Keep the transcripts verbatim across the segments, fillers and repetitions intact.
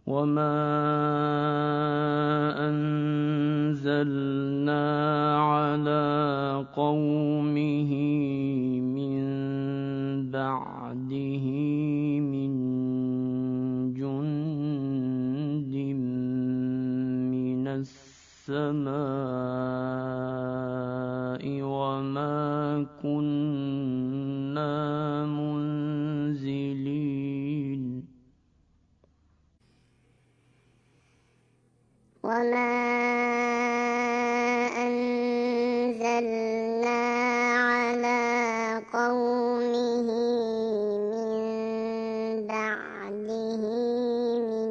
وما أنزلنا على قومه من بعده من جند من السماء وما كنا منزلين وما أنزلنا على قومه من بعده من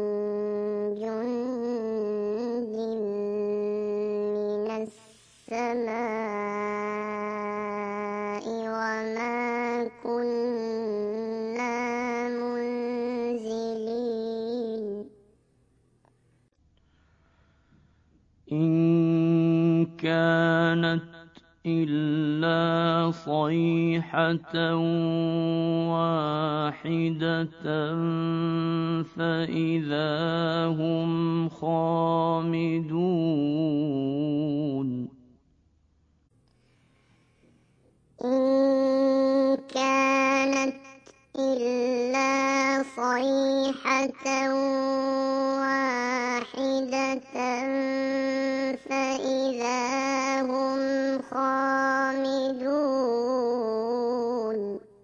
جند من السماء وما كنا منزلين إن كانت إلا صيحة واحدة فإذا هم خامدون إن كانت إلا صيحة واحدة فإذا هم خامدون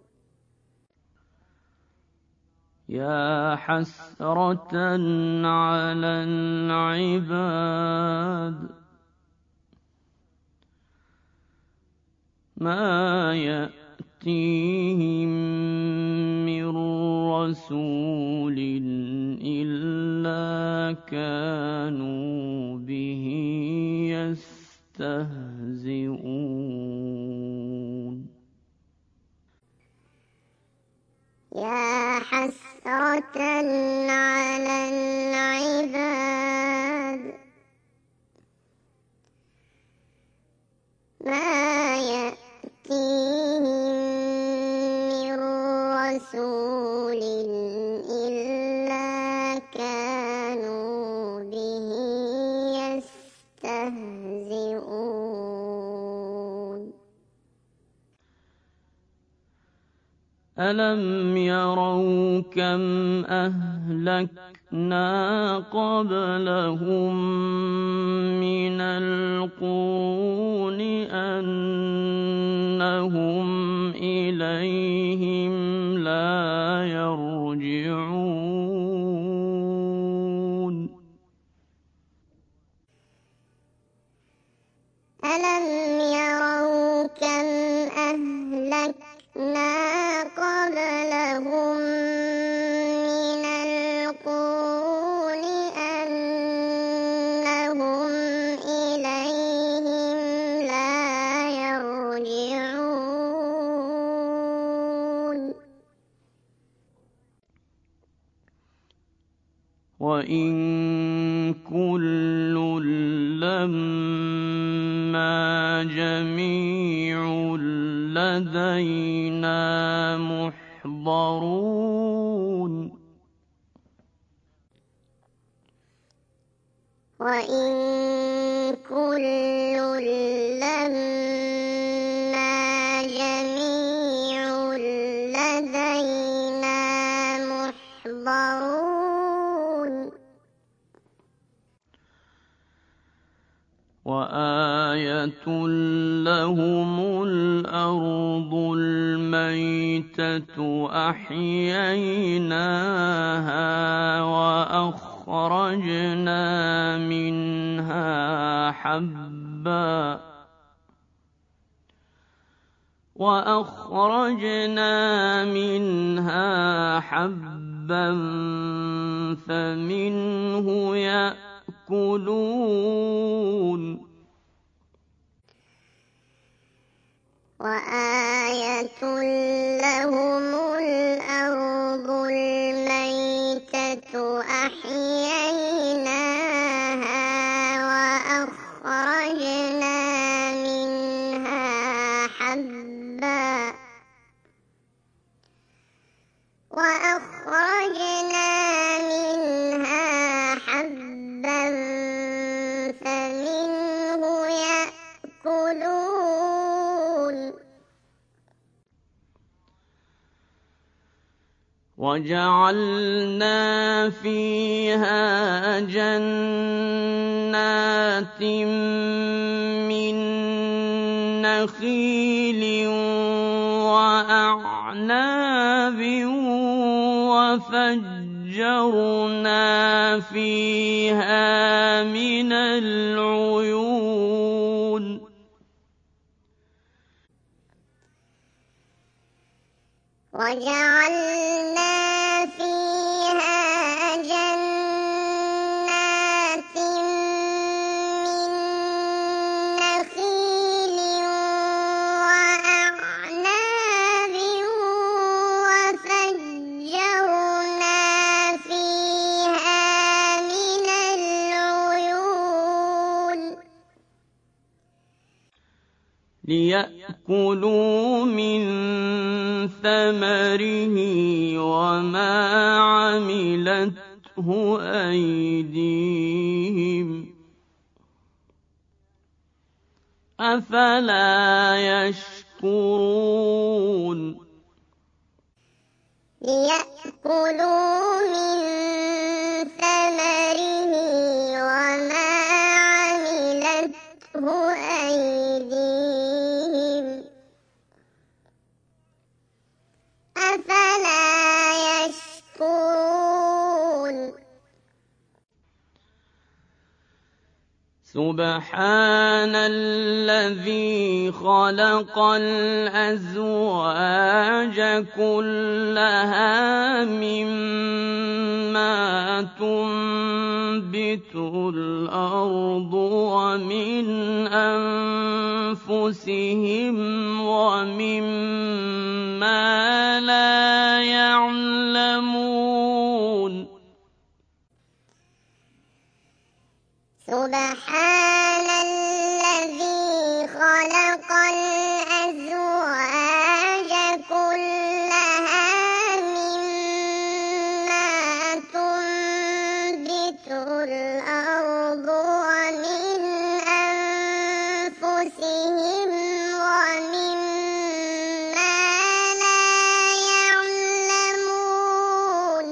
يا حسرة على العباد ما يأتيهم من رسول إلا كانوا به يستهزئون يا حسرة على العباد ما يأتيهم من رسول إلا كانوا به يستهزئون ألم يروا كم أهلكنا قبلهم من القرون أنهم إليهم لا يرجعون ألم يروا كم أهلكنا قبلهم من القرون أنهم إليهم لا يرجعون وإن كل لما جميع لدينا محضرون وإن كل لما جميع لدينا محضرون وآية لهم الأرض الميتة أحييناها وأخرجنا منها حبا وأخرجنا منها حبا فمنه يأكلون وآية لهم الأرض الميتة أحييناها وأخرجنا منها حبا وأخرجنا منها وَجَعَلْنَا فِيهَا جَنَّاتٍ مِّن نَّخِيلٍ وَأَعْنَابٍ وَفَجَّرْنَا فِيهَا مِنَ الْعُيُونِ وَجَعَلْنَا فِيهَا جَنَّاتٍ مِّن نَّخِيلٍ وَأَعْنَابٍ وَفَجَّرْنَا فِيهَا مِنَ الْعُيُونِ لِيَأْكُلُوا مِن ثَمَرِهِ وَمَا عَمِلَتْهُ أَيْدِيهِمْ ۖ أَفَلَا يَشْكُرُونَ لِيَأْكُلُوا مِن ثَمَرِهِ وَمَا عَمِلَتْهُ أَيْدِيهِمْ ۖ أَفَلَا يَشْكُرُونَ سُبْحَانَ الَّذِي خَلَقَ الْأَزْوَاجَ كُلَّهَا مِمَّا تُنبِتُ الْأَرْضُ وَمِنْ أَنفُسِهِمْ وَمِمَّا لَا يَعْلَمُونَ سُبْحَانَ الَّذِي خَلَقَ الْأَزْوَاجَ كُلَّهَا مِمَّا تُنبِتُ الْأَرْضُ وَمِنْ أَنفُسِهِمْ وَمِمَّا لَا يَعْلَمُونَ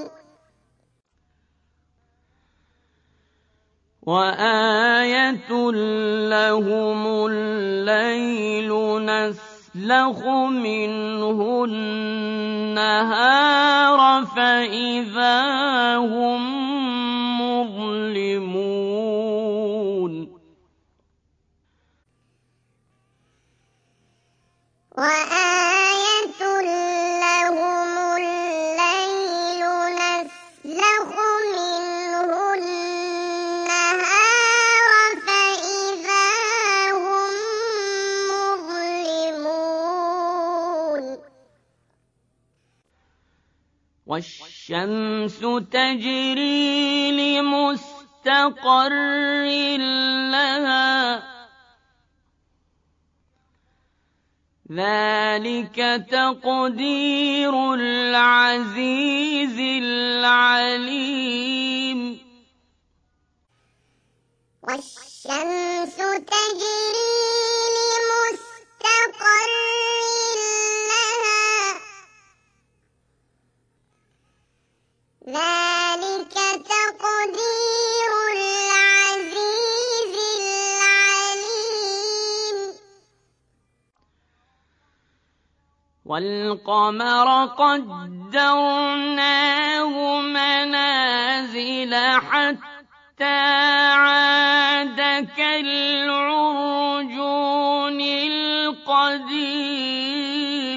وَآيَةٌ لَّهُمُ اللَّيْلُ نَسْلَخُ مِنْهُ النَّهَارَ فَإِذَا هُم مُّظْلِمُونَ وَآيَةٌ لَّهُمُ اللَّيْلُ نَسْلَخُ مِنْهُ النَّهَارَ فَإِذَا هُم مُّظْلِمُونَ وَالشَّمْسُ تَجْرِي لِمُسْتَقَرٍّ لَّهَا ۚ ذَلِكَ تَقْدِيرُ الْعَزِيزِ الْعَلِيمِ وَالشَّمْسُ تَجْرِي لِمُسْتَقَرٍّ لَّهَا ۚ ذَلِكَ تَقْدِيرُ الْعَزِيزِ الْعَلِيمِ وَالْقَمَرَ قَدَّرْنَاهُ مَنَازِلَ حَتَّىٰ عَادَ كَالْعُرْجُونِ الْقَدِيمِ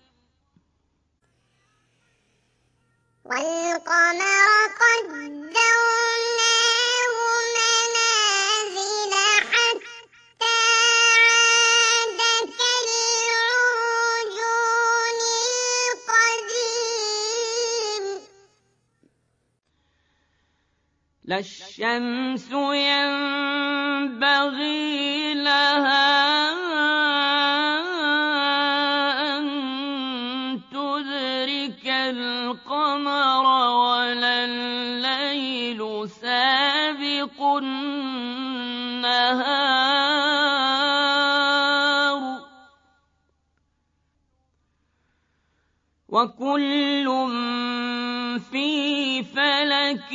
وَالْقَمَرَ قَدَّرْنَاهُ مَنَازِلَ حَتَّىٰ عَادَ كَالْعُرْجُونِ الْقَدِيمِ لَا الشَّمْسُ يَنبَغِي لَهَا أَن تُدْرِكَ الْقَمَرَ وَلَا اللَّيْلُ سَابِقُ النَّهَارِ ۚ وَكُلٌّ فَلَكٍ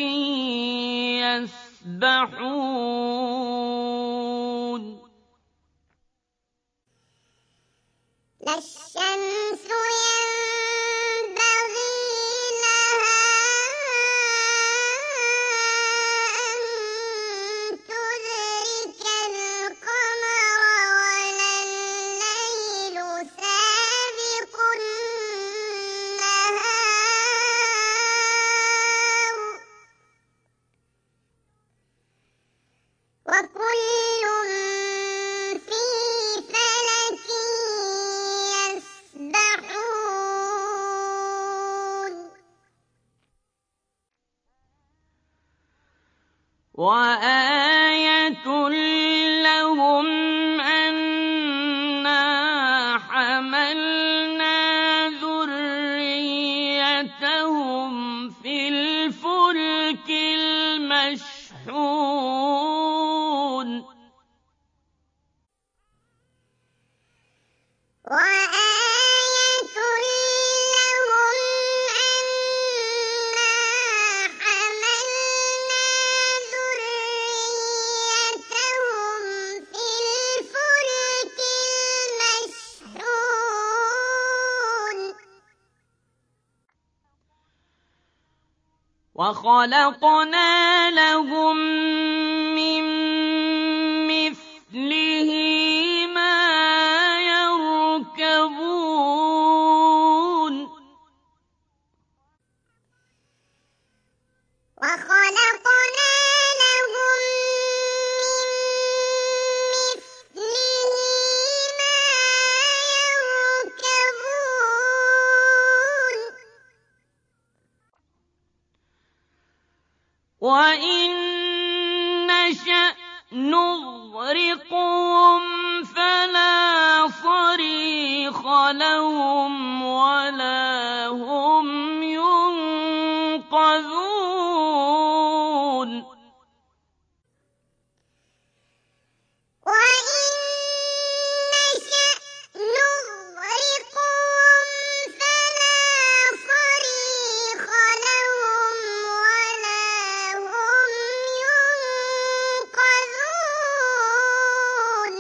يَسْبَحُونَ لا الشمس ينبغي لها أن تدرك القمر ولا الليل سابق النهار وكل في فلك يسبحون وَآيَةٌ لَّهُمْ أَنَّا حَمَلْنَا ذُرِّيَّتَهُمْ فِي الْفُلْكِ الْمَشْحُونِ وَآيَةٌ لَّهُمْ أَنَّا حَمَلْنَا ذُرِّيَّتَهُمْ فِي الْفُلْكِ الْمَشْحُونِ وَخَلَقْنَا لَهُم مِّن مِّثْلِهِ مَا يَرْكَبُونَ وَخَلَقْنَا لَهُم مِّن مِّثْلِهِ مَا يَرْكَبُونَ وَإِن نَّشَأْ نُغْرِقْهُمْ فَلَا صَرِيخَ لَهُمْ وَلَا هُمْ يُنقَذُونَ وَإِن نَّشَأْ نُغْرِقْهُمْ فَلَا صَرِيخَ لَهُمْ وَلَا هُمْ يُنقَذُونَ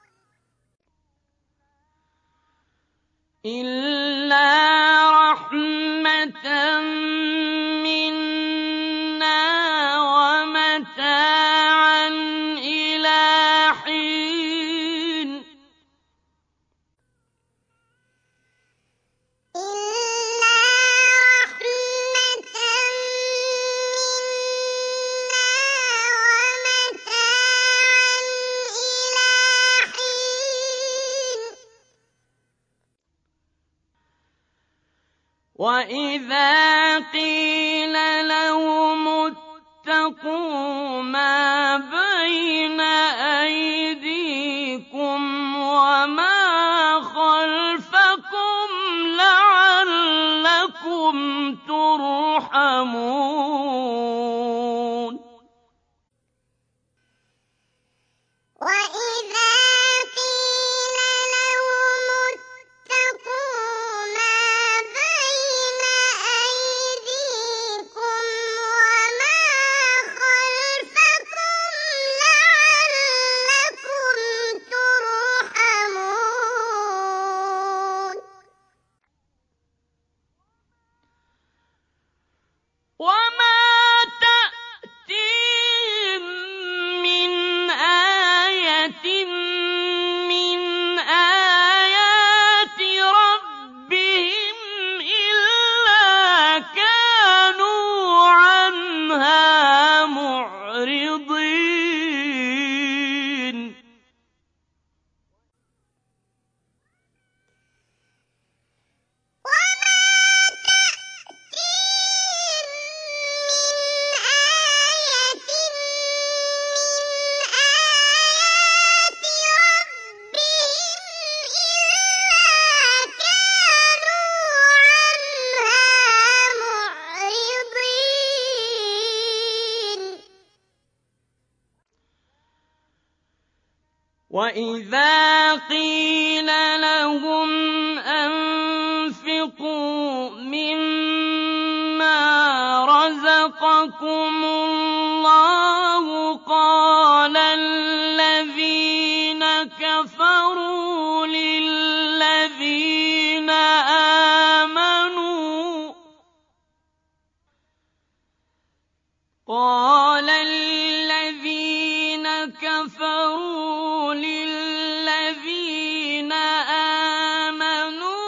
إِلَّا رَحْمَةً مِّنَّا وَمَتَاعًا إِلَىٰ حِينٍ إِلَّا رَحْمَةً مِّنَّا وَمَتَاعًا إِلَىٰ حِينٍ وَإِذَا قِيلَ لَهُمُ اتَّقُوا مَا بَيْنَ أَيْدِيكُمْ وَمَا خَلْفَكُمْ لَعَلَّكُمْ تُرْحَمُونَ وَإِذَا قِيلَ لَهُمُ اتَّقُوا مَا بَيْنَ أَيْدِيكُمْ وَمَا خَلْفَكُمْ لَعَلَّكُمْ تُرْحَمُونَ وَمَا تَأْتِيهِم مِّنْ آيَةٍ مِّنْ آيَاتِ رَبِّهِمْ إِلَّا كَانُوا عَنْهَا مُعْرِضِينَ وَمَا تَأْتِيهِم مِّنْ آيَةٍ مِّنْ آيَاتِ رَبِّهِمْ إِلَّا كَانُوا عَنْهَا مُعْرِضِينَ وَإِذَا قِيلَ لَهُمْ أَنفِقُوا مِمَّا رَزَقَكُمُ اللَّهُ قَالَ الَّذِينَ كَفَرُوا لِلَّذِينَ آمَنُوا قَالَ الَّذِينَ كَفَرُوا لِلَّذِينَ آمَنُوا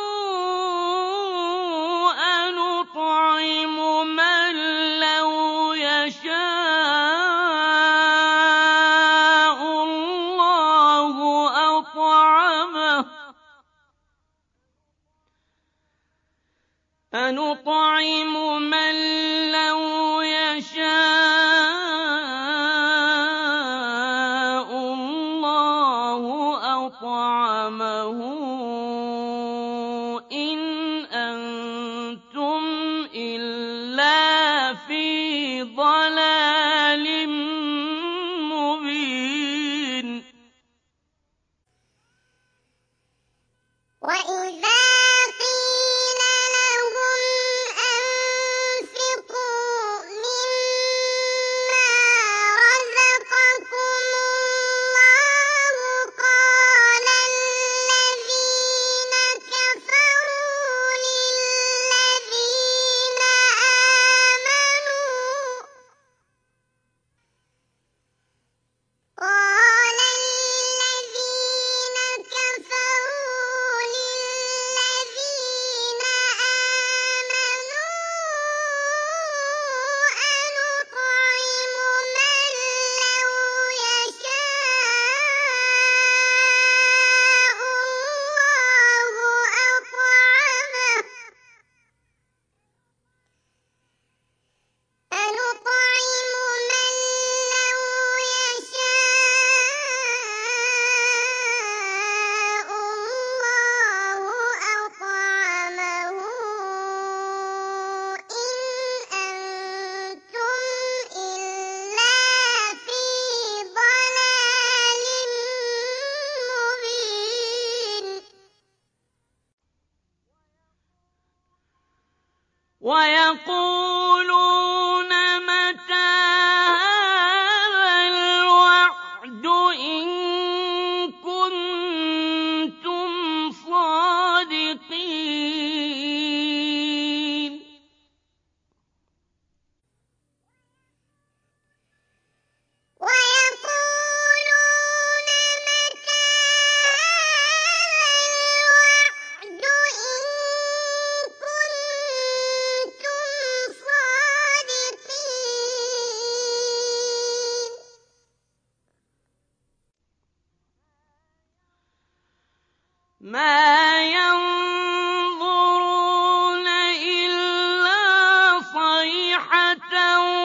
أَنُطْعِمُ مَن لَّوْ يَشَاءُ اللَّهُ أَطْعَمَهُ أَنُطْعِمُ مَن لَّوْ يَشَاءُ اللَّهُ أَطْعَمَهُ إِنْ أَنتُمْ إِلَّا فِي ضَلَالٍ مُّبِينٍ وَإِذَا قِيلَ لَهُمْ أَنفِقُوا مِمَّا رَزَقَكُمُ اللَّهُ قَالَ الَّذِينَ كَفَرُوا لِلَّذِينَ آمَنُوا قَالَ الَّذِينَ كَفَرُوا لِلَّذِينَ آمَنُوا أَنُطْعِمُ مَن لَّوْ يَشَاءُ اللَّهُ أَطْعَمَهُ أَنُطْعِمُ مَن لَّوْ يَشَاءُ اللَّهُ أَطْعَمَهُ إِنْ أَنتُمْ إِلَّا فِي ضَلَالٍ مُّبِينٍ وَيَقُولُونَ مَتَىٰ هَٰذَا الْوَعْدُ إِن كُنتُمْ صَادِقِينَ وَيَقُولُونَ مَتَىٰ هَٰذَا الْوَعْدُ إِن كُنتُمْ صَادِقِينَ مَا يَنظُرُونَ إِلَّا صَيْحَةً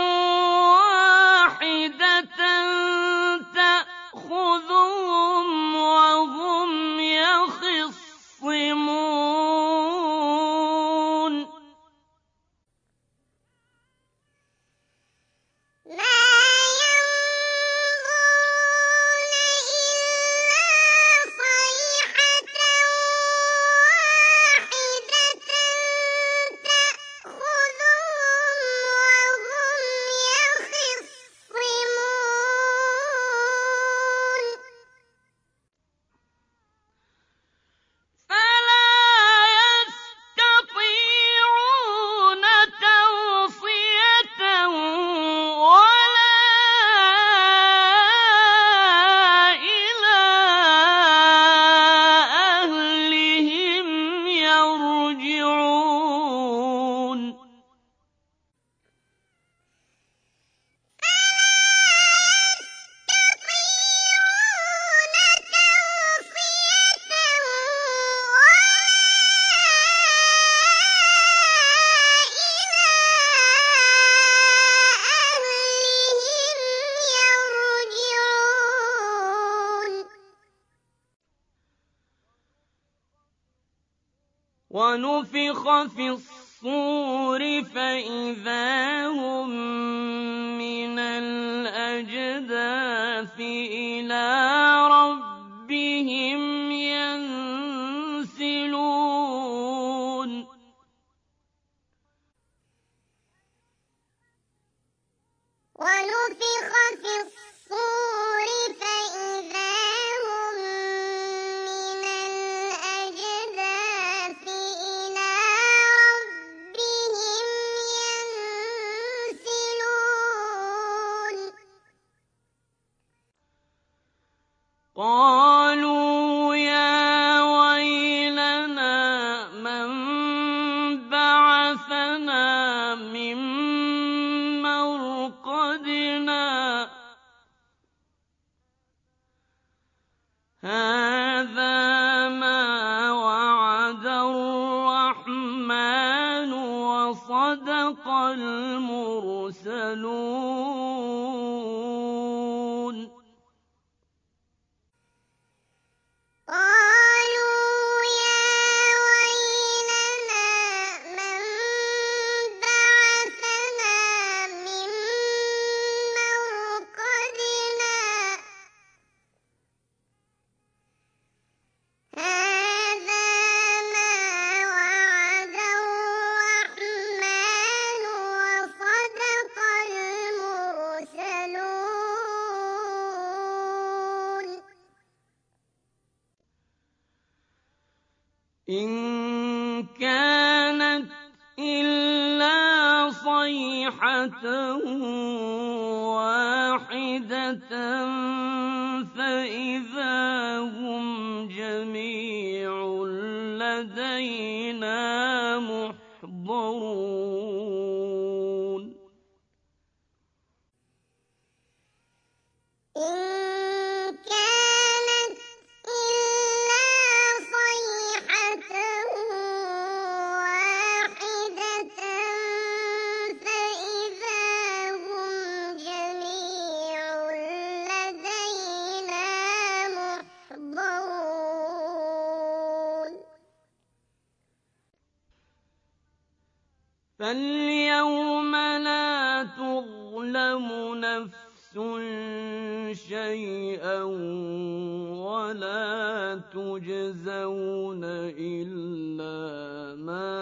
وَاحِدَةً تَأْخُذُهُمْ وَهُمْ يَخِصِّمُونَ مَا يَنظُرُونَ إِلَّا صَيْحَةً وَاحِدَةً تَأْخُذُهُمْ وَهُمْ يَخِصِّمُونَ فَلَا يَسْتَطِيعُونَ تَوْصِيَةً وَلَا إِلَىٰ أَهْلِهِمْ يَرْجِعُونَ وَنُفِخَ فِي الصُّورِ فَإِذَا هُم مِّنَ الْأَجْدَاثِ إِلَىٰ رَبِّهِمْ يَنسِلُونَ قالوا يا ويلنا من بعثنا من مرقدنا هذا ما وعد الرحمن وصدق المرسلون قالوا يا ويلنا من بعثنا من مرقدنا هذا ما وعد الرحمن وصدق المرسلون إن كانت إلا صيحة واحدة فإذا هم جميع لدينا محضرون إن كانت إلا صيحة واحدة فإذا هم جميع لدينا محضرون فاليوم لا تظلم نفس شيئا ولا تجزون إلا ما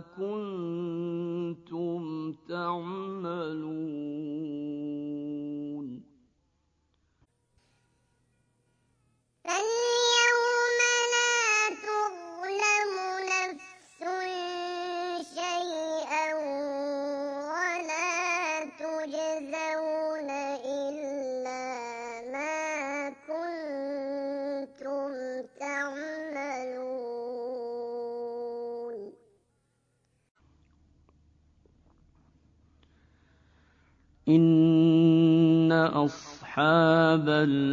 كنتم تعملون فاليوم لا تظلم نفس شيئا ولا تجزون إلا ما كنتم تعملون إن أصحاب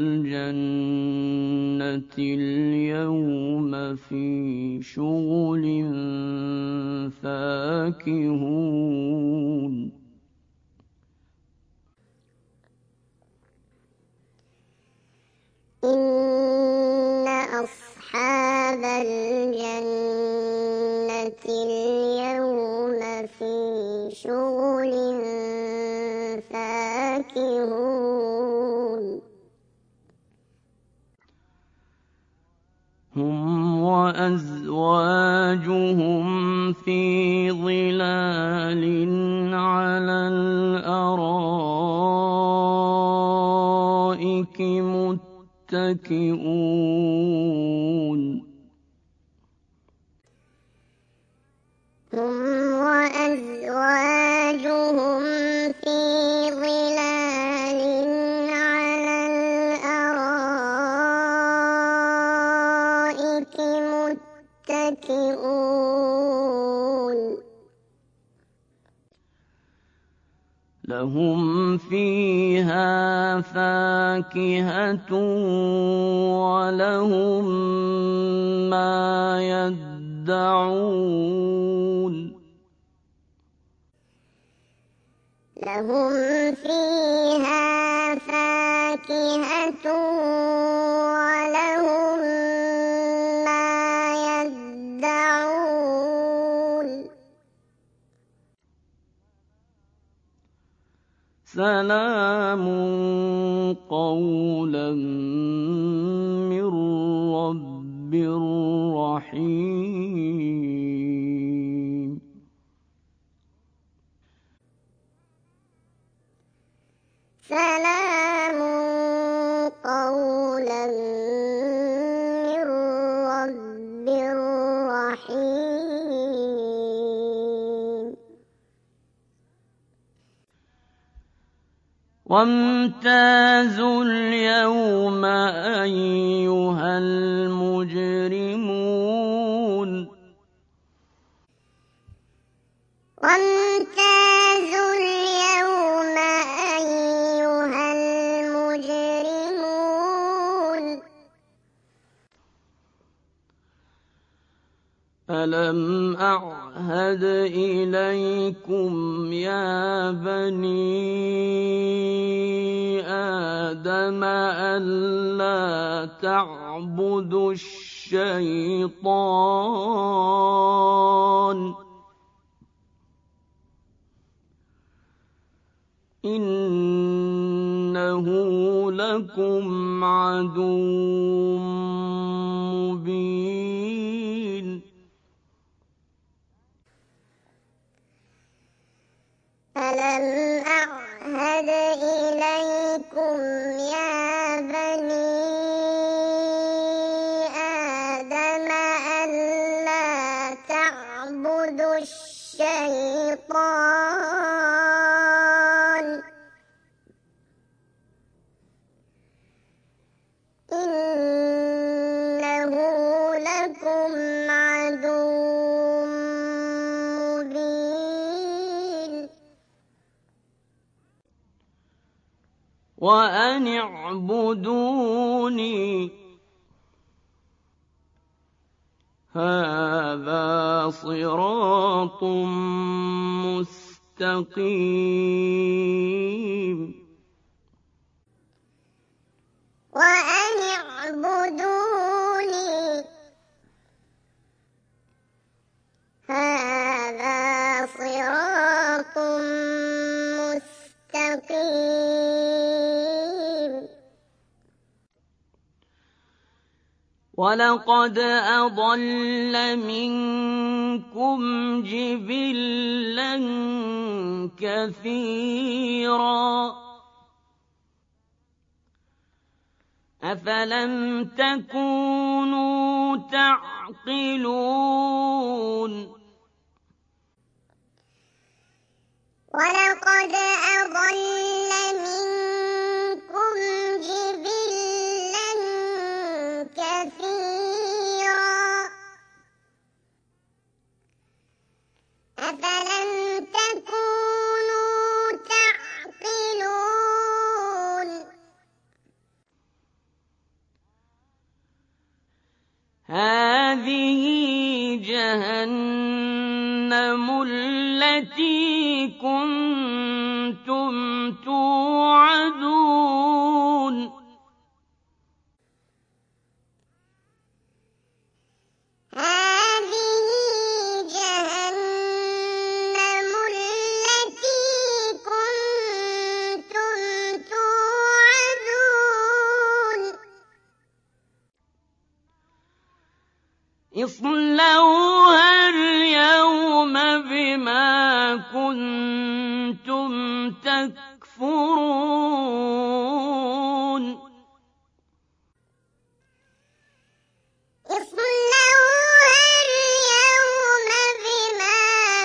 الجنة اليوم في شغل فاكهون إن أصحاب الجنة اليوم في شغل فاكهون هم وأزواجهم في ظلال على الأرائك متكئون هم وأزواجهم في ظلال على الأرائك متكئون لهم فيها فاكهة ولهم ما يدعون لهم فيها فاكهة ولهم ما يدعون سلام قولا من رب رحيم سلام قولا من رب رحيم وامتازوا اليوم أيها المجرمون وامتازوا اليوم أيها المجرمون ألم أعهد إليكم يا بني آدم ألا تعبدوا الشيطان إنه لكم عدو مبين ألم أعهد إليكم يا بني آدم ألا تعبدوا الشيطان إنه لكم عدو مبين وأن اعبدوني هذا صراط مستقيم وأن اعبدوني هذا صراط مستقيم ولقد أضل منكم جبلا كثيرا أفلم تكونوا تعقلون ولقد أضل منكم جبلا كثيرا أفلم تكونوا تعقلون هذه جهنم التي كنتم توعدون هذه جهنم التي كنتم توعدون اصلوها اليوم بما كنتم تكفرون اصلوها اليوم بما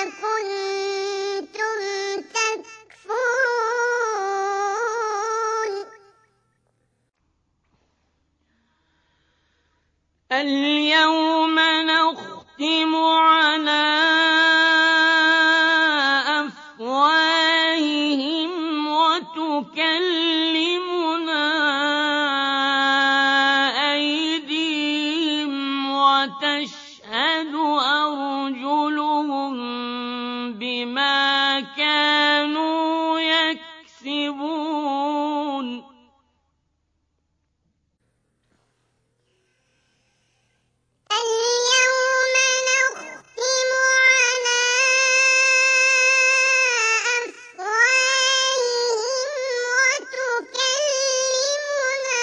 كنتم تكفرون اليوم نختم على أفواههم وتكلمنا أيديهم وتشهد أرجلهم بما كانوا يكسبون اليوم نختم على أفواههم وتكلمنا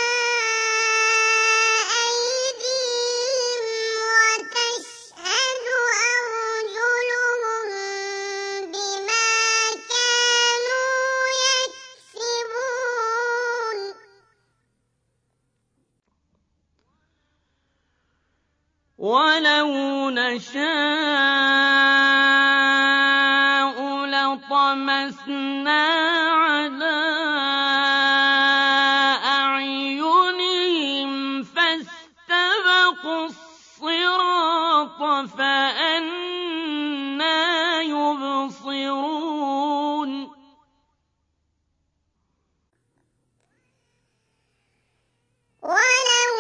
أيديهم وتشهد أرجلهم بما كانوا يكسبون ولو نشاء لطمسنا طمسنا على أعينهم فاستبقوا الصراط فأنى يبصرون ولو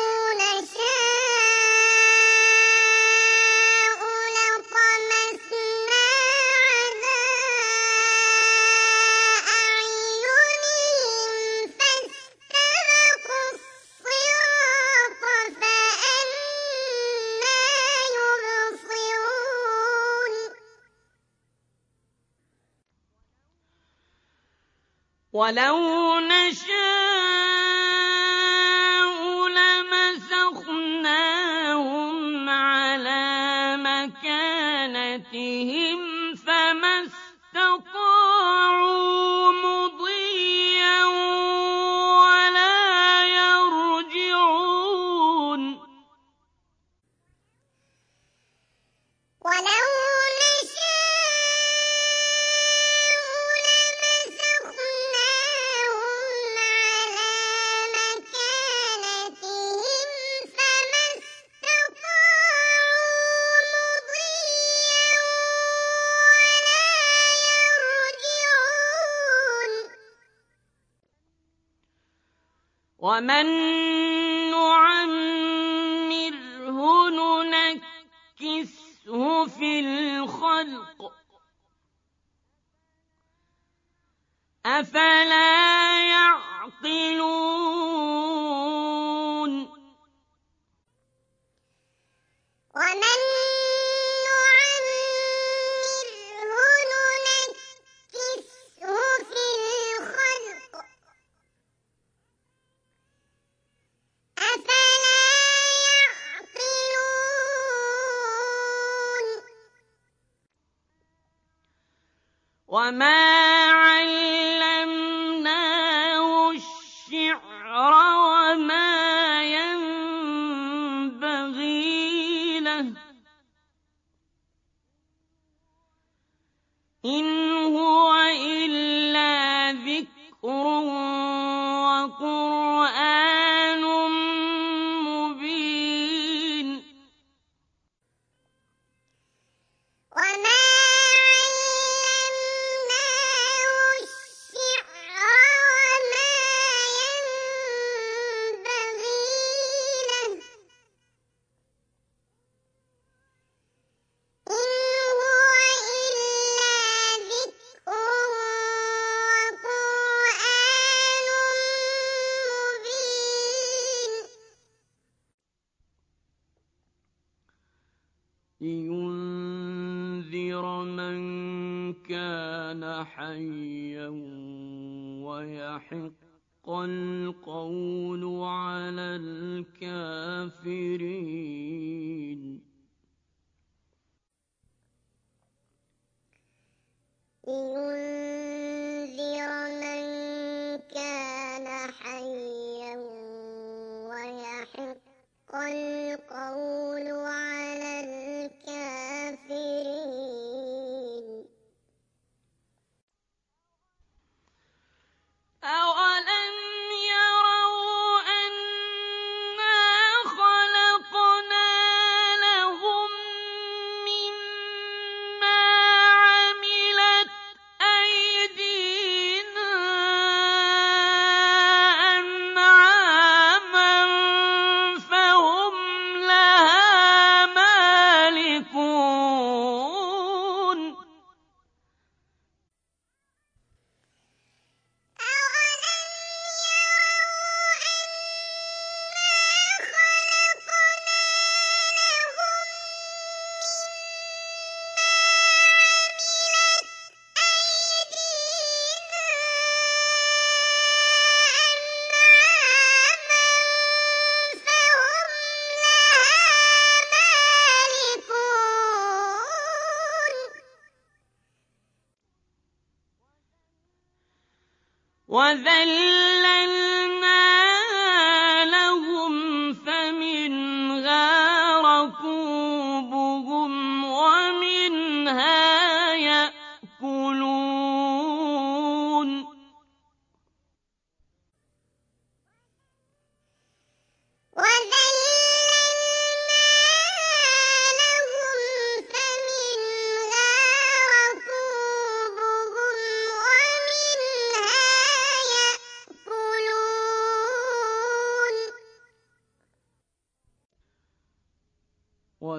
نشاء لطمسنا على أعينهم فاستبقوا الصراط فأنى يبصرون ولو نشاء لمسخناهم على مكانتهم فما استطاعوا مضيا ولا يرجعون ولو نشاء لمسخناهم على مكانتهم فما استطاعوا مضيا ولا يرجعون ومن نعمره ننكسه في الخلق أفلا يعقلون ومن نعمره ننكسه في الخلق أفلا يعقلون وما علمناه الشعر وما ينبغي له إن هو إلا ذكر وقرآن مبين وما علمناه الشعر وما ينبغي له إن هو إلا ذكر وقرآن مبين لينذر من كان حيا ويحق القول على الكافرين لينذر من كان حيا ويحق القول على الكافرين أولم يروا أنا خلقنا لهم مما عملت أيدينا أنعاما فهم لها مالكون وذللنا لهم فمنها ركوبهم ومنها يأكلون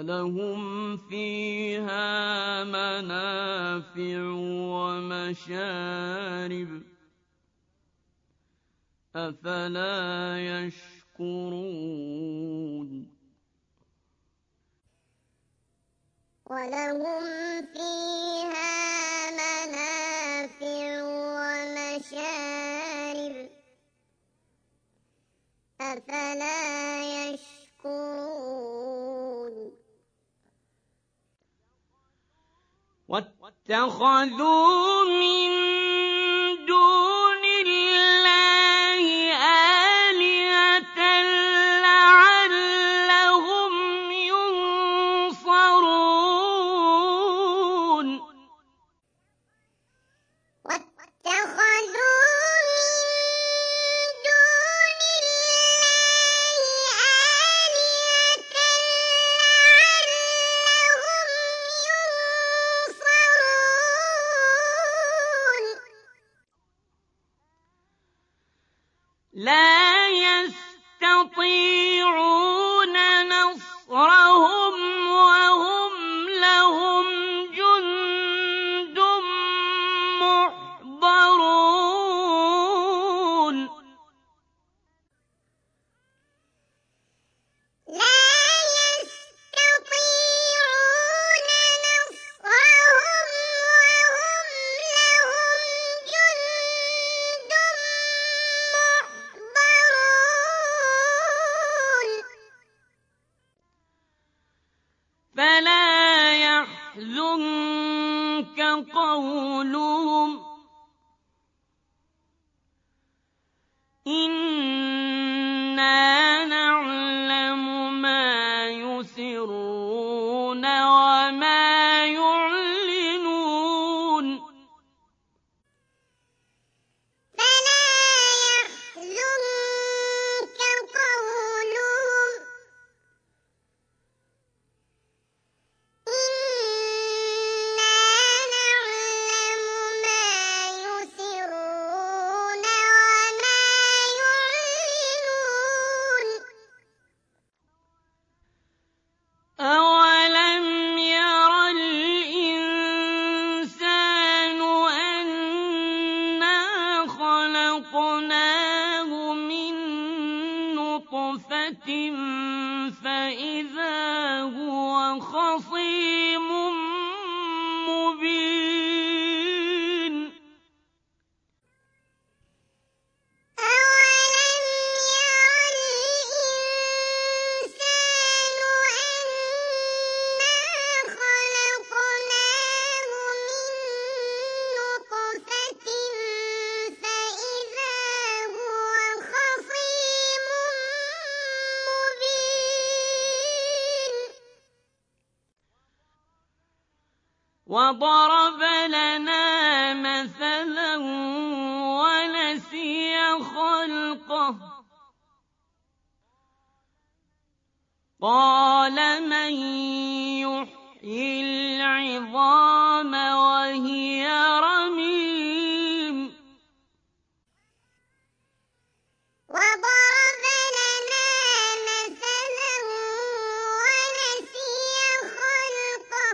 وَلَهُمْ فِيهَا مَنَافِعُ وَمَشَارِبُ أَفَلَا يَشْكُرُونَ وَلَهُمْ فِيهَا مَنَافِعُ وَمَشَارِبُ أَفَلَا يَشْكُرُونَ وَاتَّخَذُوا مِن دُونِ اللَّهِ آلِهَةً لَّعَلَّهُمْ يُنصَرُونَ وَاتَّخَذُوا لَا يَسْتَطِيعُونَ نَصْرَهُمْ وَهُمْ لَهُمْ جُندٌ مُّحْضَرُونَ لَا يَسْتَطِيعُونَ نَصْرَهُمْ وَهُمْ لَهُمْ جُندٌ فَلَا يَحْزُنكَ قَوْلُهُمْ ۘ إِنَّا نَعْلَمُ مَا يُسِرُّونَ وَمَا يُعْلِنُونَ فَلَا يَحْزُنكَ قَوْلُهُمْ ۘ إِنَّا نَعْلَمُ مَا يُسِرُّونَ وَمَا يُعْلِنُونَ أَوَلَمْ يَرَ الْإِنسَانُ أَنَّا خَلَقْنَاهُ مِن نُّطْفَةٍ فَإِذَا هُوَ خَصِيمٌ مُّبِينٌ أَوَلَمْ يَرَ الْإِنسَانُ أَنَّا خَلَقْنَاهُ مِن نُّطْفَةٍ فَإِذَا هُوَ خَصِيمٌ مُّبِينٌ وَضَرَبَ لَنَا مَثَلًا وَنَسِيَ خَلْقَهُ قَالَ مَن يُحْيِي الْعِظَامَ وَهِيَ رَمِيمٌ وَضَرَبَ لَنَا مَثَلًا وَنَسِيَ خَلْقَهُ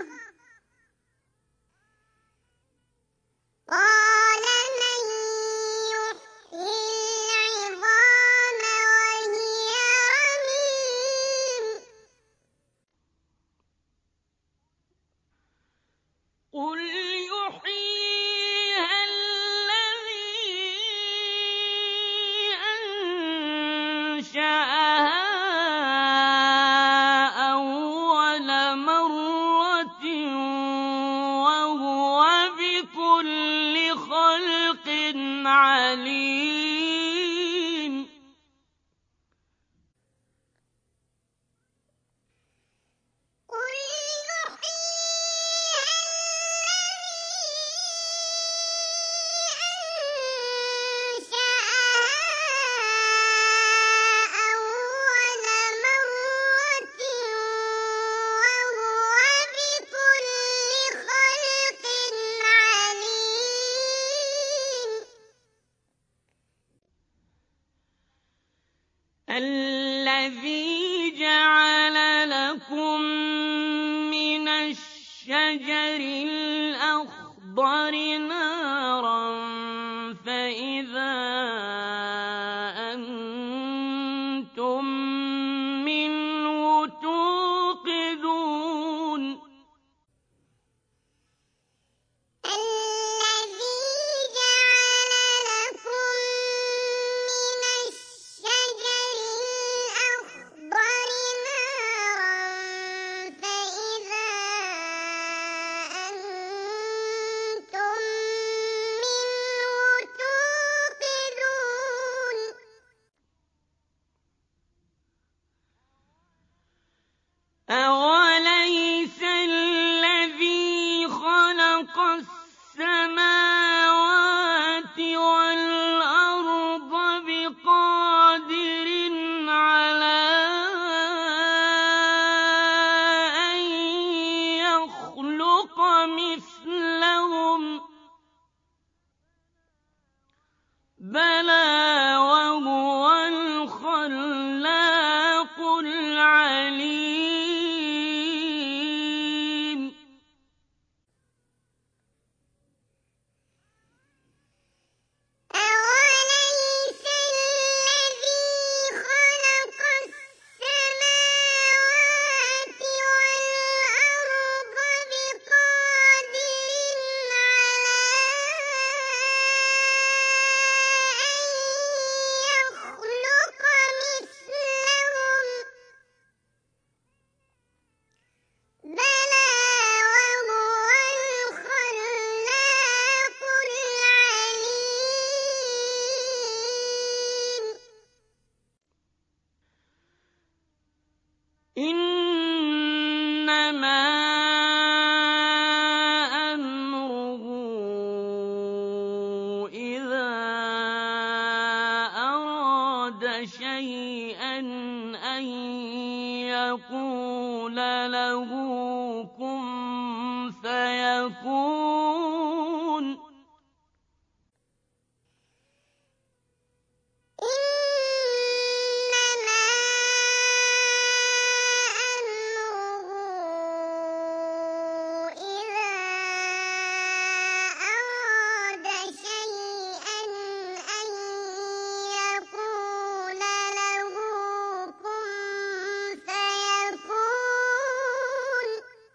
قَالَ مَن يُحْيِي الْعِظَامَ وَهِيَ رَمِيمٌ قُلْ يُحْيِيهَا الَّذِي أَنشَأَهَا أَوَّلَ مَرَّةٍ وَهُوَ بِكُلِّ خَلْقٍ عَلِيمٌ قُلْ يُحْيِيهَا الَّذِي أَنشَأَهَا أَوَّلَ مَرَّةٍ وَهُوَ بِكُلِّ خَلْقٍ عَلِيمٌ الَّذِي جَعَلَ لَكُم الأخضر نارا فإذا أنتم منه توقدون الذي جعل لكم من الشجر الأخضر نارا فإذا أنتم منه توقدون أوليس الذي خلق السماوات والأرض بقادر على أن يخلق مثلهم بلى وهو الخلاق العليم أوليس الذي خلق السماوات والأرض بقادر على أن يخلق مثلهم بلى وهو الخلاق العليم إنما أمره إذا أراد شيئا أن يقول له كن فيكون إنما أمره إذا أراد شيئا أن يقول له كن فيكون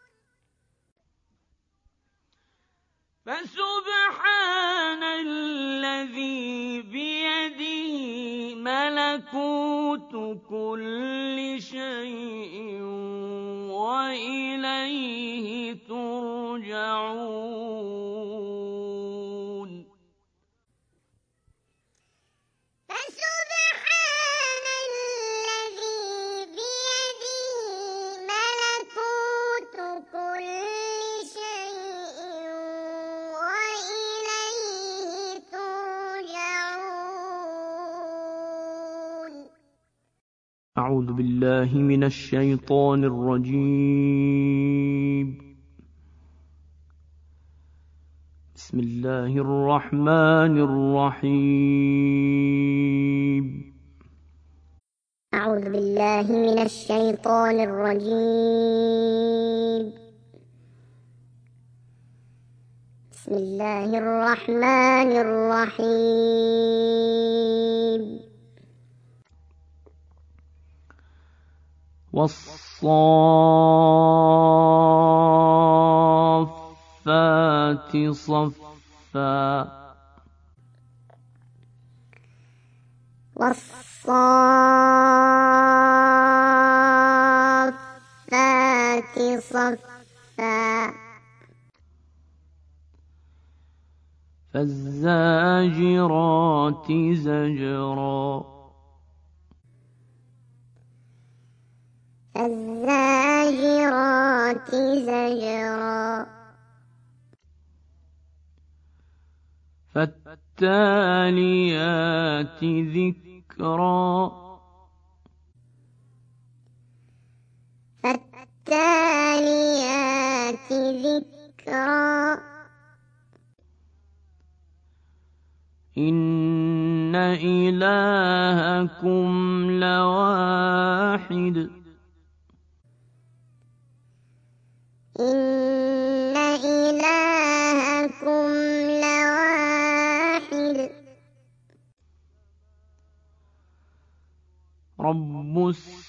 فسبحان الذي بيده ملكوت كل شيء وإليه ترجعون فسبحان الذي بيده ملكوت كل شيء وإليه ترجعون أعوذ بالله من الشيطان الرجيم بسم الله الرحمن الرحيم أعوذ بالله من الشيطان الرجيم بسم الله الرحمن الرحيم والصافات صفا والصافات صفا فالزاجرات زجرا فالزاجرات زجرا فالتاليات ذكرا فالتاليات ذكرا إن إلهكم لواحد إن مارد رب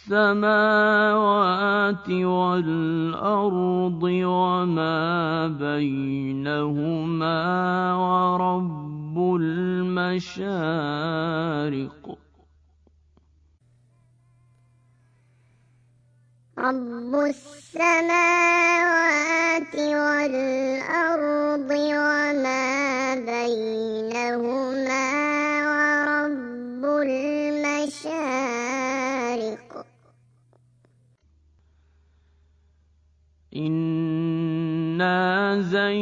السماوات والأرض وما بينهما ورب المشارق رب السماوات والأرض وما بينهما ورب المشارق إنا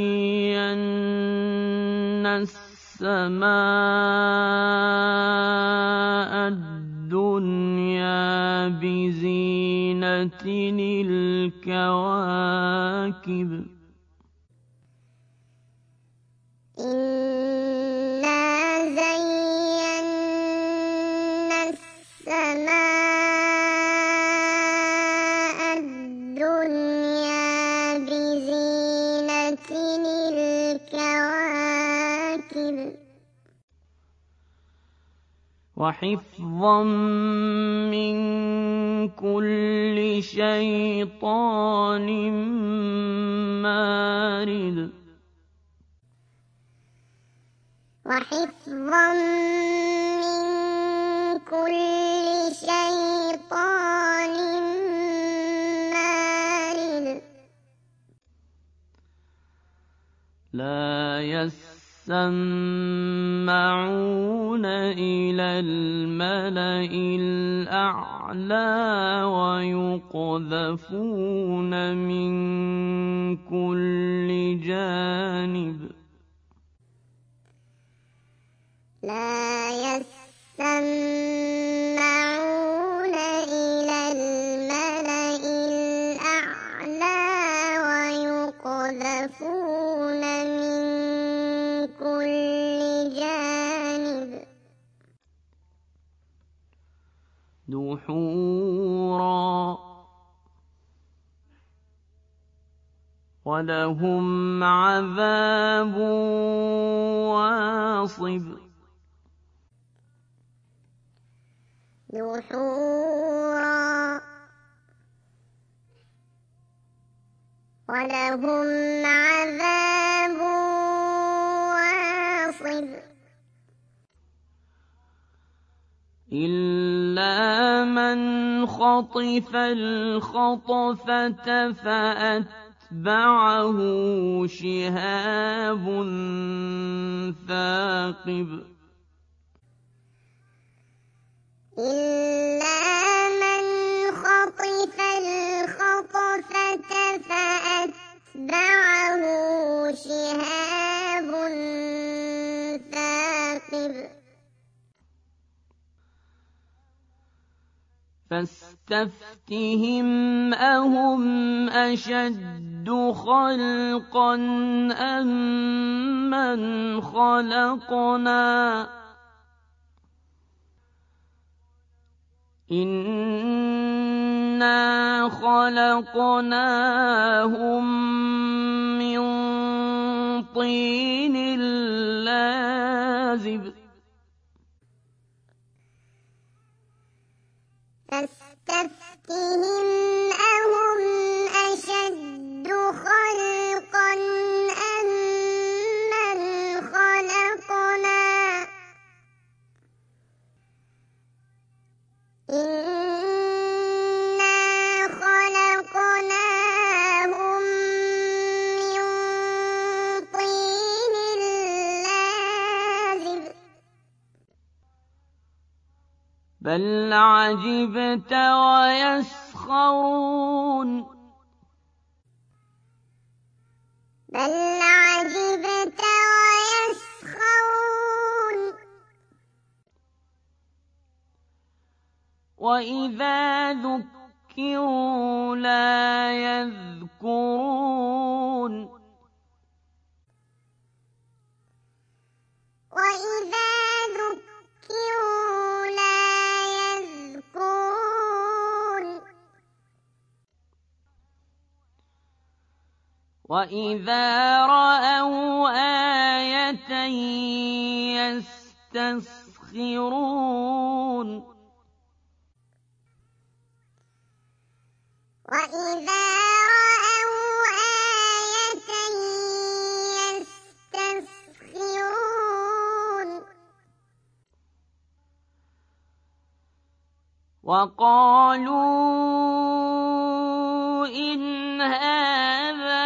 زينا السماء الدنيا بزينة الكواكب إنا زينا السماء الدنيا بزينة الكواكب وحفظا من كل شيطان مارد وحفظا من كل شيطان مارد لا يسمعون إلى الملأ الأعلى ويقذفون من كل جانب لا يسمعون إلى الملأ الأعلى ويقذفون من كل جانب دحورا ولهم عذاب واصب دحورا ولهم عذاب واصب إلا من خطف الخطفة فأتبعه شهاب ثاقب إلا من خطف الخطفة فأتبعه شهاب ثاقب فاستفتهم أهم أشد خلقا أم من خلقنا إنا خلقناهم من طين لازب فاستفتهم أهم أشد خلقا أم من خلقنا إنا خلقناهم من طين لازب بل عجبت ويسخرون بل عجبت ويسخرون وإذا ذكروا لا يذكرون وإذا ذكروا لا يذكرون وإذا رأوا آية يسرون يستسخرون وإذا رأوا آية يستسخرون وقالوا إن هذا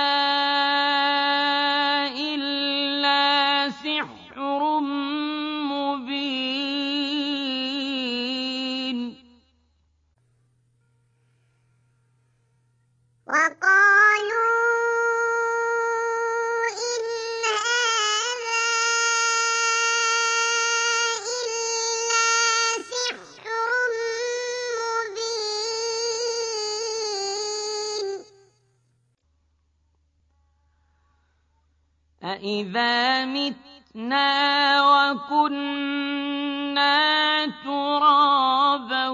إلا سحر مبين وقالوا إن هذا إلا سحر مبين أإذا متنا وكنا ترابا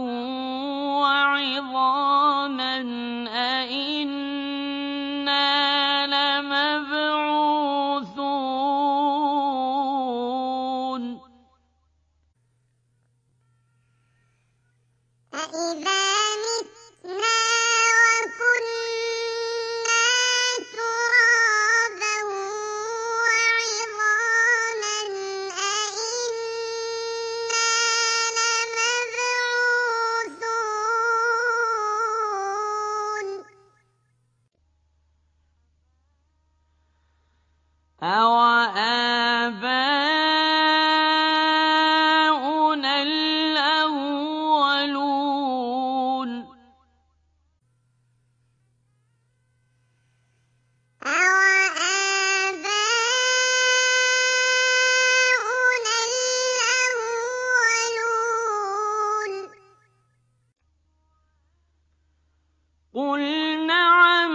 وعظاما أإنا لمبعوثون أإذا متنا وكنا ترابا وعظاما أإنا لمبعوثون أَوَآبَاؤُنَا الْأَوَّلُونَ أَوَآبَاؤُنَا الْأَوَّلُونَ قُلْ نَعَمْ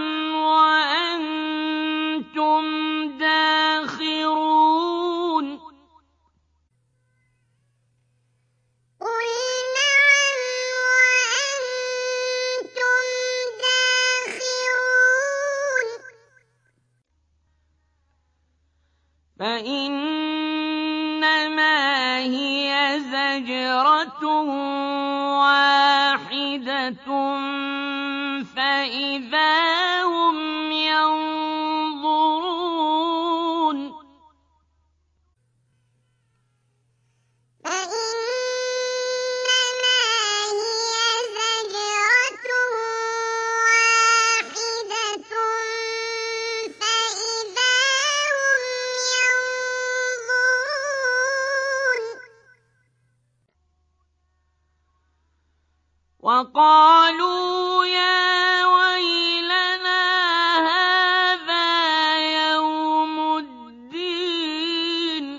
وَأَنتُمْ دَاخِرُونَ قُلْ نَعَمْ وَأَنتُمْ دَاخِرُونَ فَإِنَّمَا هِيَ زَجْرَةٌ وَاحِدَةٌ فَإِذَا هُمْ يَنظُرُونَ فَإِنَّمَا هِيَ زَجْرَةٌ وَاحِدَةٌ فَإِذَا هُمْ يَنظُرُونَ وَقَالُوا يَا وَيْلَنَا هَٰذَا يَوْمُ الدِّينِ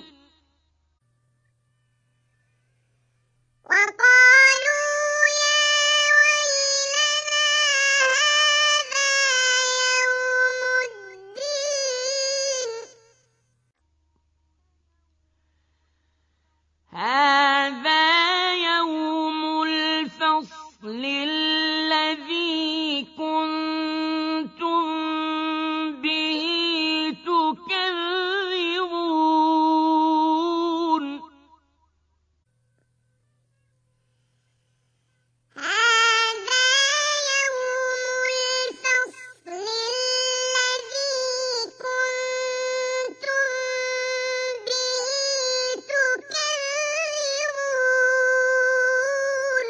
وَقَالُوا يَا وَيْلَنَا هَٰذَا يَوْمُ الدِّينِ هَٰذَا يَوْمُ الْفَصْلِ الَّذِي كُنتُم بِهِ تُكَذِّبُونَ هَٰذَا يَوْمُ الْفَصْلِ الَّذِي كُنتُم بِهِ تُكَذِّبُونَ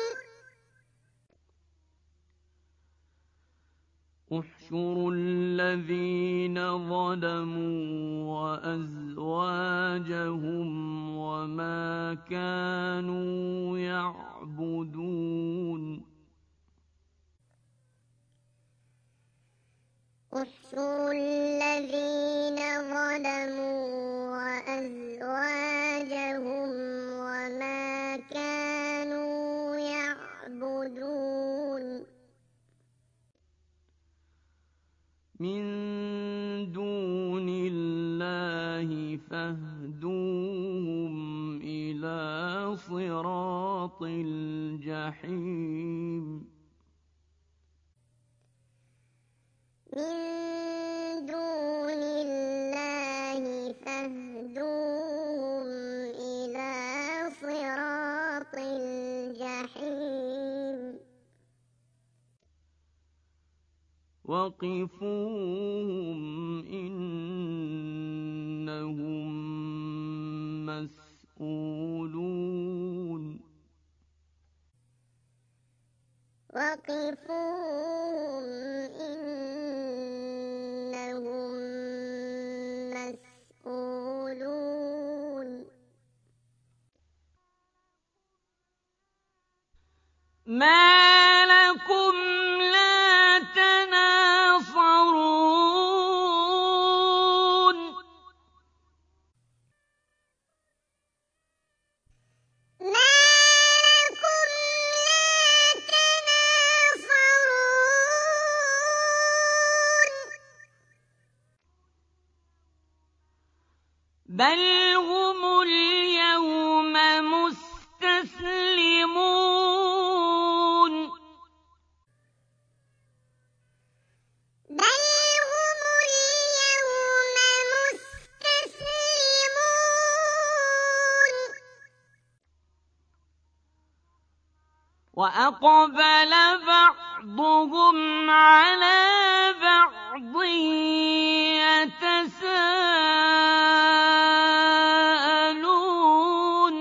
احْشُرُوا الَّذِينَ ظَلَمُوا وَأَزْوَاجَهُمْ وَمَا كَانُوا يَعْبُدُونَ احْشُرُوا الَّذِينَ ظَلَمُوا وَأَزْوَاجَهُمْ وَمَا كَانُوا يَعْبُدُونَ مِن دُونِ اللَّهِ فَاهْدُوهُمْ إِلَىٰ صِرَاطِ الْجَحِيمِ مِن دُونِ اللَّهِ فَاهْدُوهُمْ إِلَىٰ الجحيم وقفوهم إنهم مسؤولون وقفوهم إنهم مسؤولون ما لكم لا تناصرون ما لكم لا تناصرون بل هم اليوم مستسلمون بل هم اليوم مستسلمون وأقبل بعضهم على بعض يتساءلون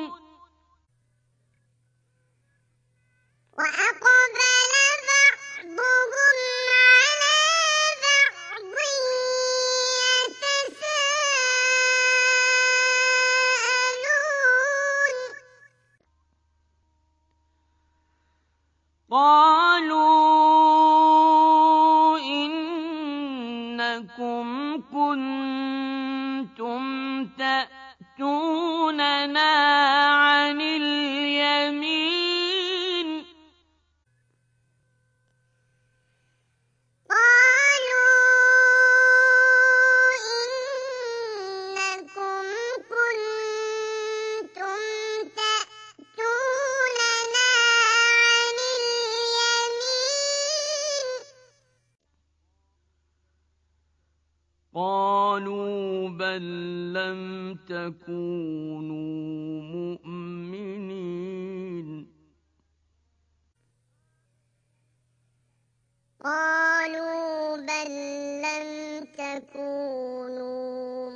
وأقبل بعضهم على بعض يتساءلون قالوا إنكم كنتم تأتوننا عن اليمين قالوا إنكم كنتم تأتوننا عن اليمين قالوا بل لم تكونوا مؤمنين قالوا بل لم تكونوا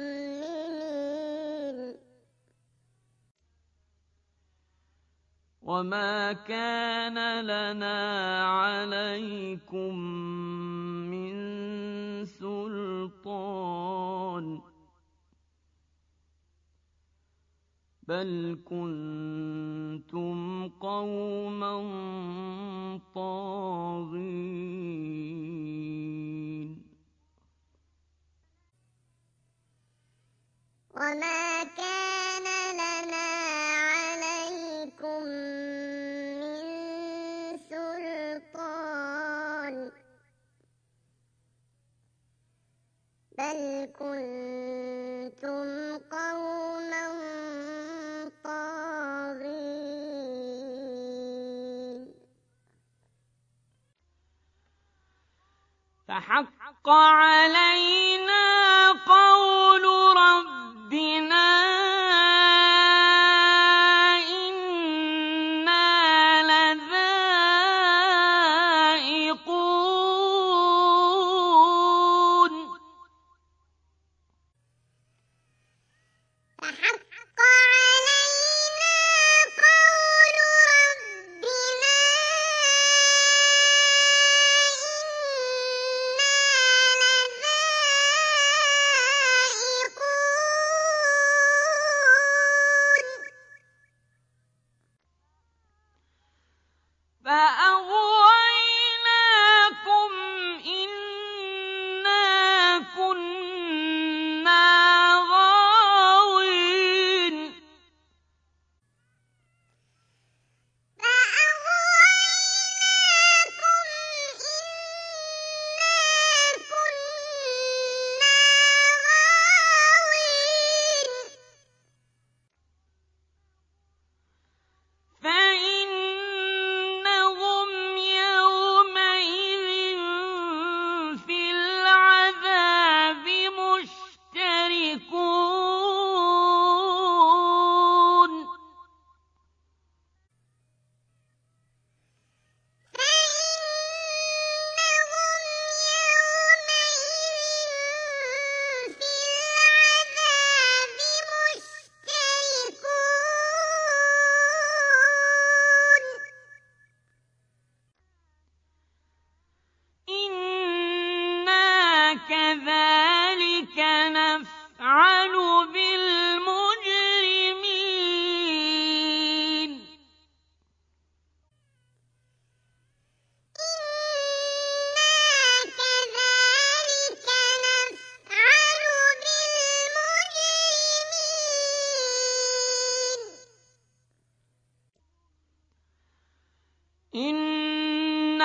مؤمنين وما كان لنا عليكم من سلطان بل كنتم قوما طاغين وما كان لنا عليكم من سلطان بل كنتم قوما طاغين فحق علينا قول ربنا إنا لذائقون فحق علينا قول ربنا إنا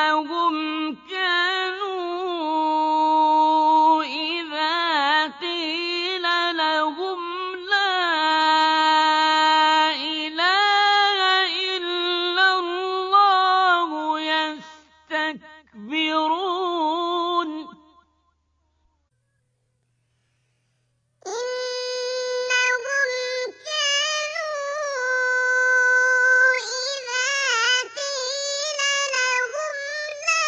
إنهم كانوا إذا قيل لهم لا إله إلا الله يستكبرون إنهم كانوا إذا قيل لهم لا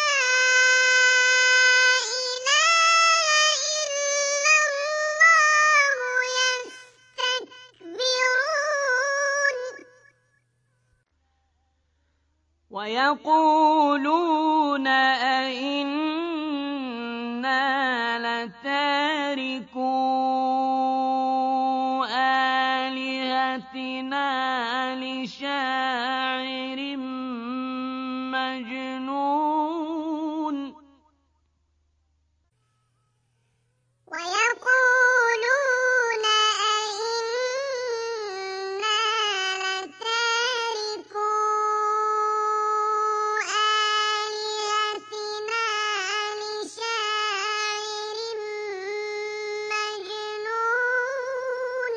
إله إلا الله يستكبرون ويقولون أئنا لتاركو آلهتنا لشاعر مجنون ويقولون أئنا لتاركو آلهتنا لشاعر مجنون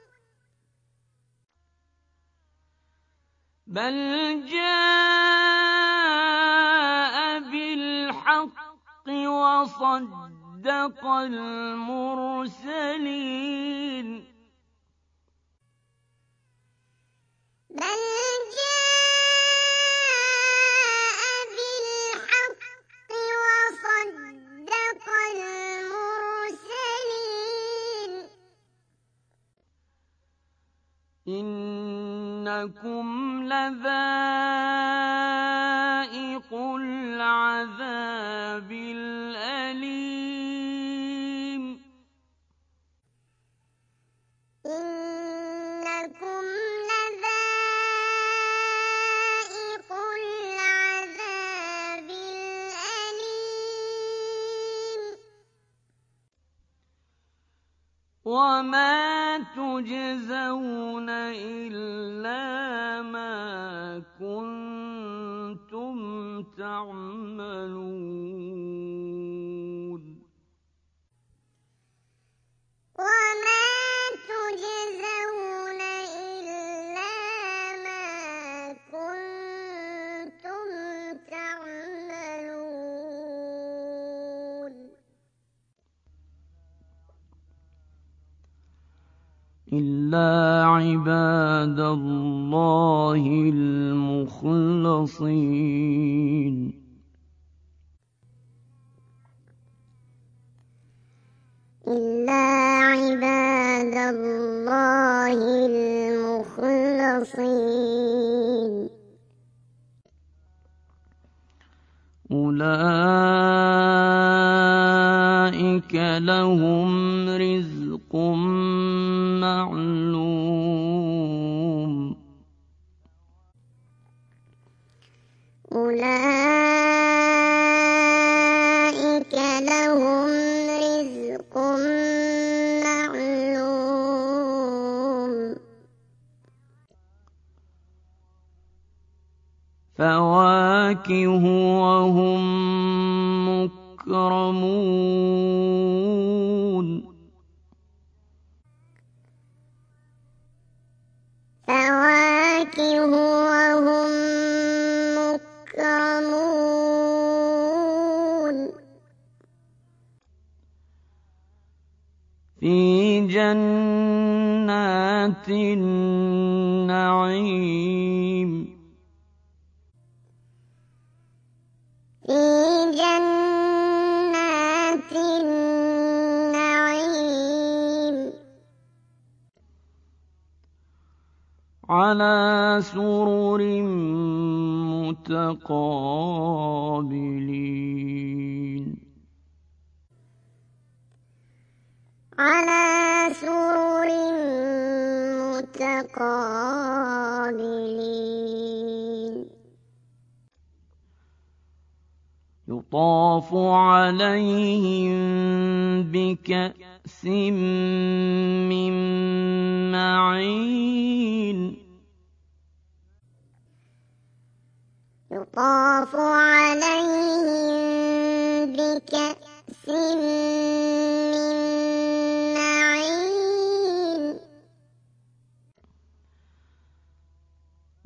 بل جاء بالحق وصدق المرسلين بل جاء بالحق وصدق المرسلين إنكم لذائق العذاب الأليم إنكم لذائق العذاب الأليم وما تجزون إلا ما كنتم تعملون وما تجزون إلا ما كنتم تعملون إلا عباد الله المخلصين إلا عباد الله المخلصين أولئك لهم رزق معلوم أولئك لهم رزق معلوم فواكه وهم مكرمون فواكه وهم مكرمون في جنات النعيم في جنات النعيم على سرر متقابلين على سرر متقابلين يطاف عليهم بكأس من معين يطاف عليهم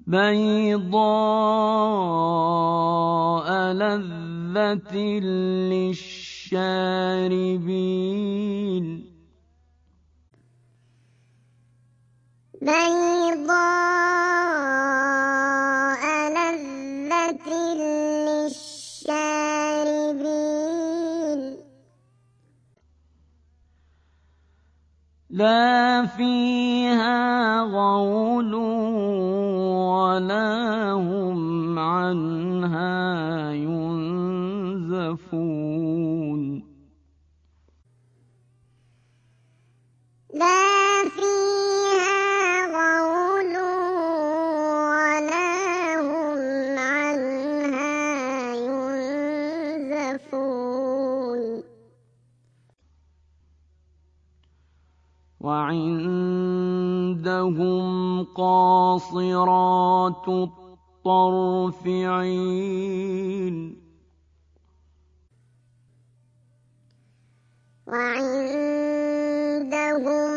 بيضاء لذة للشاربين بيضاء لذة للشاربين لا فيها غول ولا هم عنها ينزفون لا فيها غول ولا هم عنها ينزفون وعندهم قاصرات الطرف عين وعندهم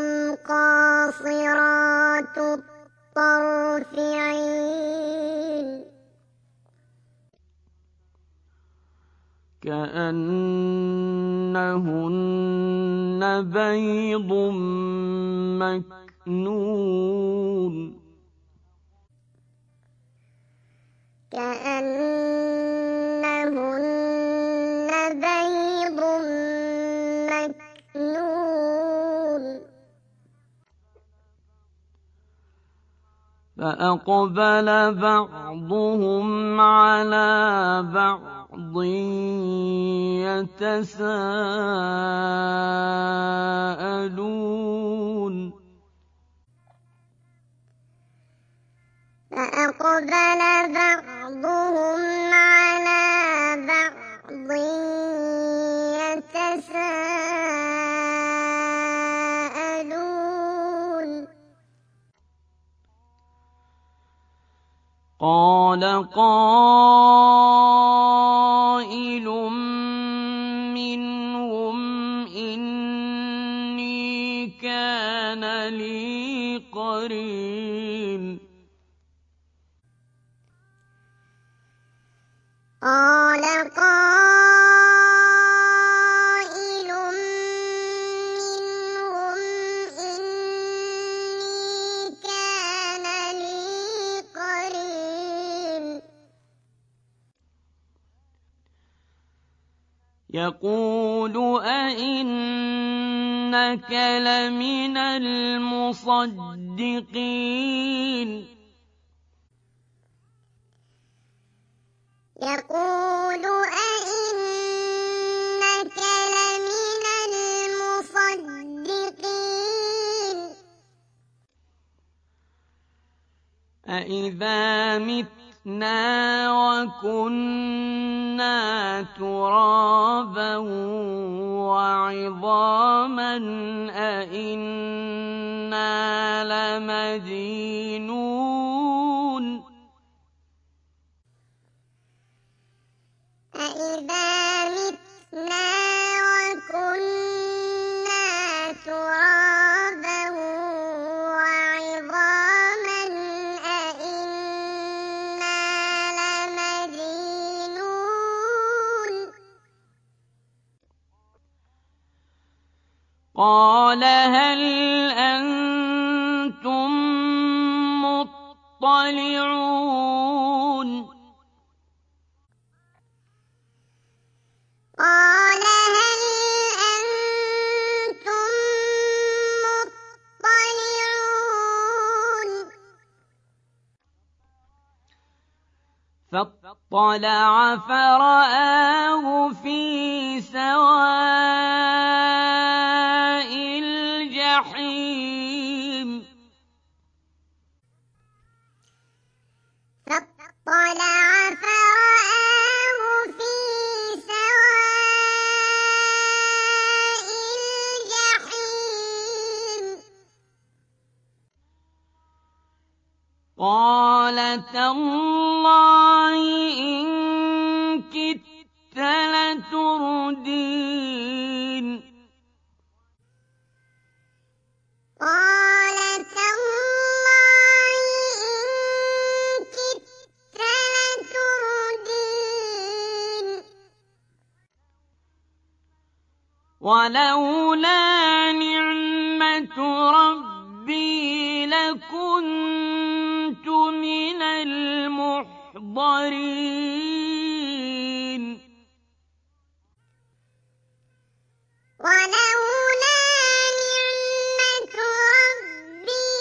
قاصرات الطرف عين كأنهن بيض مكنون كأنهن بيض مكنون فأقبل بعضهم على بعض يتساءلون فأقبل بعضهم على بعض يتساءلون قال قائل منهم إني كان لي قرين قال قائل منهم إني كان لي قرين يقول أئنك لمن المصدقين يقول أئنك لمن المصدقين أإذا متنا وكنا ترابا وعظاما أإنا لمدينون أإذا متنا وكنا ترابا وعظاما أإنا لمدينون قال هل أنتم مطلعون قال هل أنتم مطلعون فاطلع فرآه في سواء الجحيم فاطلع فرآه في سواء الجحيم قال تالله إن كدت لتردين قال تالله إن ولولا نعمة ربي لكنت من المحضرين ولولا نعمة ربي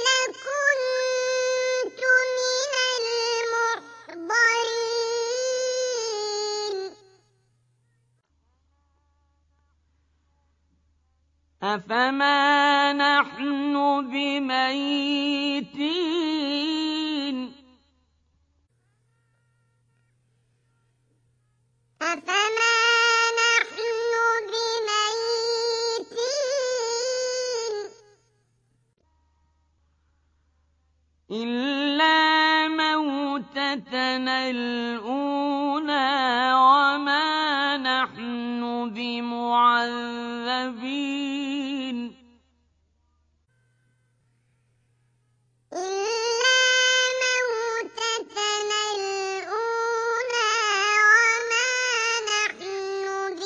لكنت من المحضرين أفما نحن بميتين أفما نحن بميتين إلا موتتنا الأولى وما نحن بمعذبين إلا موتتنا الأولى وما نحن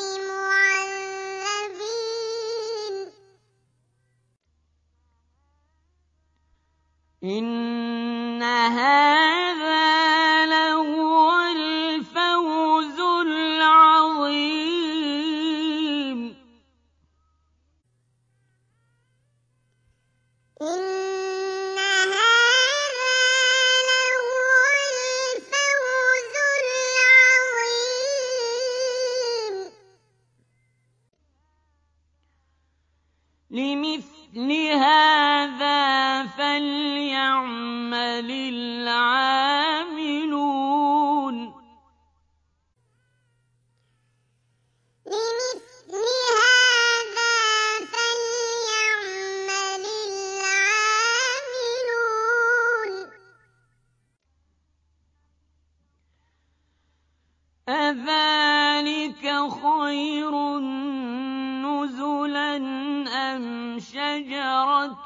بمعذبين إن هذا لهو الفوز العظيم إن هذا لهو الفوز العظيم لمثل هذا فليعمل العاملون لمثل هذا فليعمل العاملون أذلك خير نزلا أم شجرة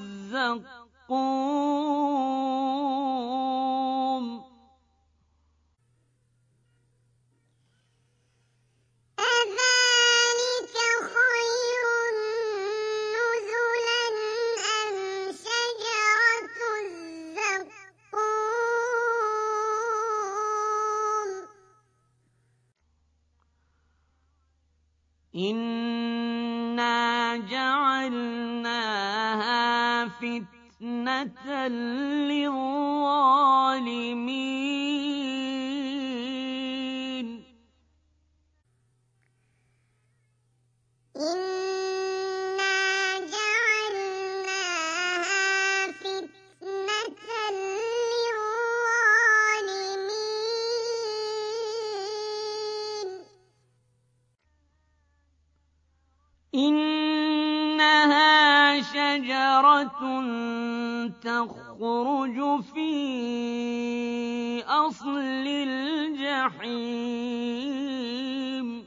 الزقوم أذلك خير نزلا أم شجرة الزقوم إنا جعلناها فتنة للظالمين إنا جعلناها فتنة للظالمين إنها شجرة تخرج في أصل الجحيم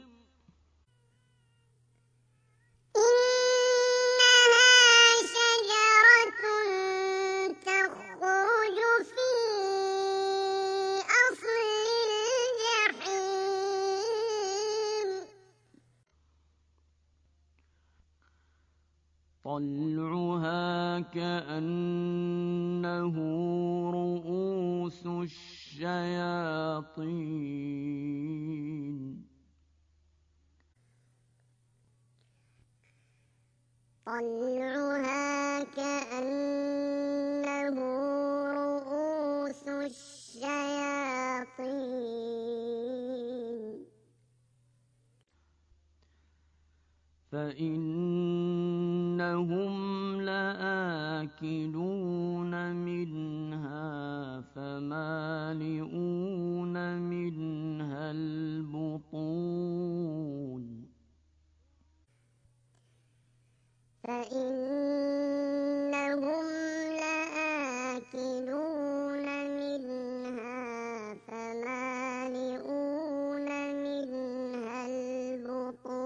إنها شجرة تخرج في أصل الجحيم طلعها كأنه رؤوس الشياطين طلعها كأنه رؤوس الشياطين فإنهم لآكلون منها فمالئون منها البطون فإنهم لآكلون منها فمالئون منها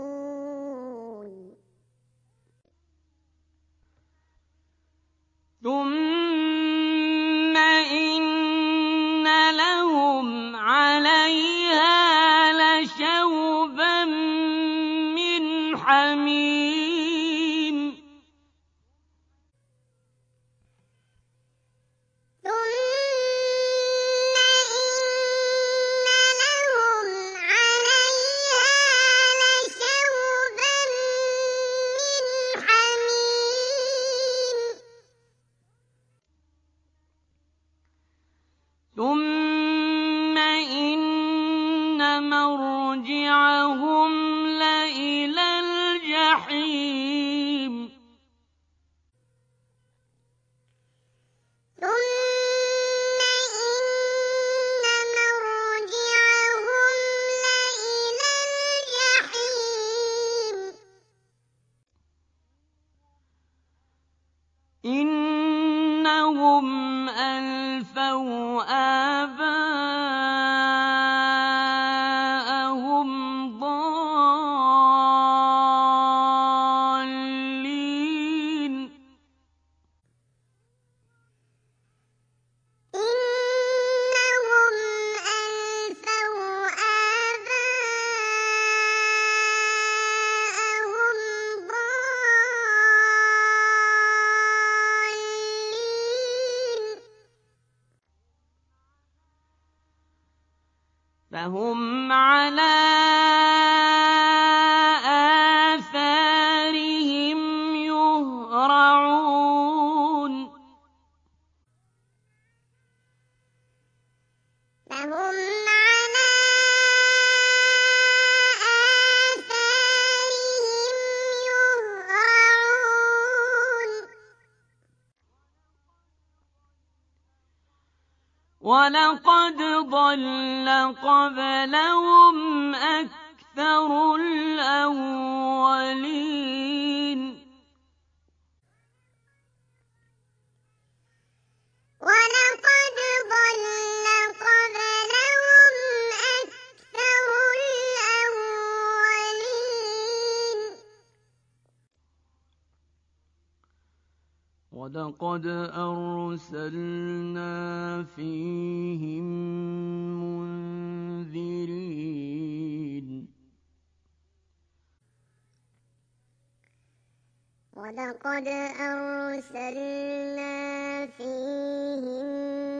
البطون مرجعهم لإلى الجحيم ثم إن مرجعهم لإلى الجحيم إنهم ألفوا آباءهم ضالين إنهم ألفوا آباءهم ضالين فهم على آثارهم يهرعون فهم على آثارهم يهرعون ولقد ضل قبلهم أكثر الأولين ولقد ضل قبلهم أكثر الأولين ولقد أرسلنا فيهم منذرين ولقد أرسلنا فيهم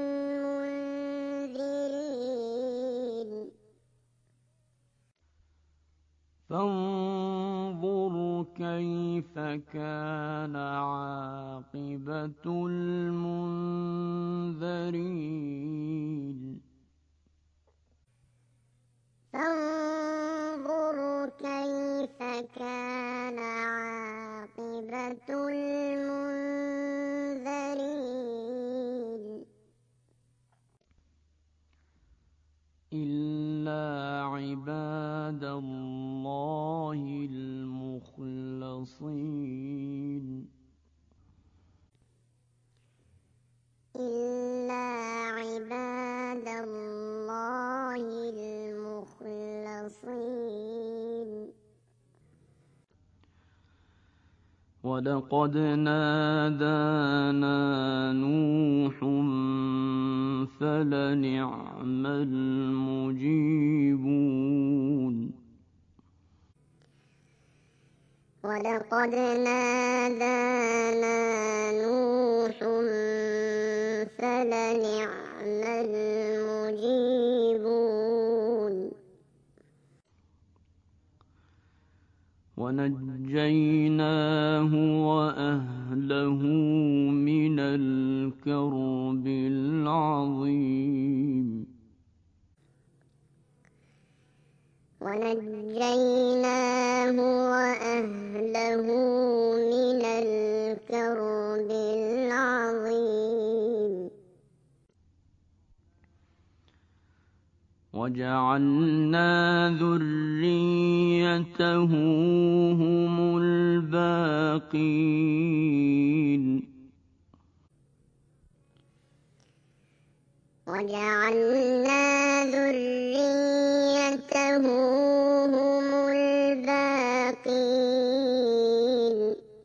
منذرين فانظر كيف كان عاقبة المنذرين فانظر كيف كان عاقبة المنذرين إلا عباد الله المخلصين إلا عباد الله المخلصين ولقد نادانا نوح فلنعم المجيبون ولقد نادانا نوح فلنعم المجيبون ونجيناه وأهله من الكرب العظيم ونجيناه وأهله من الكرب العظيم وجعلنا ذريته هم الباقين وجعلنا ذريته هم الباقين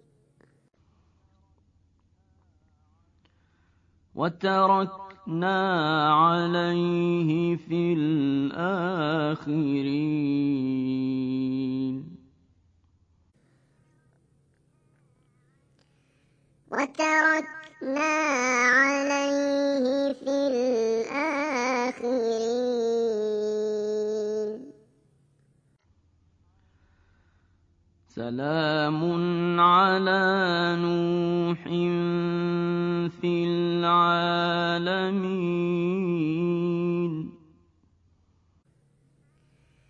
وتركنا عليه في الآخرين وتركنا عليه في الآخرين سلام على نوح في العالمين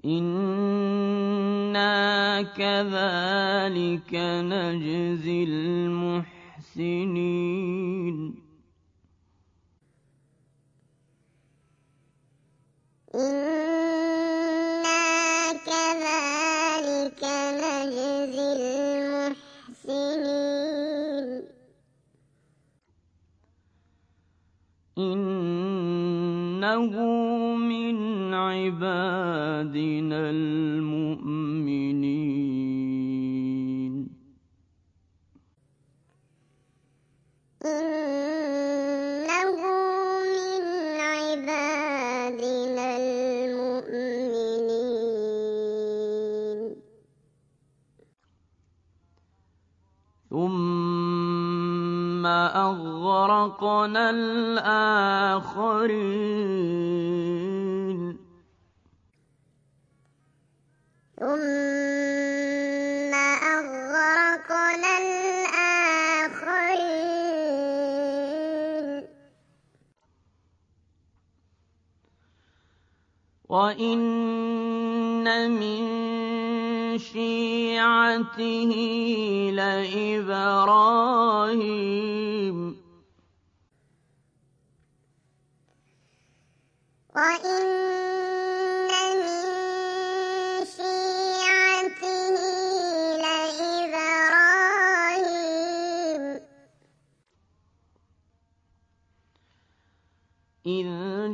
إنا كذلك نجزي المحسنين إنا كذلك نجزي المحسنين إنه من عبادنا المؤمنين إنه من عبادنا المؤمنين ثم أغرقنا الآخرين ثم أغرقنا الآخرين وإن من شيعته لإبراهيم وإن من شيعته لإبراهيم إذ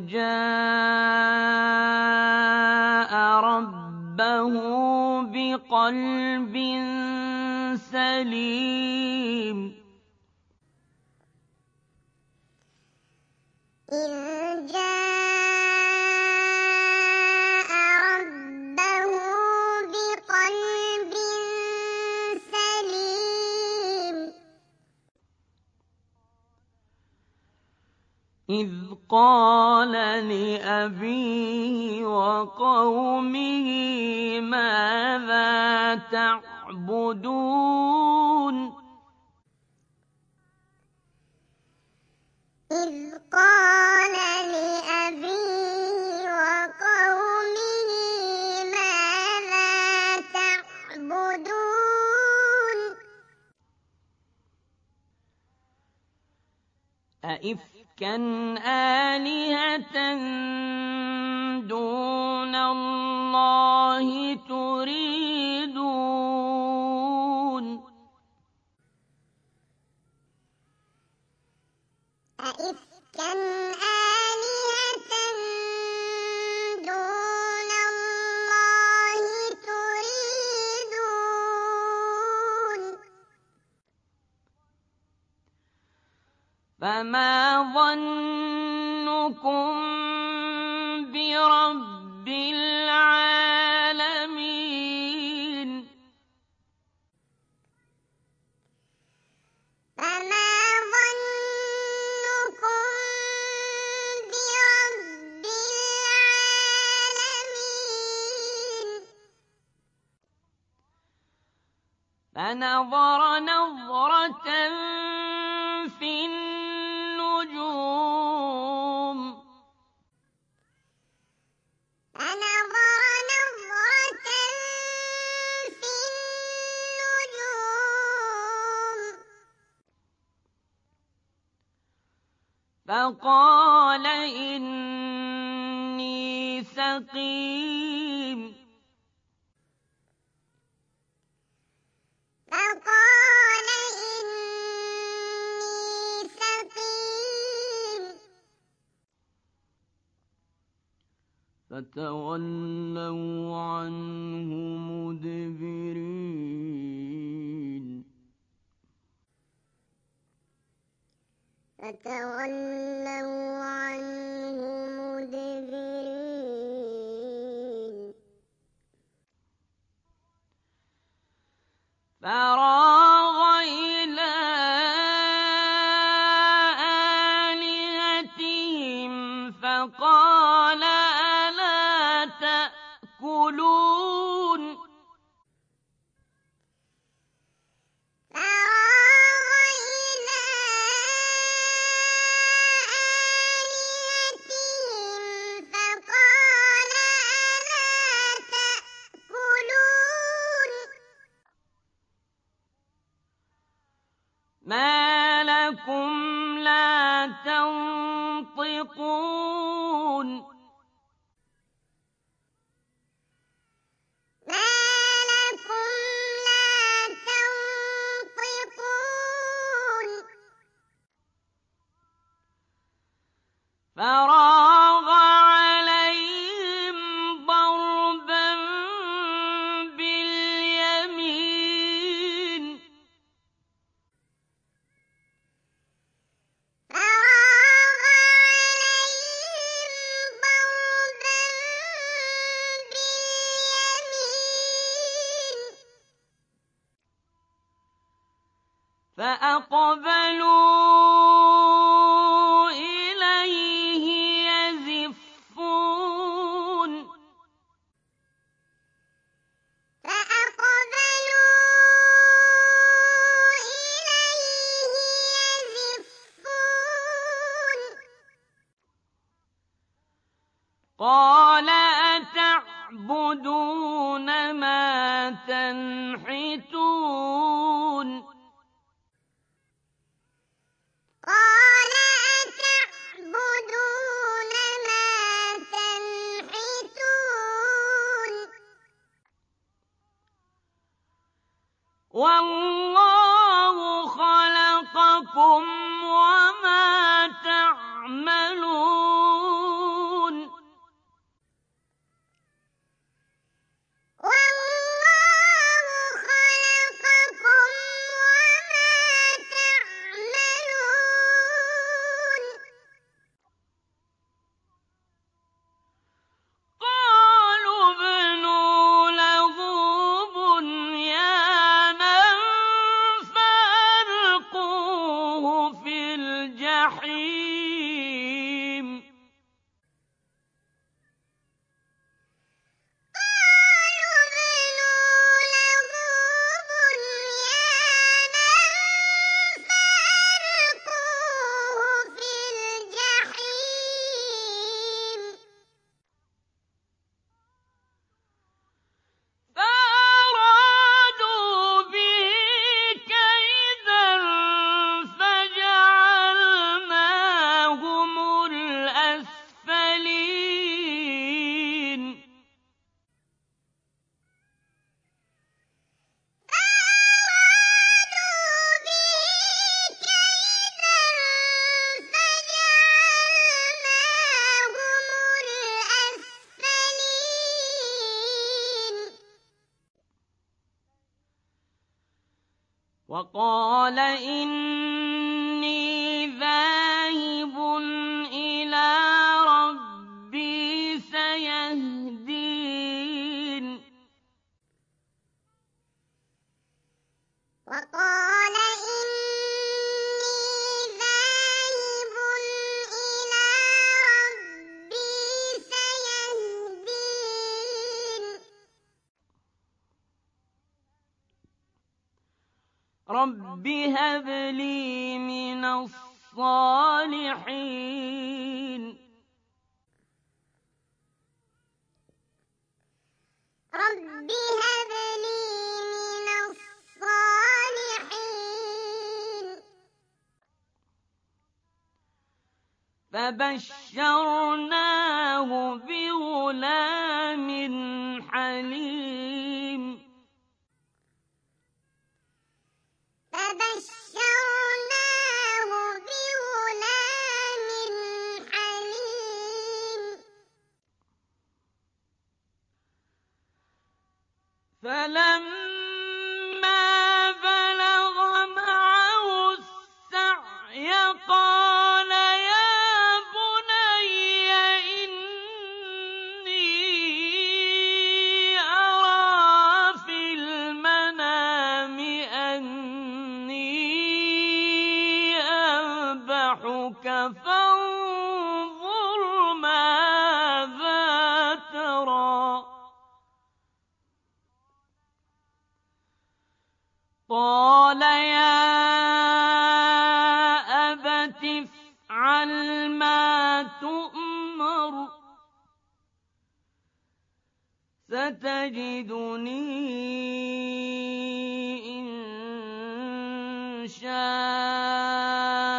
جاء ربه بقلب سليم إذ جاء ربه بقلب سليم إذ قال لأبيه وقومه ماذا تعبدون إذ قال لأبيه وقومه ماذا تعبدون أئفكا آلهة دون الله تريدون أئفكا آلهة دون الله تريدون فما ظنكم برب العالمين فما ظنكم برب العالمين فنظر نظرة في النجوم فنظر نظرة في النجوم فقال إني سقيم فقال إني سقيم فتولوا عنه مدبرين فتولوا عنه مدبرين فراغ إلى آلهتهم فقال ألا تأكلون فراغ إلى آلهتهم فقال ألا لكم لا تنطقون ما لكم لا تنطقون فراغ عليهم ضربا باليمين فراغ عليهم ضربا باليمين فأقبلوا إليه يزفون فأقبلوا إليه يزفون قال أتعبدون ما تنحتون قال أتعبدون ما تنحتون والله خلقكم وما تعملون والله خلقكم وما تعملون قالوا ابنوا له بنيانا فألقوه في الجحيم قالوا ابنوا له بنيانا فألقوه في الجحيم فأرادوا به كيدا فجعلناهم الأسفلين فأرادوا به كيدا فجعلناهم الأسفلين وقال إني ذاهب إلى ربي سيهدين وقال إني ذاهب إلى ربي سيهدين رب هب لي من الصالحين رب هب لي من الصالحين فبشرناه بغلام حليم فبشرناه بغلام حليم فلما بلغ معه السعي قال يا بني إني أرى في المنام أني أذبحك فانظر ماذا ترى قال يا أبت افعل ما تؤمر ستجدني إن شاء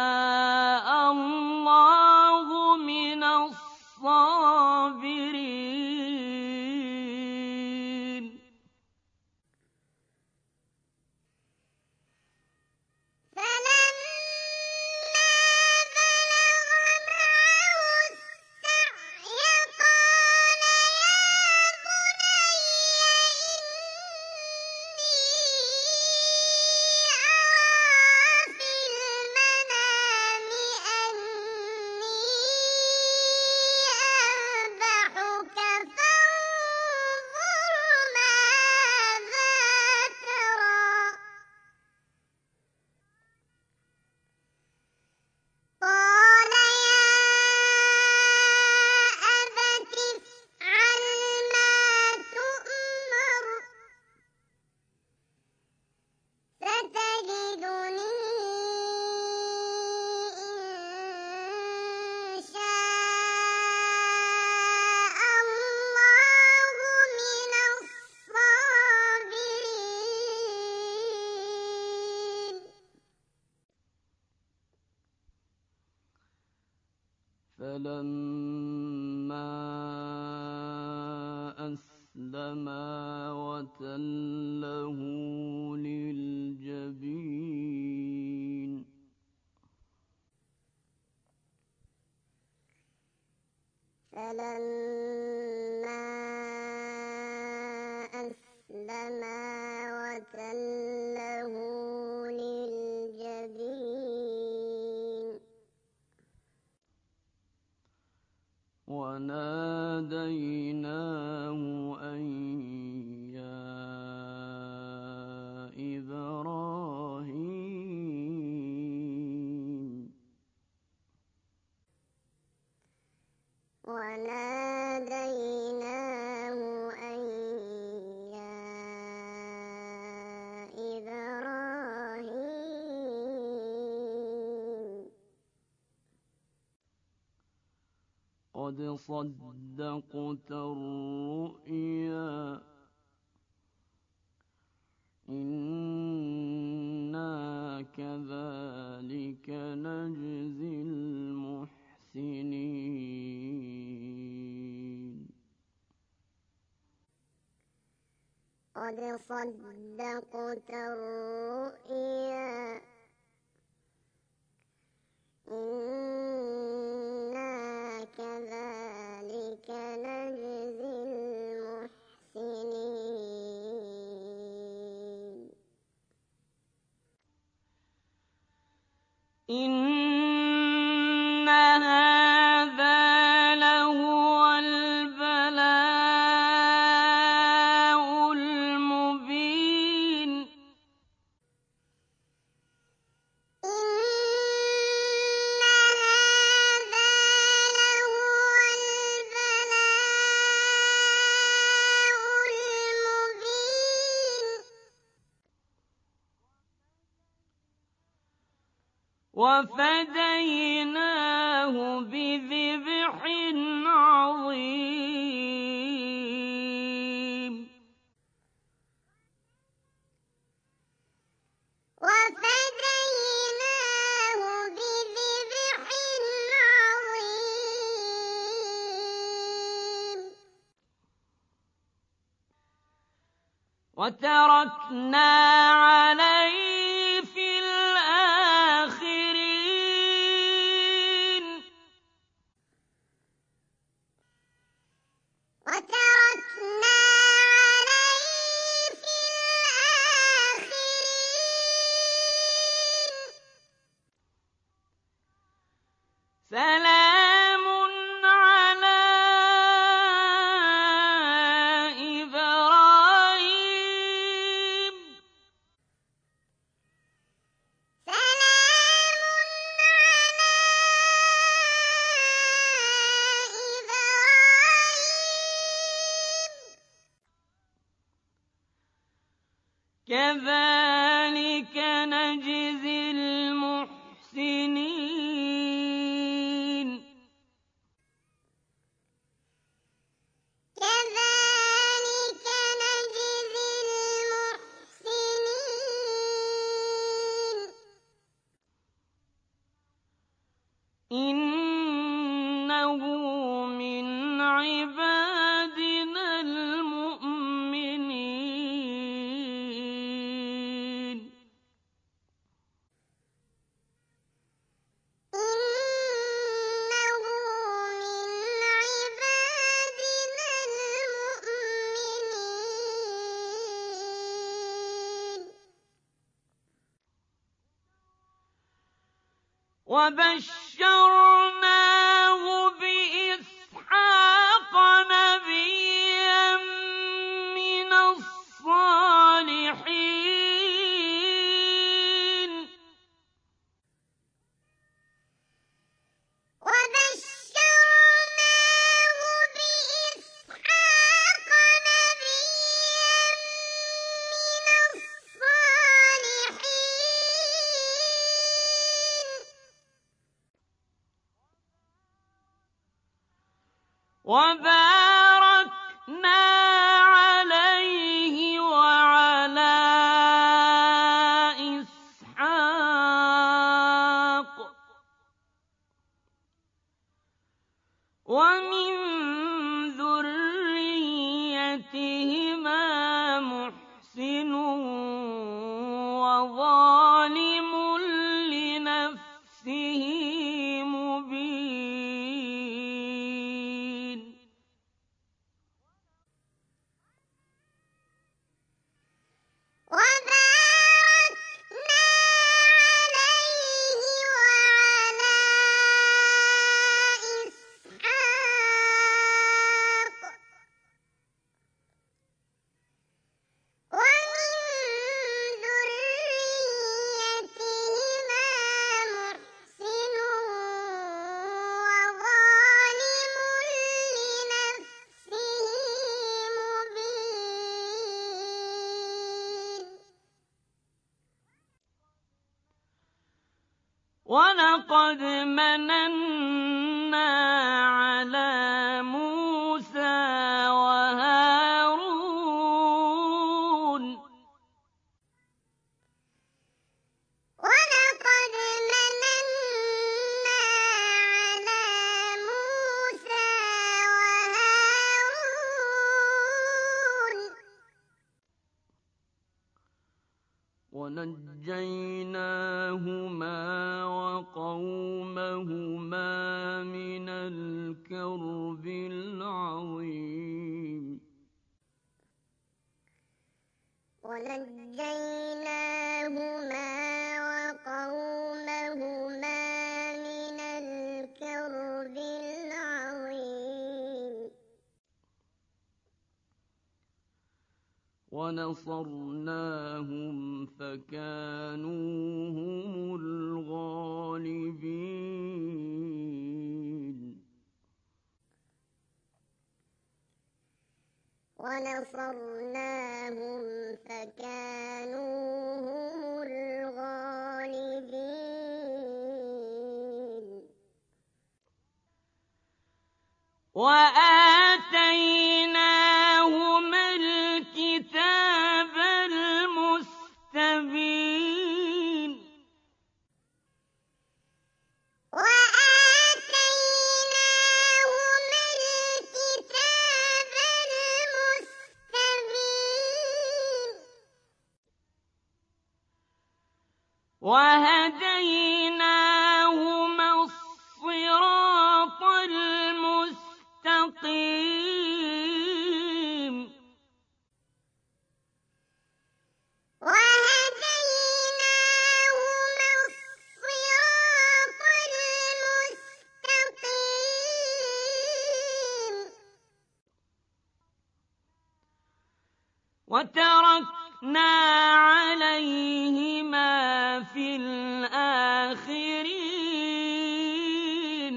فلما أسلما وتله للجبين فلما أسلما وتله للجبين وناديناه أن يا إبراهيم وناديناه أن يا إبراهيم قد صدقت الرؤيا إنا كذلك نجزي المحسنين قد صدقت الرؤيا إنا كذلك نجزي المحسنين إن هذا لهو البلاء المبين إن هذا لهو البلاء المبين وفديناه بذبح عظيم وفديناه بذبح عظيم وتركنا عليه في الآخرين وتركنا عليه في الآخرين سلام على إبراهيم سلام على إبراهيم كذلك نجزي المحسنين كذلك نجزي المحسنين إنه من عبادنا المؤمنين إنه من عبادنا المؤمنين وبشرناه بإسحاق نبيا من الصالحين وبشرناه بإسحاق نبيا من الصالحين وباركنا عليه وعلى إسحاق وَمِن ذُرِّيَّتِهِمَا مُحْسِنٌ وَظَالِمٌ لِّنَفْسِهِ مُبِينٌ وَبَارَكْنَا عَلَيْهِ وَعَلَىٰ إِسْحَاقَ وَمِن ذُرِّيَّتِهِمَا مُحْسِنٌ وَظَالِمٌ لِّنَفْسِهِ مُبِينٌ وَلَقَدْ مَنَنَّا عَلَىٰ مُوسَىٰ وَهَارُونَ وَلَقَدْ مَنَنَّا عَلَىٰ مُوسَىٰ وَهَارُونَ وَنَجَّيْنَاهُمَا وَقَوْمَهُمَا مِنَ الْكَرْبِ الْعَظِيمِ وَنَجَّيْنَاهُمَا وَقَوْمَهُمَا مِنَ الْكَرْبِ الْعَظِيمِ وَنَصَرْنَاهُمْ فَكَانُوا هُمُ الْغَالِبِينَ وَنَصَرْنَاهُمْ فَكَانُوا هُمُ الْغَالِبِينَ وَآتَيْنَاهُمَا الْكِتَابَ الْمُسْتَبِينَ وَآتَيْنَاهُمَا الْكِتَابَ الْمُسْتَبِينَ وَهَدَيْنَاهُمَا الصِّرَاطَ الْمُسْتَقِيمَ وَهَدَيْنَاهُمَا الصِّرَاطَ الْمُسْتَقِيمَ وَتَرَكْنَا عَلَيْهِمَا فِي الْآخِرِينَ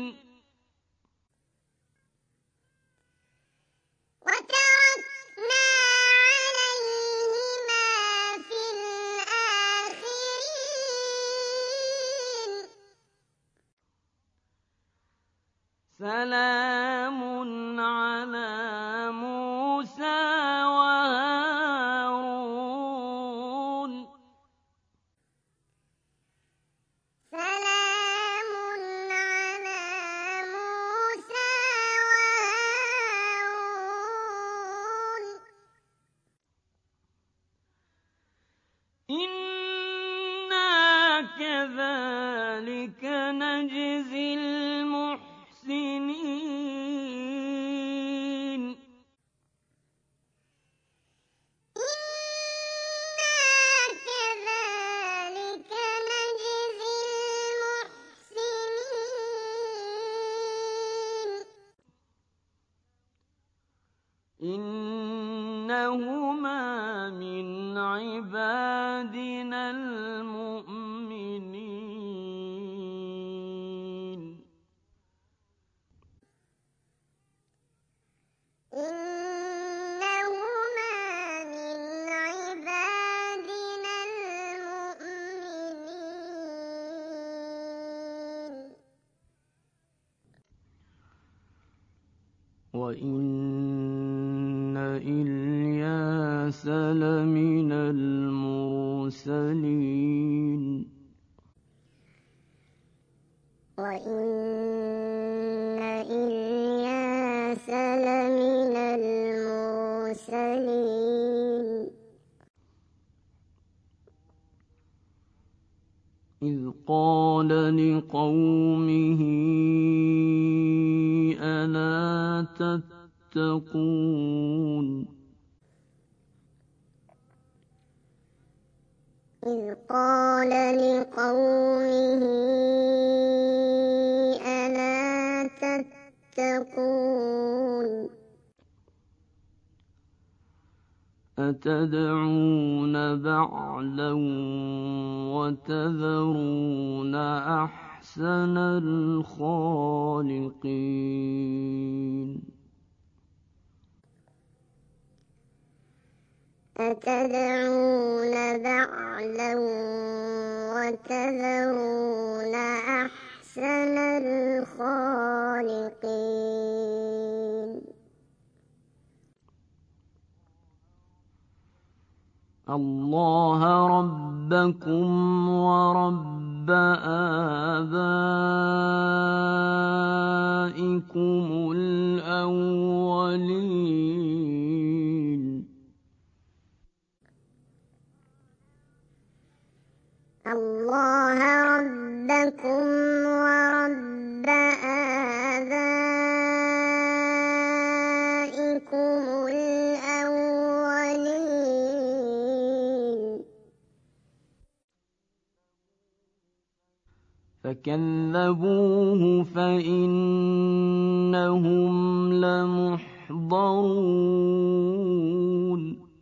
وَتَرَكْنَا عَلَيْهِمَا فِي الْآخِرِينَ سَلَامٌ عَلَىٰ مُوسَىٰ وَهَارُونَ سَلَامٌ عَلَىٰ مُوسَىٰ وَهَارُونَ إِنَّا كَذَٰلِكَ نَجْزِي الْمُحْسِنِينَ إِنَّا كَذَٰلِكَ نَجْزِي الْمُحْسِنِينَ إِنَّهُمَا مِنْ عِبَادِنَا الْمُؤْمِنِينَ إِنَّهُمَا مِنْ عِبَادِنَا الْمُؤْمِنِينَ وَإِنَّ إِلْيَاسَ لَمِنَ الْمُرْسَلِينَ وَإِنَّ إِلْيَاسَ إذ قال لقومه ألا تتقون إذ قال لقومه ألا تتقون أتدعون بعلا وتذرون أحسن الخالقين أتدعون بعلا وتذرون أحسن الخالقين الله ربكم ورب آبائكم الأولين الله ربكم ورب آبائكم الأولين فكذبوه فإنهم لمحضرون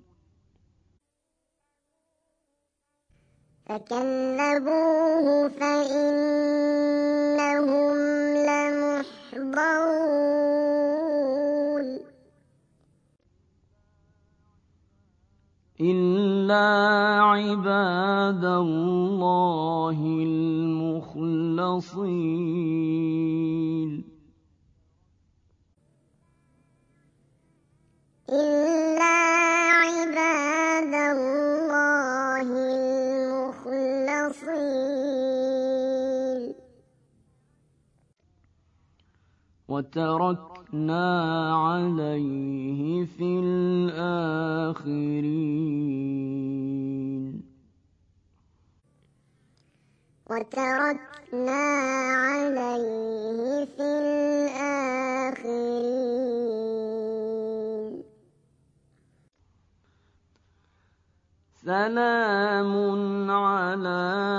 فكذبوه فإنهم لمحضرون إلا عباد الله المخلصين إلا عباد الله المخلصين وتركنا عليه في الآخرين وتركنا عليه في الآخرين سلام على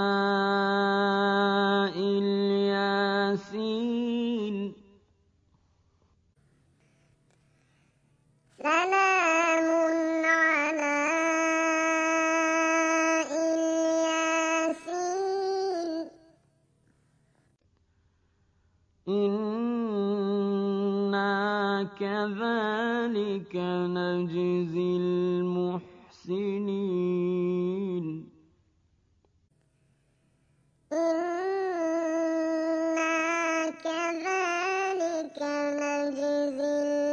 الياسين سلام على الياسين إنا كذلك نجزي المحسنين إنا كذلك نجزي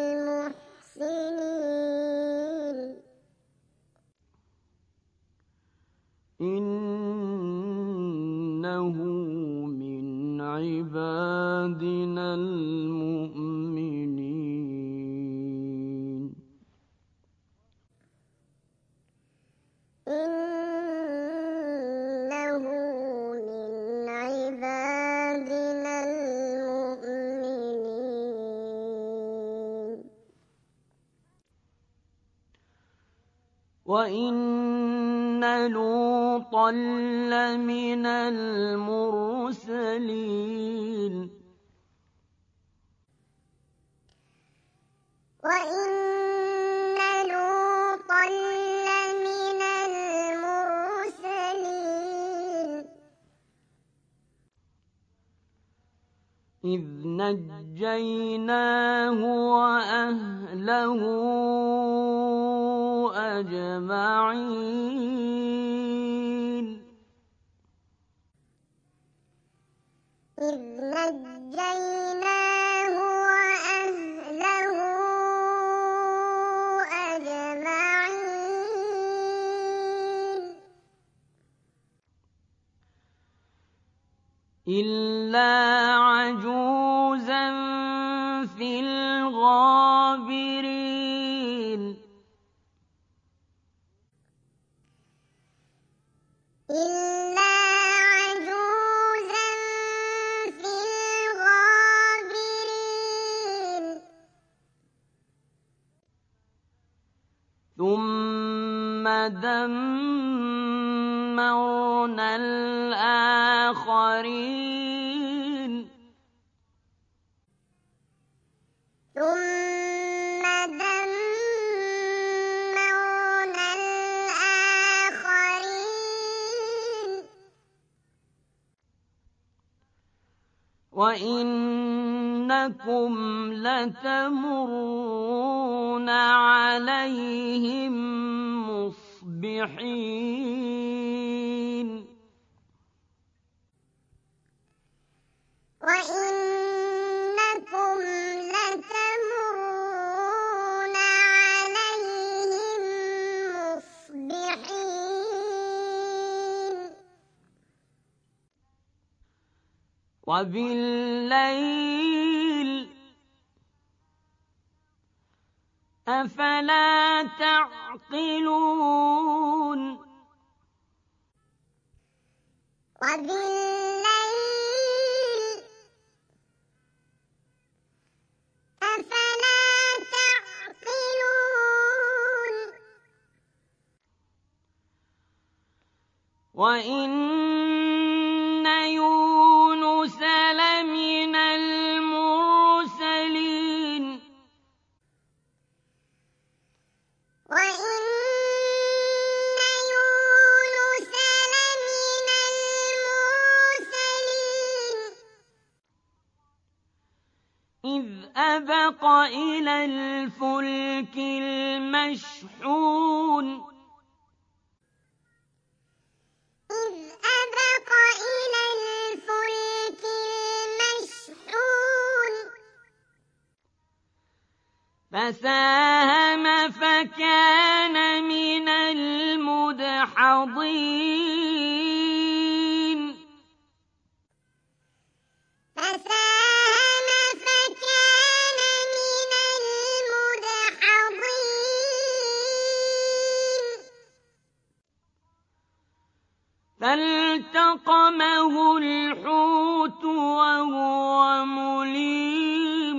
المحسنين إنه من عبادنا المؤمنين إنه من عبادنا المؤمنين وإن لوطا لمن المرسلين وإن لوطا لمن المرسلين إذ نجيناه وأهله أجمعين إذ نجيناه وأهله أجمعين إلا عجوزا في الغابرين إلا عجوزا ثم دمرنا الآخرين ثم دمرنا الآخرين وإنكم لتمرون عليهم مصبحين وإنكم لتمرون عليهم مصبحين وبالليل أفلا تعقلون وبالليل أفلا تعقلون وإن يونس لمن المرسلين وإن يونس لمن المرسلين إذ أبق إلى الفلك المشحون إذ أبق إلى الفلك المشحون فساهم فكان من المدحضين فساهم فكان من المدحضين فالتقمه الحوت وهو مليم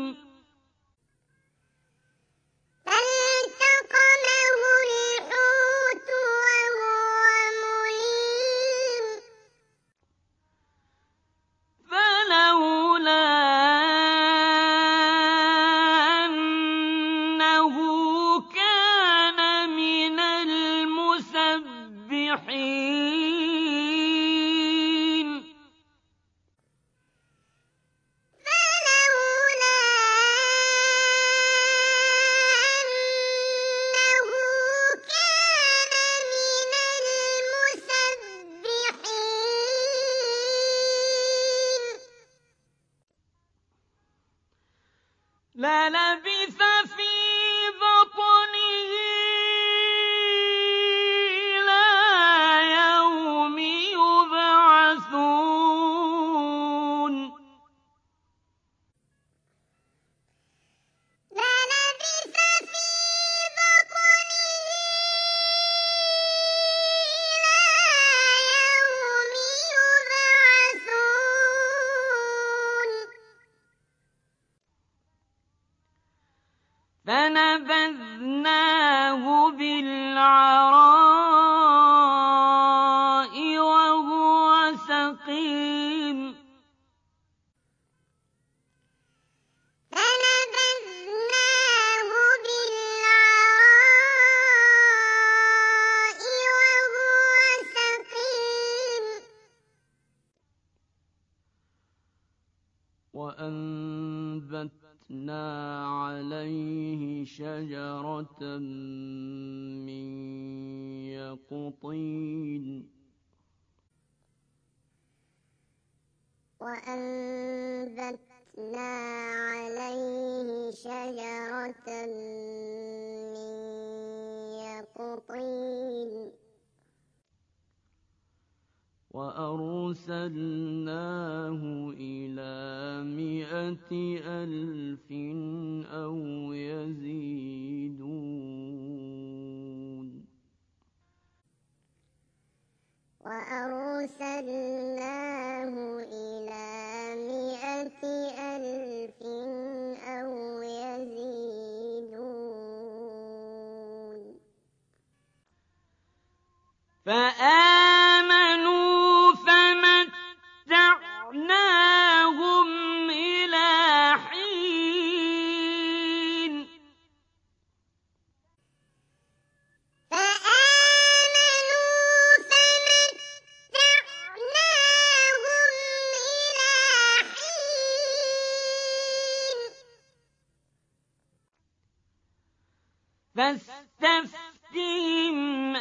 فالتقمه الحوت وهو مليم فلولا أنه كان من المسبحين فلولا أنه كان من المسبحين للبث في بطنه إلى يوم يبعثون للبث في بطنه إلى يوم يبعثون فنبذناه بالعراء وهو سقيم فنبذناه بالعراء وهو سقيم وأنبتنا عليه شجرة من يقطين وأنبتنا عليه شجرة من يقطين وأرسلناه إلى مائة ألف أو يزيدون وأرسلناه إلى مائة ألف أو يزيدون فآمنوا فمتعناهم إلى حين فآمنوا فمتعناهم إلى حين فاستفتهم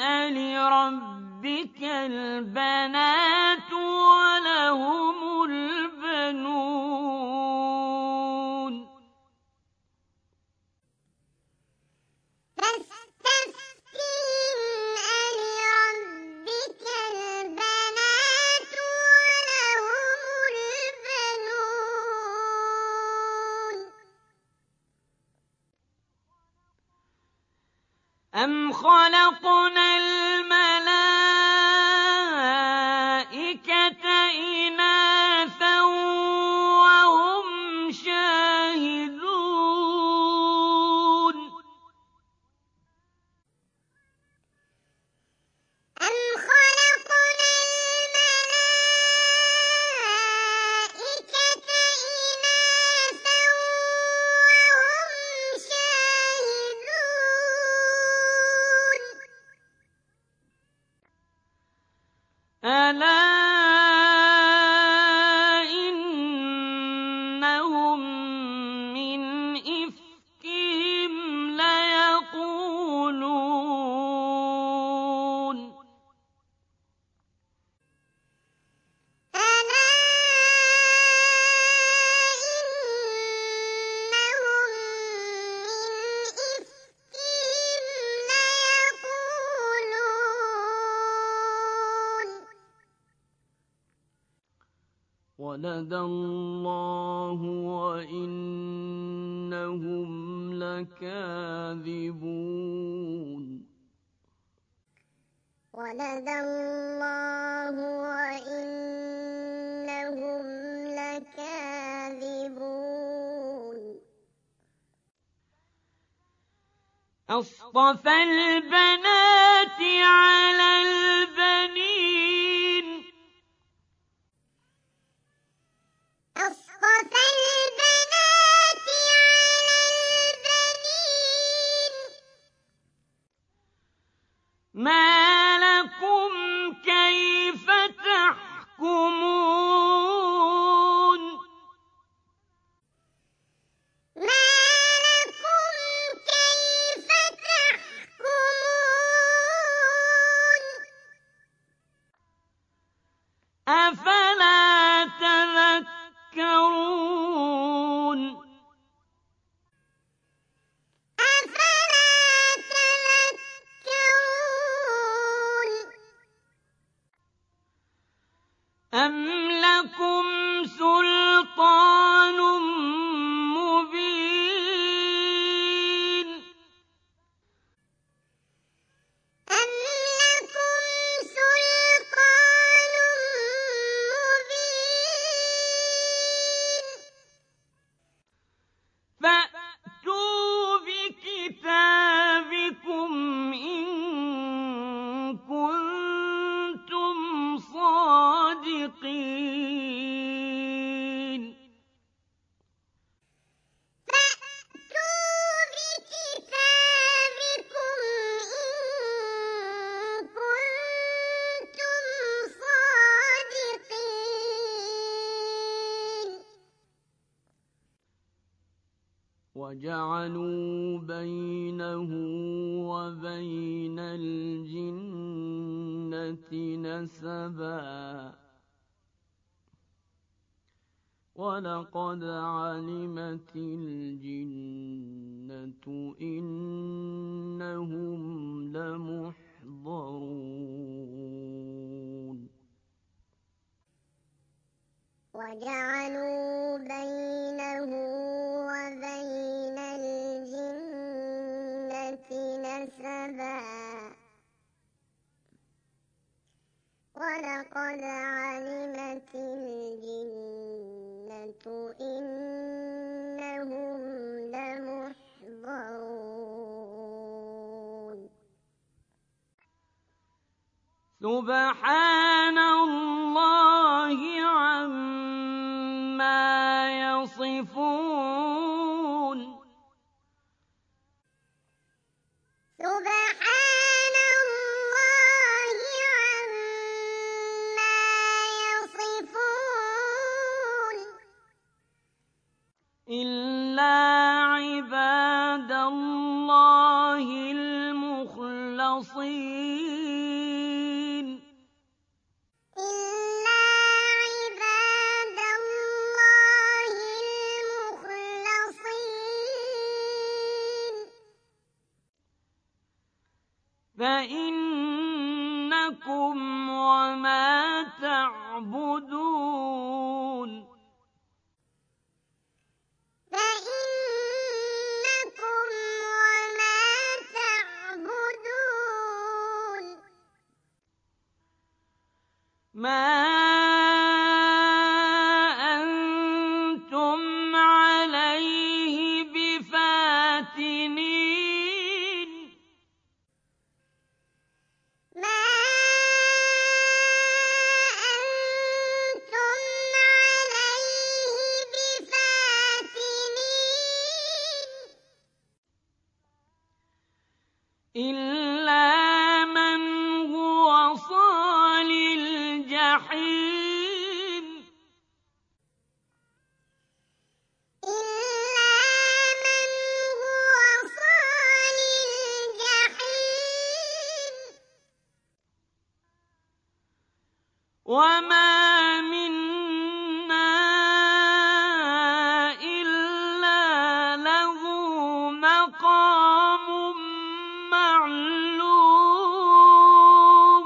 ألربك البنات ولهم البنون فاستفتهم ألربك البنات ولهم البنون أم خلقنا الملائكة إناثا وهم شاهدون أم خلقنا الملائكة إناثا وهم شاهدون ألا إنهم من إفكهم ليقولون ألا إنهم من إفكهم ليقولون ولد الله وإنهم لكاذبون ولد الله وإنهم لكاذبون أصطفى البنات على البنين أصطفى البنات على البنين ما لكم كيف تحكمون ما لكم كيف تحكمون أفلا تذكرون أفلا تذكرون أم لكم سلطان مبين أم لكم سلطان مبين فأتوا بكتابكم إن كنتم صادقين فأتوا بكتابكم إن كنتم صادقين وجعلوا بينه وبين الجنة نسبا ولقد علمت الجنة إنهم لمحضرون وجعلوا بينه وبين الجنة نسبا ولقد علمت الجنة إنهم لمحضرون سبحان الله عما يصفون سبحان الله عما يصفون إلا عباد الله المخلصين إلا عباد الله المخلصين فإنكم وما تعبدون فإنكم وما تعبدون ما أنتم عليه بفاتنين ما أنتم عليه بفاتنين إلا من هو صال الجحيم إلا من هو صال الجحيم وما منا إلا له مقام معلوم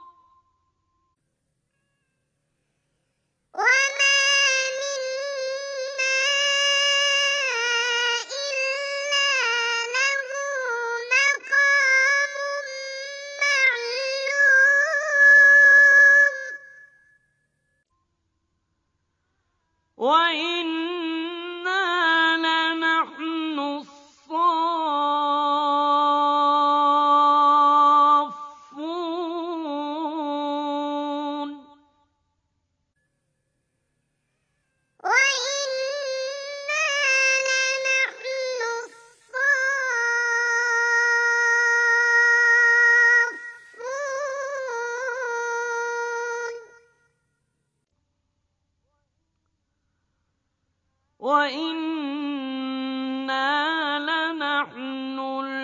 وما منا إلا له مقام معلوم وإنا لنحن الصافون وإنا لنحن الصافون وإنا لنحن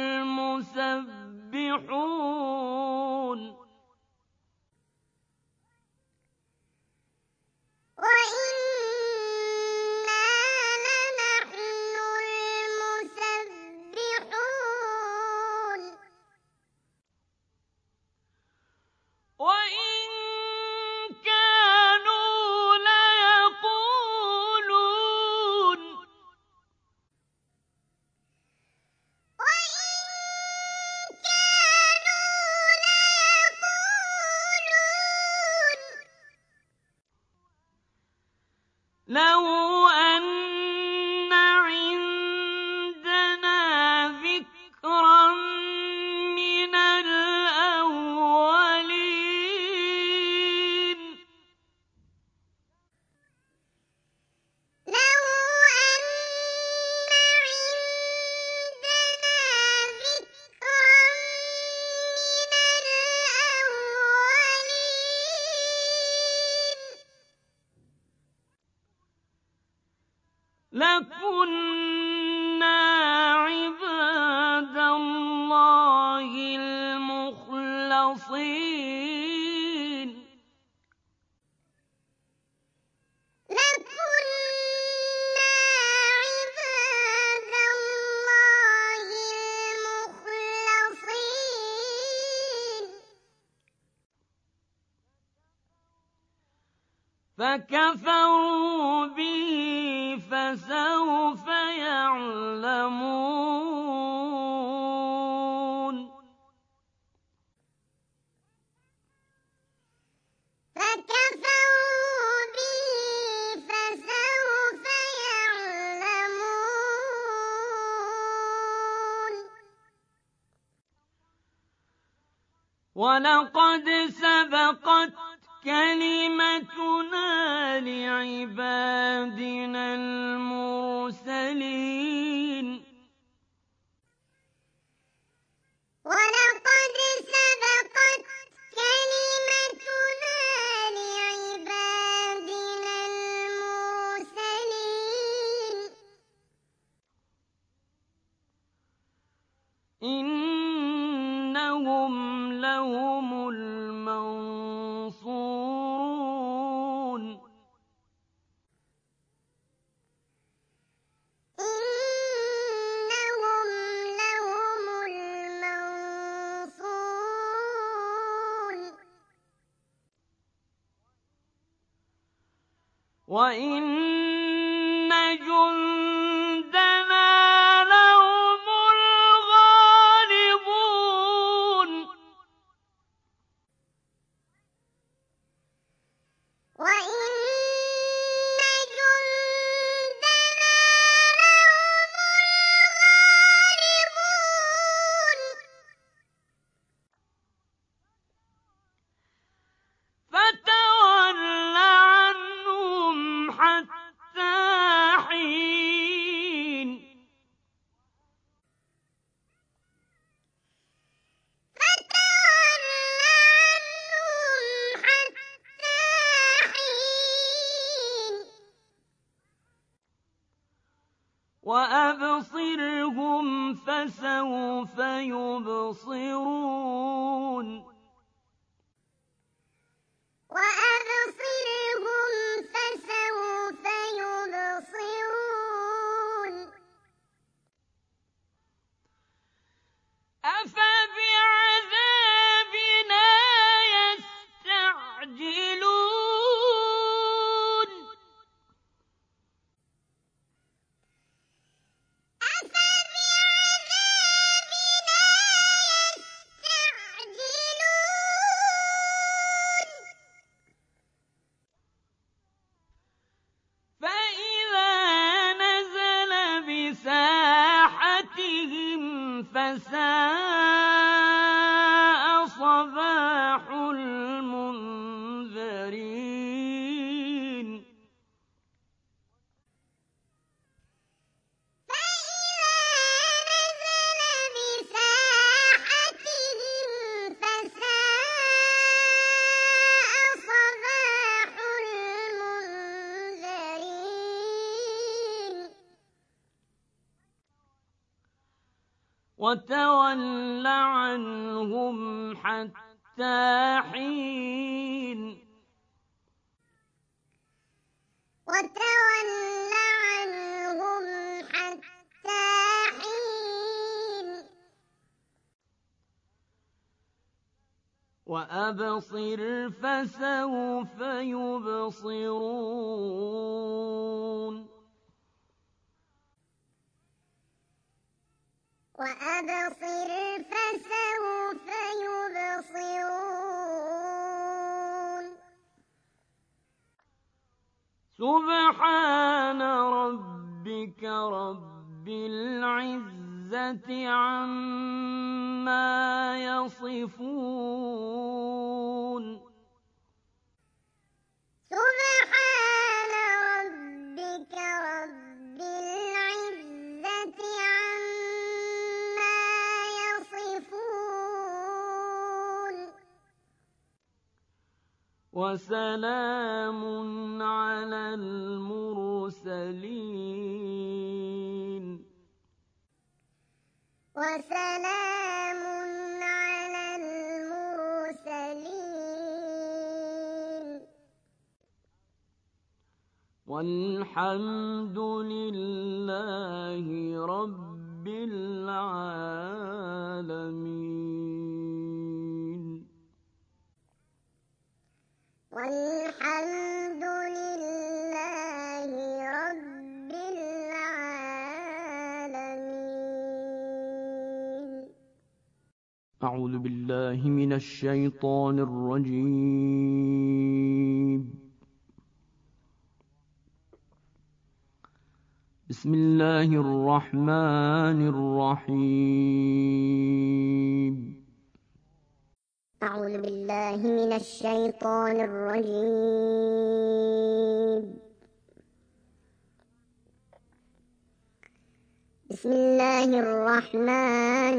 المسبحون وإنا لنحن المسبحون وإن كانوا ليقولون وإن كانوا ليقولون لو أن عندنا ذكرا من الأولين لو أن عندنا ذكرا من الأولين لكنا عباد الله المخلصين لكنا عباد الله المخلصين فكفروا به فسوف يعلمون فكفروا به فسوف يعلمون وَلَقَدْ سَبَقَتْ كَلِمَتُنَا لِعِبَادِنَا الْمُرْسَلِينَ وَلَقَدْ سَبَقَتْ كَلِمَتُنَا لِعِبَادِنَا الْمُرْسَلِينَ إِنَّهُمْ لَهُمُ الْمَنصُورُونَ إِنَّهُمْ لَهُمُ الْمَنصُورُونَ وَإِنَّ جُندَنَا لَهُمُ الْغَالِبُونَ وَإِنَّ جُندَنَا لَهُمُ الْغَالِبُونَ فَتَوَلَّ عَنْهُمْ حَتَّىٰ حِينٍ فَتَوَلَّ عَنْهُمْ حَتَّىٰ حِينٍ وَأَبْصِرْهُمْ فَسَوْفَ يُبْصِرُونَ وَأَبْصِرْهُمْ فَسَوْفَ يُبْصِرُونَ أَفَبِعَذَابِنَا يَسْتَعْجِلُونَ أَفَبِعَذَابِنَا يَسْتَعْجِلُونَ فَإِذَا نَزَلَ بِسَاحَتِهِمْ فَسَاءَ صَبَاحُ الْمُنذَرِينَ فَإِذَا نَزَلَ بِسَاحَتِهِمْ فَسَاءَ صَبَاحُ الْمُنذَرِينَ وَتَوَلَّ عَنْهُمْ حَتَّىٰ حِينٍ وَتَوَلَّ عَنْهُمْ حَتَّىٰ حِينٍ وَأَبْصِرْ فَسَوْفَ يُبْصِرُونَ وَأَبْصِرْ فَسَوْفَ يُبْصِرُونَ سُبْحَانَ رَبِّكَ رَبِّ الْعِزَّةِ عَمَّا يَصِفُونَ سُبْحَانَ رَبِّكَ رَبِّ الْعِزَّةِ عَمَّا يَصِفُونَ وَسَلَامٌ عَلَى الْمُرْسَلِينَ وَسَلَامٌ عَلَى الْمُرْسَلِينَ وَالْحَمْدُ لِلَّهِ رَبِّ الْعَالَمِينَ وَالْحَمْدُ لِلَّهِ رَبِّ الْعَالَمِينَ أعوذ بالله من الشيطان الرجيم بسم الله الرحمن الرحيم أعوذ بالله من الشيطان الرجيم. بسم الله الرحمن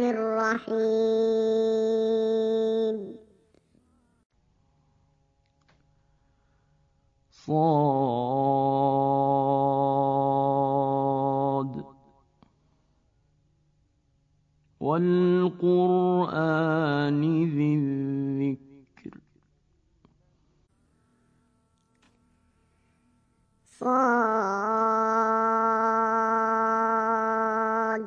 الرحيم. صاد والقرآن ذي الذكر. صاد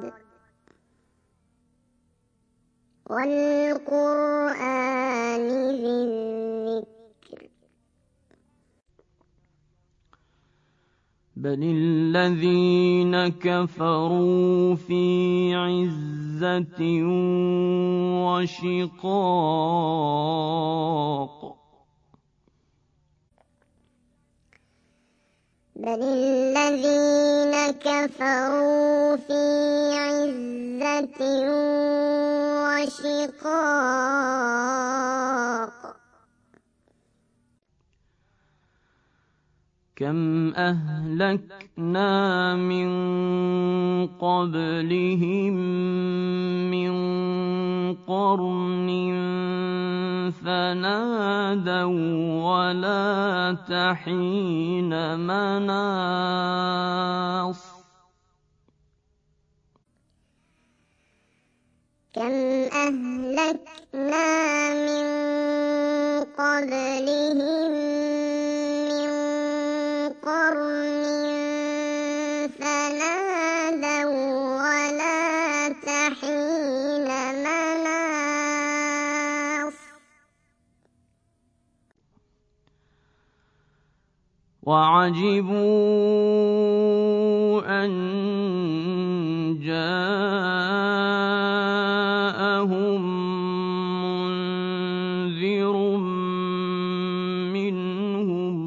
والقرآن ذي الذكر. بل الذين كفروا في عزة وشقاق. بل الذين كفروا في عزة وشقاق. كم أهلكنا من قبلهم من قرن فنادوا ولا تحين مناص. كم أهلكنا من قبلهم من قرن فنادوا ولا تحين مناص. وعجبوا أن جاءهم منذر منهم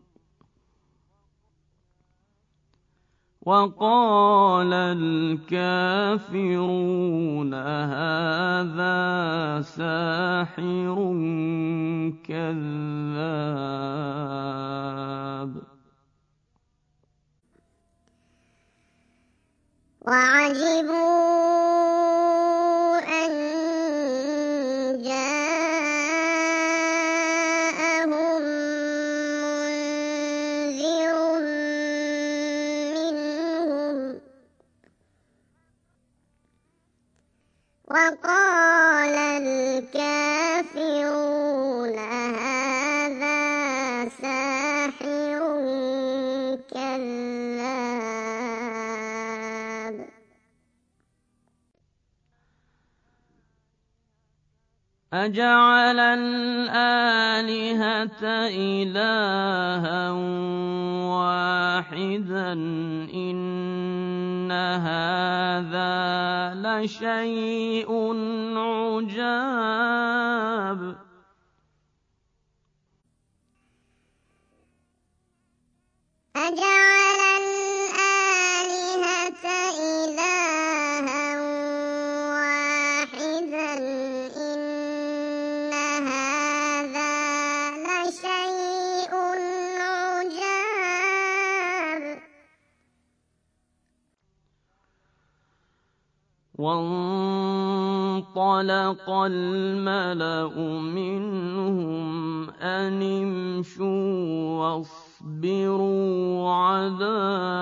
وقال الكافرون هذا ساحر كذاب. وعجبوا أن جاءهم منذر منهم وقال الكافرون هذا ساحر كذاب. أجعل الآلهة إلها واحدا إن هذا لشيء عجاب. أجعل الآلهة إلها واحدا إن هذا لشيء عجاب. وانطلق الملأ منهم أن امشوا واصبروا على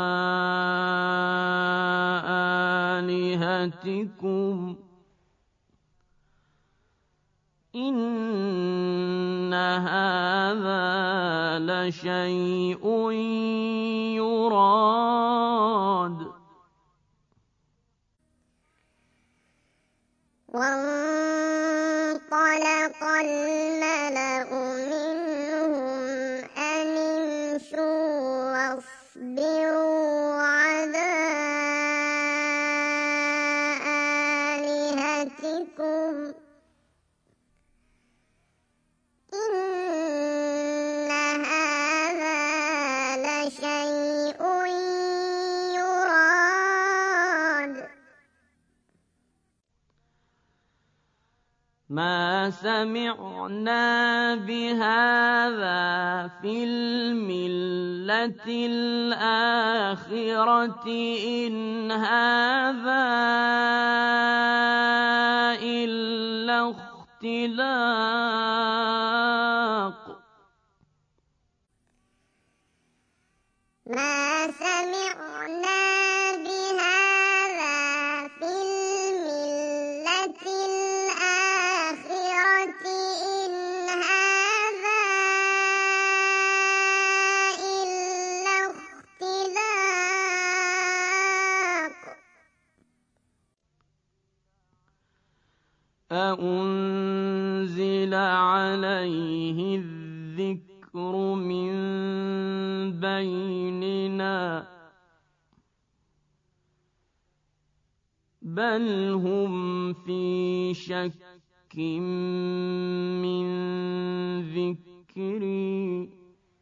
آلهتكم إن هذا لشيء يراد. وانطلق الملأ منهم أن امشوا واصبروا على آلهتكم إن هذا لشيء يراد. ما سمعنا بهذا في الملة الآخرة إن هذا إلا اختلاق ما سمعنا بهذا في الملة الآخرة إن هذا إلا اختلاق أأنزل عليه الذكر من بيننا بل هم في شك من ذكري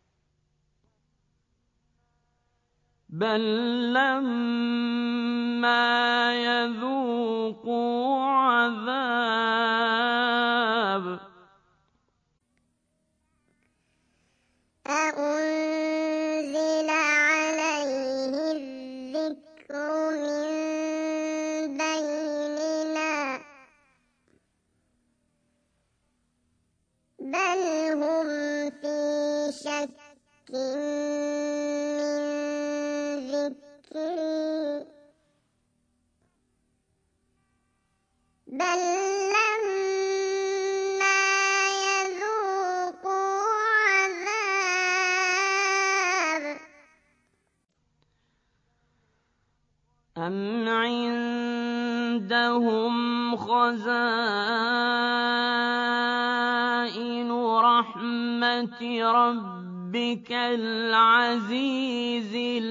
بل لما يذوقوا عذاب أأنزل عليه الذكر من بيننا بل هم في شك من ذكري بل لما يذوقوا عذاب أم عندهم خزائن رحمة ربك العزيز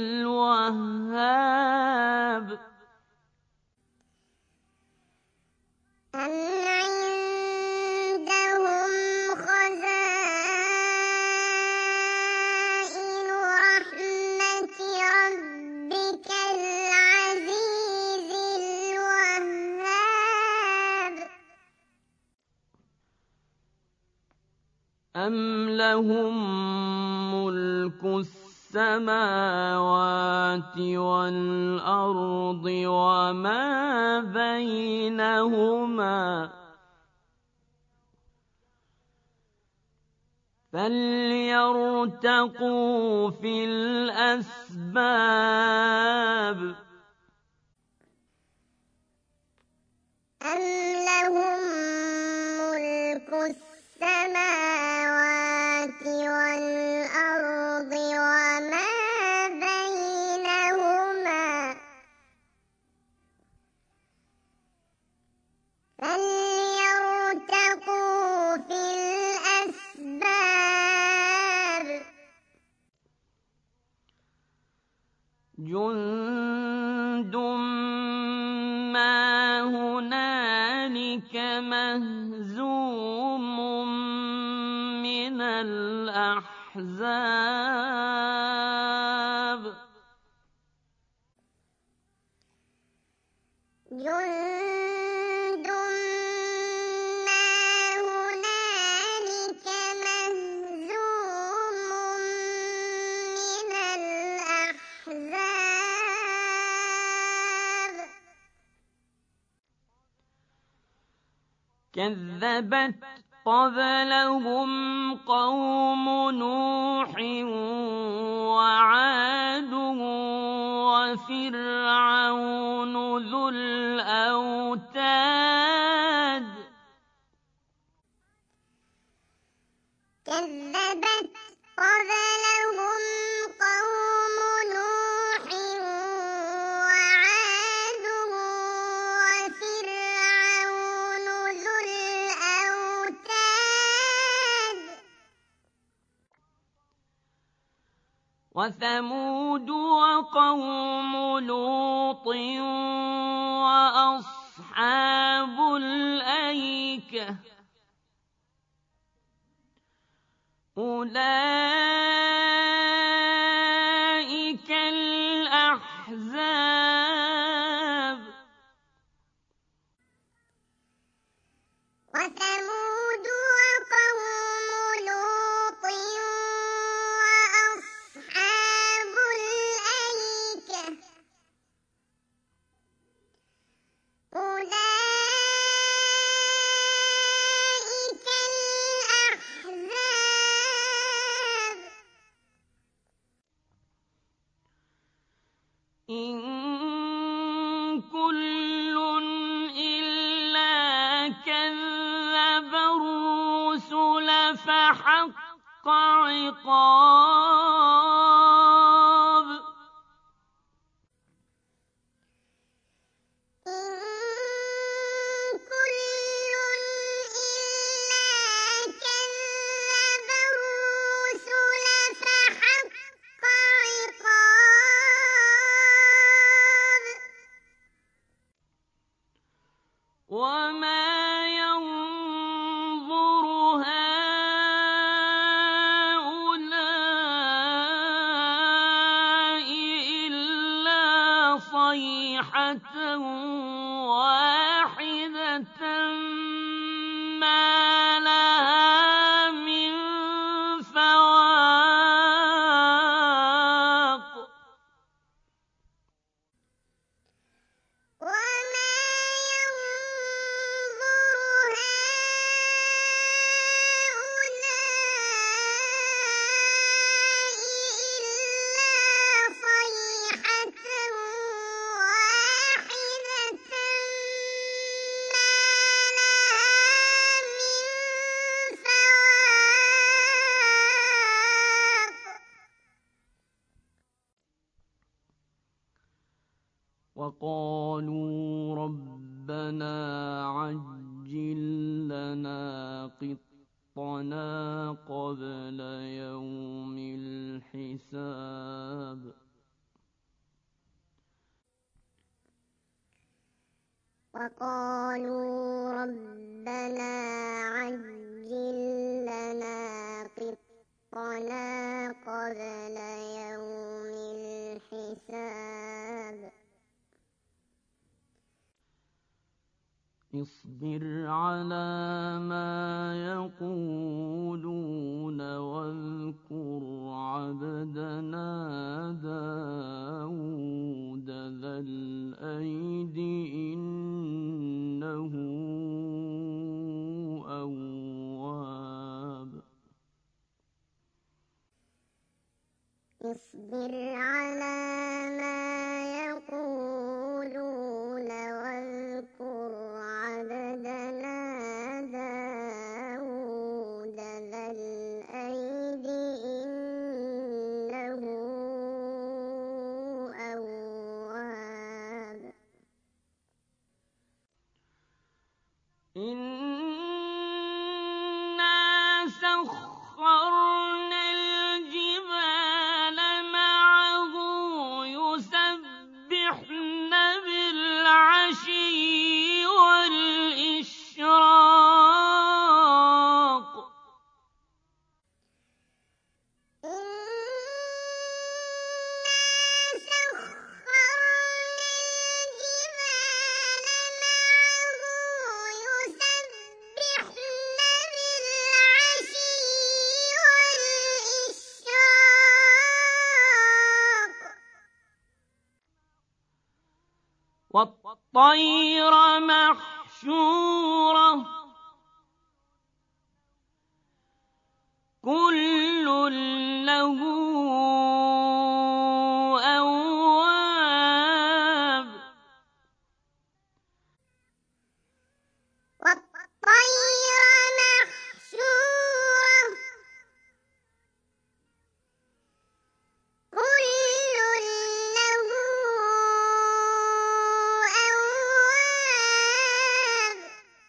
الوهاب أم عندهم خزائن رحمة ربك العزيز الوهاب أم لهم ملك السماوات والأرض وما بينهما فليرتقوا في الأسباب أم لهم ملك السماوات والأرض وما بينهما فليرتقوا في الأسباب جند ما هنالك مهزوم من الأحزاب جند ما هنالك مهزوم من الأحزاب كذبت قبلهم قوم نوح وعاد وفرعون ذو الأوتاد كذبت قبلهم قوم نوح وعاد وفرعون ذو الأوتاد وثمود وقوم لوط وأصحاب الأيكة أولئك الأحزاب وثمود عقاب إن كل إلا كذب الرسل فحق عقاب وما ينظر هؤلاء إلا صيحة واحدة ما لها من فواق وما ينظر هؤلاء إلا صيحة واحدة ما لها من فواق وقالوا ربنا عجل لنا قطنا قبل يوم الحساب وقالوا ربنا عجل لنا قطنا قبل يوم الحساب اصبر على ما يقولون واذكر عبدنا داود ذا الأيد إنه أواب اصبر على ما يقولون واذكر عبدنا داود ذا الأيد إنه أواب إنا سخرنا الجبال معه يسبحن بالعشي والإشراق إنا سخرنا الجبال معه يسبحن بالعشي والإشراق والطير محشورة كل له أواب والطير محشورة كل له أواب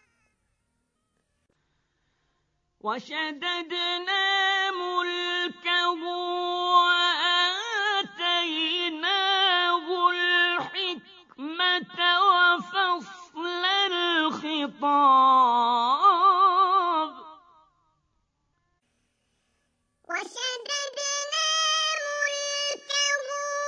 وشددنا ملكه وآتيناه الحكمة وفصل الخطاب وشددنا ملكه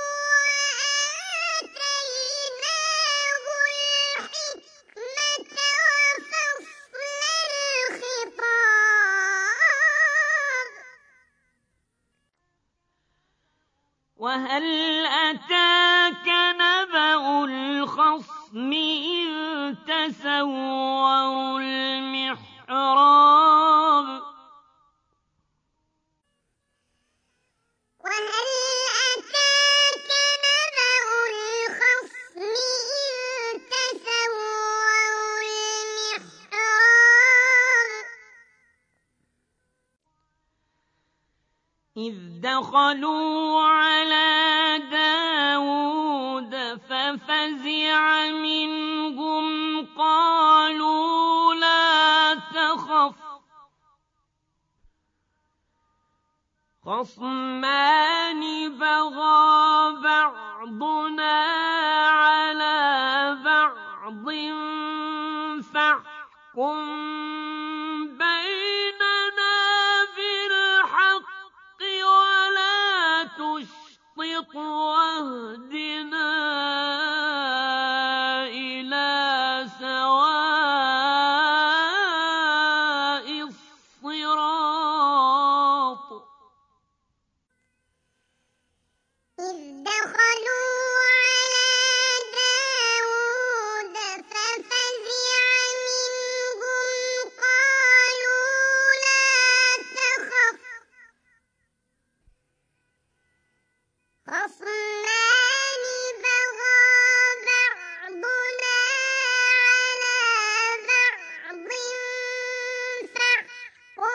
وآتيناه الحكمة وفصل الخطاب وهل أتاك نبأ الخصم إذ تسوروا المحراب وهل أتاك نبأ الخصم إذ تسوروا المحراب إذ دخلوا على داود ففزع منهم قالوا لا تخف خصمان بغى بعضنا على بعض فاحكم بيننا بالحق ولا تشطط واهدنا إلى سواء الصراط. إذ دخلوا على داود ففزع منهم قالوا لا تخف خصمان بغى بعضنا على بعض فاحكم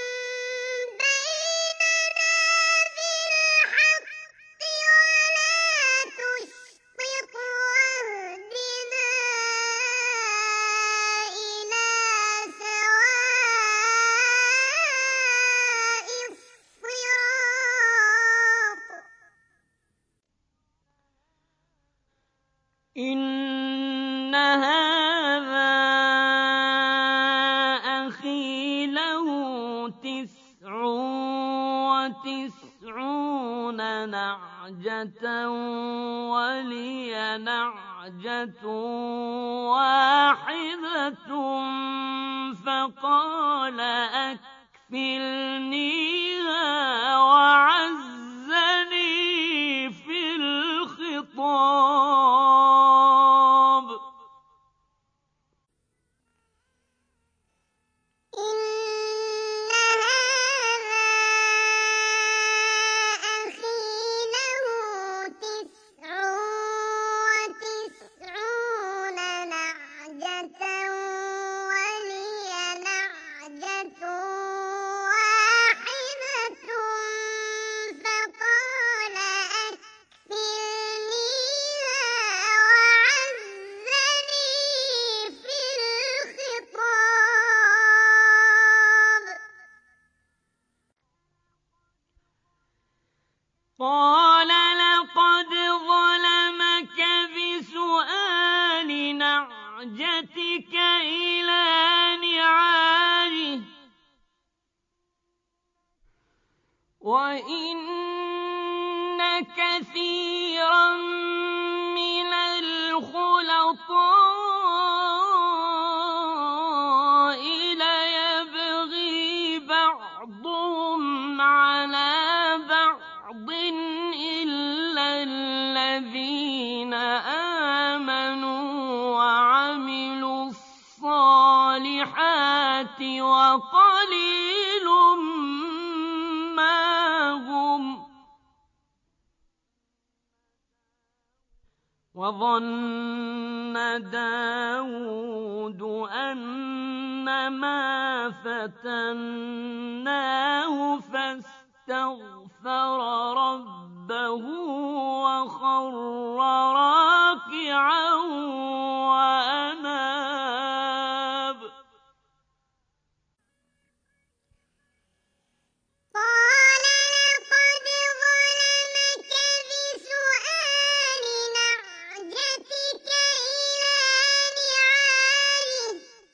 بيننا بالحق ولا تشطط واهدنا إلى سواء الصراط. إن هذا أخي له تسع وتسعون نعجة ولي نعجة واحدة فقال أكفلنيها وعزني في الخطاب. إن هذا أخي له تسع وتسعون نعجة ولي نعجة واحدة فقال أكفلنيها وعزني في الخطاب. قال لقد ظلمك بسؤال نعجتك إلى نعاجه وإن كثيرا من الخلطاء ليبغي بعضهم على بعض إلا الذين آمنوا وعملوا الصالحات وقليل ما هم. وظن داود أنما فتناه فاستغفر ربه وخر راكعا وأناب. قال لقد ظلمك بسؤال نعجتك إلى نعاجه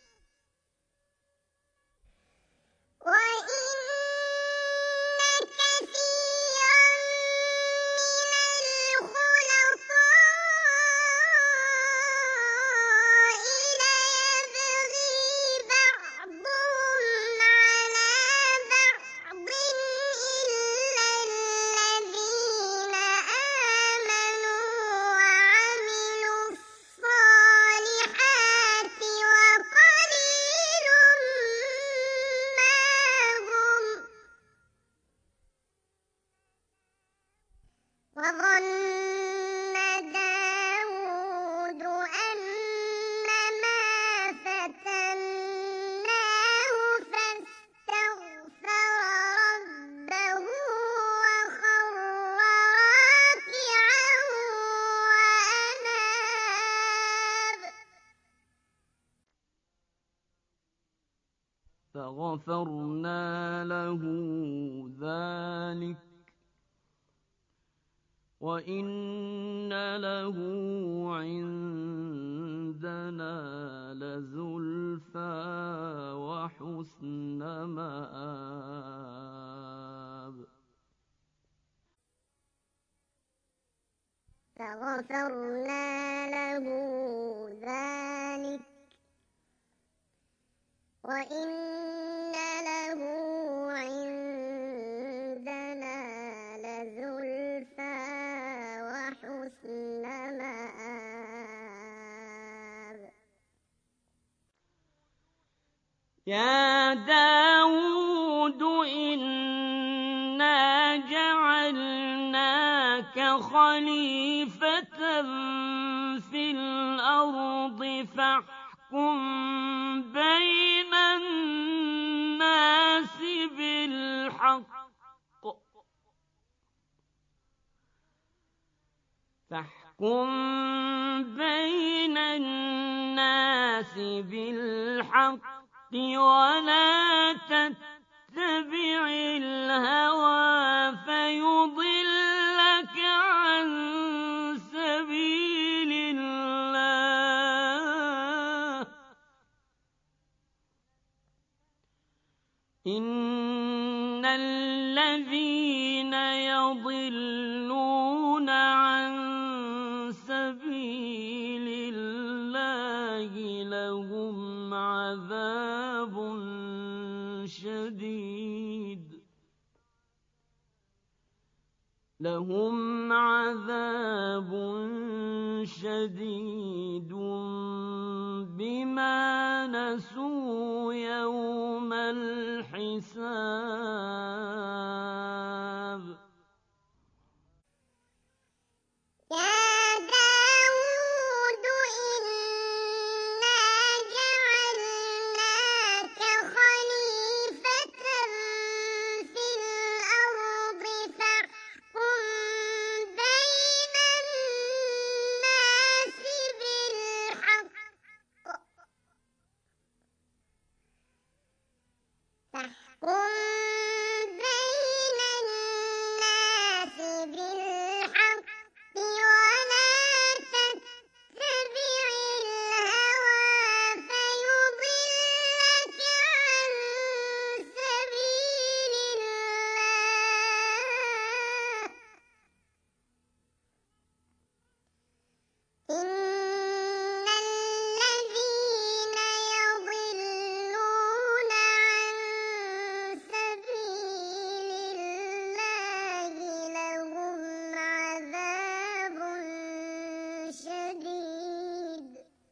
وإن كثيرا من الخلطاء فغفرنا له ذلك وإن له عندنا لزلفى وحسن مآب فغفرنا له ذلك وإن له عندنا لزلفى وحسن مآب يا داود إنا جعلناك خليفة في الأرض فاحكم بين الناس بالحق فاحكم بين الناس بالحق ولا تتبع الهوى فيضلك عن سبيل الله إن الذين يضلون عن سبيل الله لهم عذاب شديد لهم عذاب شديد بما نسوا يوم الحساب يا داود إنا جعلناك خليفة في الأرض فاحكم بين الناس بالحق فاحكم بين الناس بالحق ولا تتبع الهوى فيضلك عن سبيل الله إن الذين يضلون عن سبيل الله لهم عذاب شديد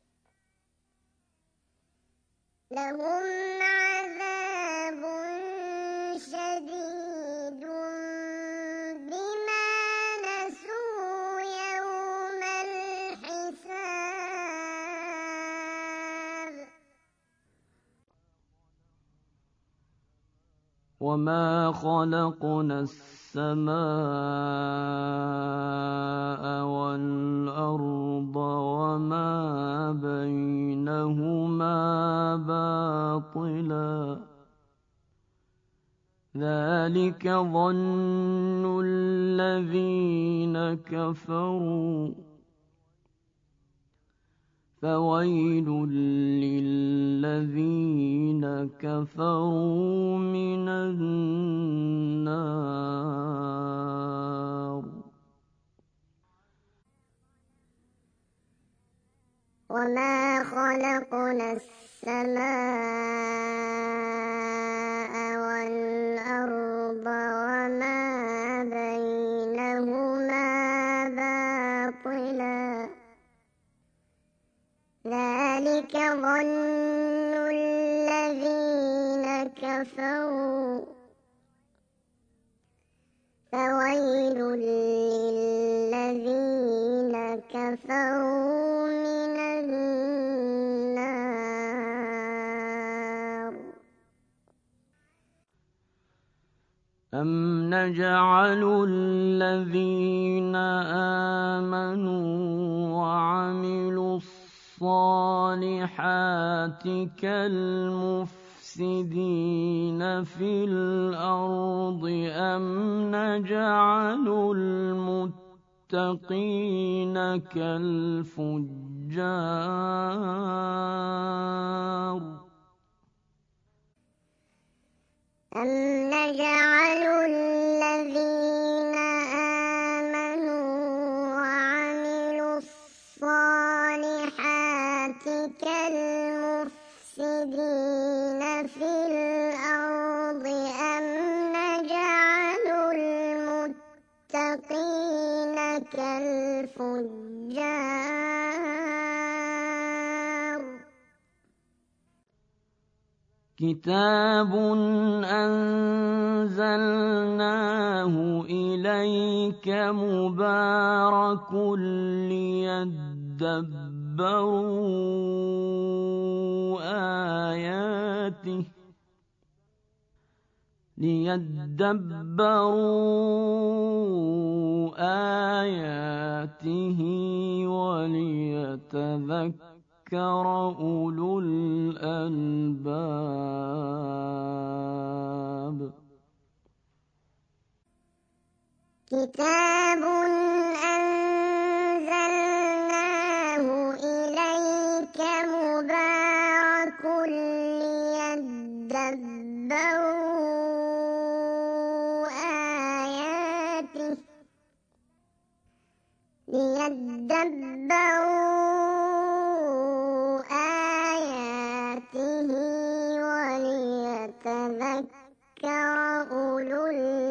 لهم عذاب شديد بما نسوا يوم الحساب وما خلقنا السماء والأرض وما بينهما باطلا ذلك ظن الذين كفروا فويل للذين كفروا من النار وما خلقنا السماء والأرض وما بينهما باطلا ذلك ظن الذين كفروا فويل للذين كفروا من النار أم نجعل الذين آمنوا وعملوا الصالحات كالمفسدين المفسدين في الأرض أم نجعل المتقين كالفجار أم نجعل الذين آمنوا وعملوا الصالحات كالمفسدين في الأرض أم نجعل المتقين كالفجار كتاب أنزلناه إليك مبارك ليدبروا آياته ليدبروا آياته وليتذكر أولو الألباب كتاب أنزلناه إليك مبارك ليدبروا آياته ليدبروا آياته وليتذكر أولو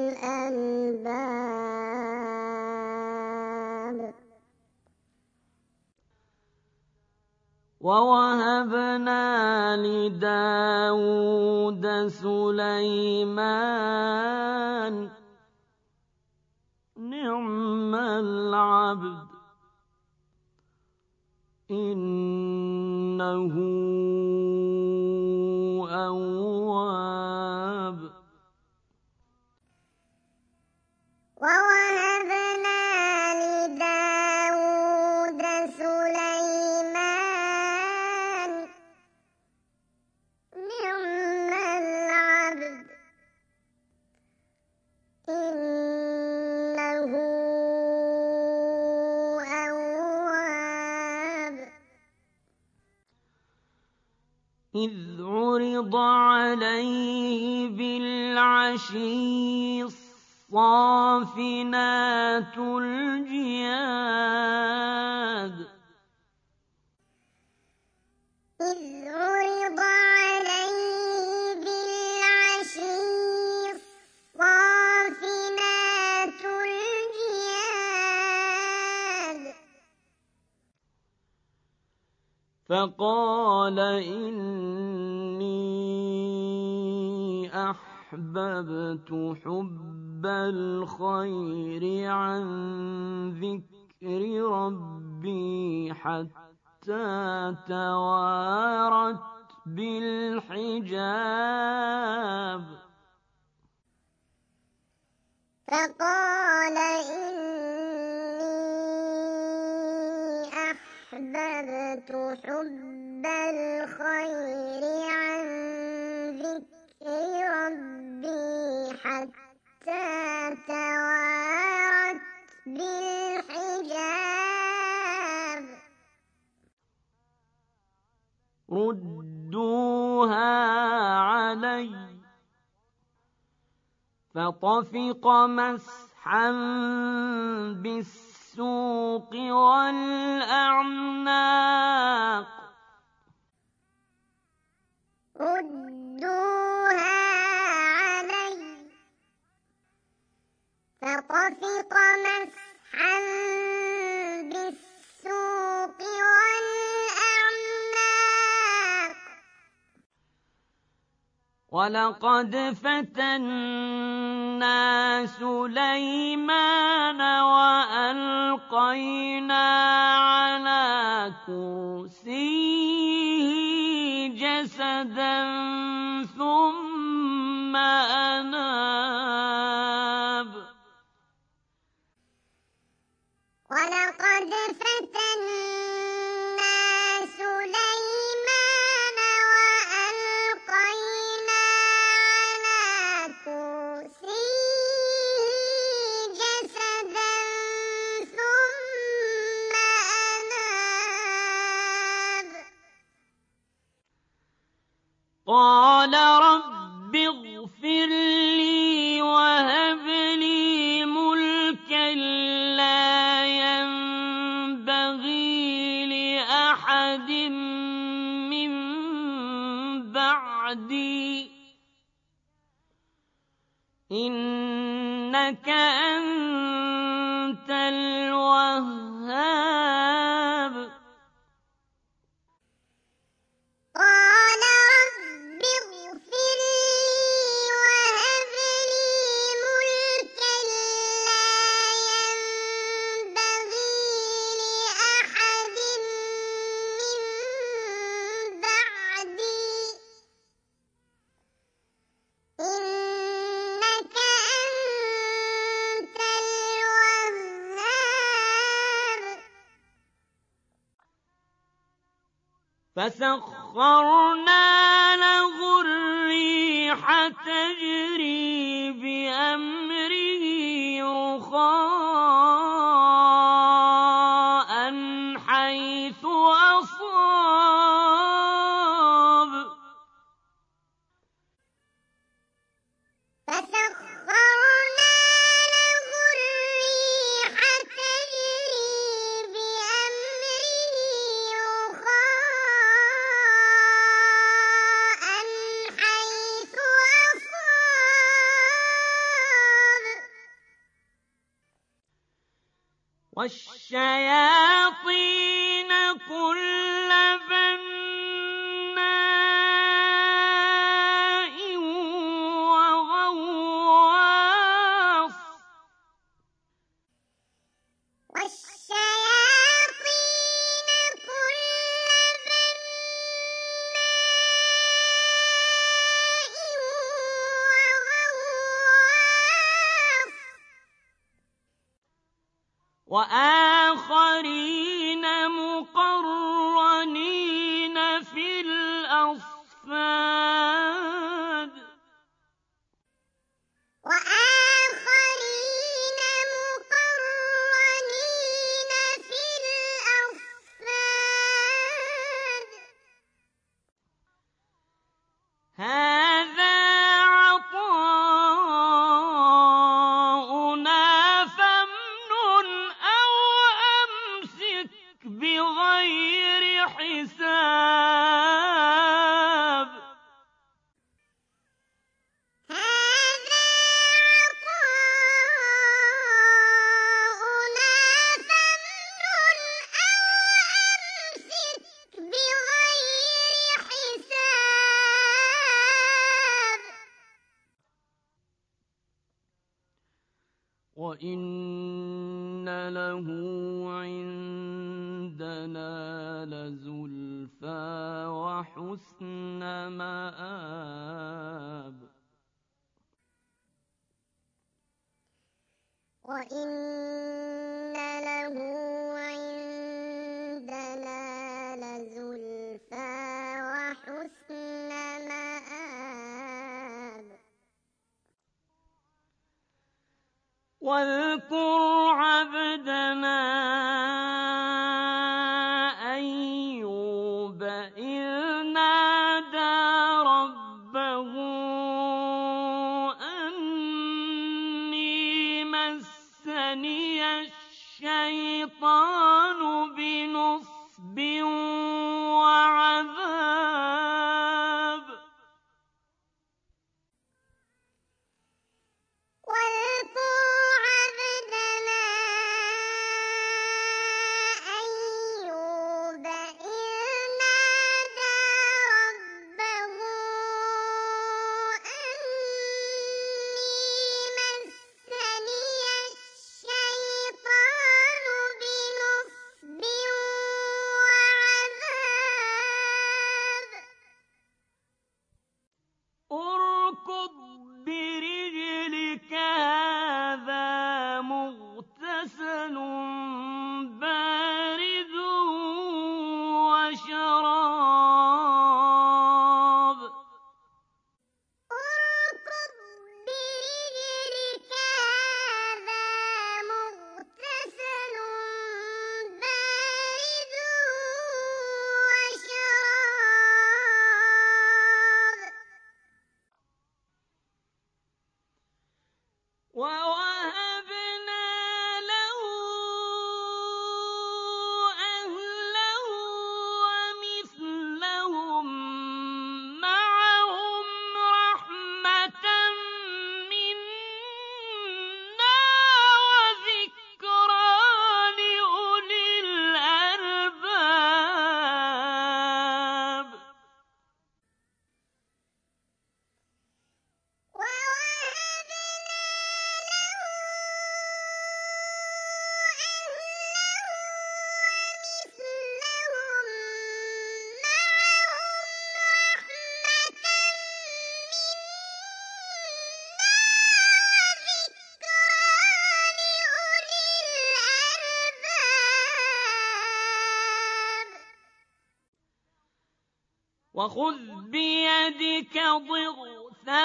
الألباب ووهبنا لداود سليمان نعم العبد إنه أواب ووهبنا لداود سليمان نعم العبد إنه أواب إذ عرض عليه بالعشي الصافنات الجياد إذ عرض عليه بالعشي الصافنات الجياد فقال إني أحببت حب الخير عن ذكر ربي حتى توارت بالحجاب فقال إني أحببت حب الخير عن ذكر ربي حتى توارت بالحجاب ردوها علي فطفق مسحا بالسوق والأعناق ردوها علي فطفق مسحا بالسوق والأعناق ولقد فتنا سليمان وألقينا على كرسيه جسدا ثم أناب ولقد فتنا سليمان وألقينا قال رب اغفر لي وهب لي ملكا لا ينبغي لأحد من بعدي إنك أنت الوهاب قال رب اغفر لي وهب لي ملكا لا ينبغي لأحد من بعدي إنك أنت الوهاب فسخرنا له الريح تجري بأمره رخاء حيث أصاب فسخرنا له الريح تجري بأمره رخاء حيث أصاب والشياطين كل بناء وغواص والشياطين كل بناء وغواص وآخرين مقرنين في الأصفاد وآخرين مقرنين في الأصفاد هذا عطاؤنا فامنن أو أمسك بغير حساب هذا عطاؤنا فامنن أو أمسك بغير حساب وإن له عندنا لزلفى وحسن مآب وإن له عندنا لزلفى وحسن مآب واذكر عبدنا أيوب إذ نادى ربه أني مسني الشيطان بنصب وعذاب واذكر عبدنا وخذ بيدك ضغثا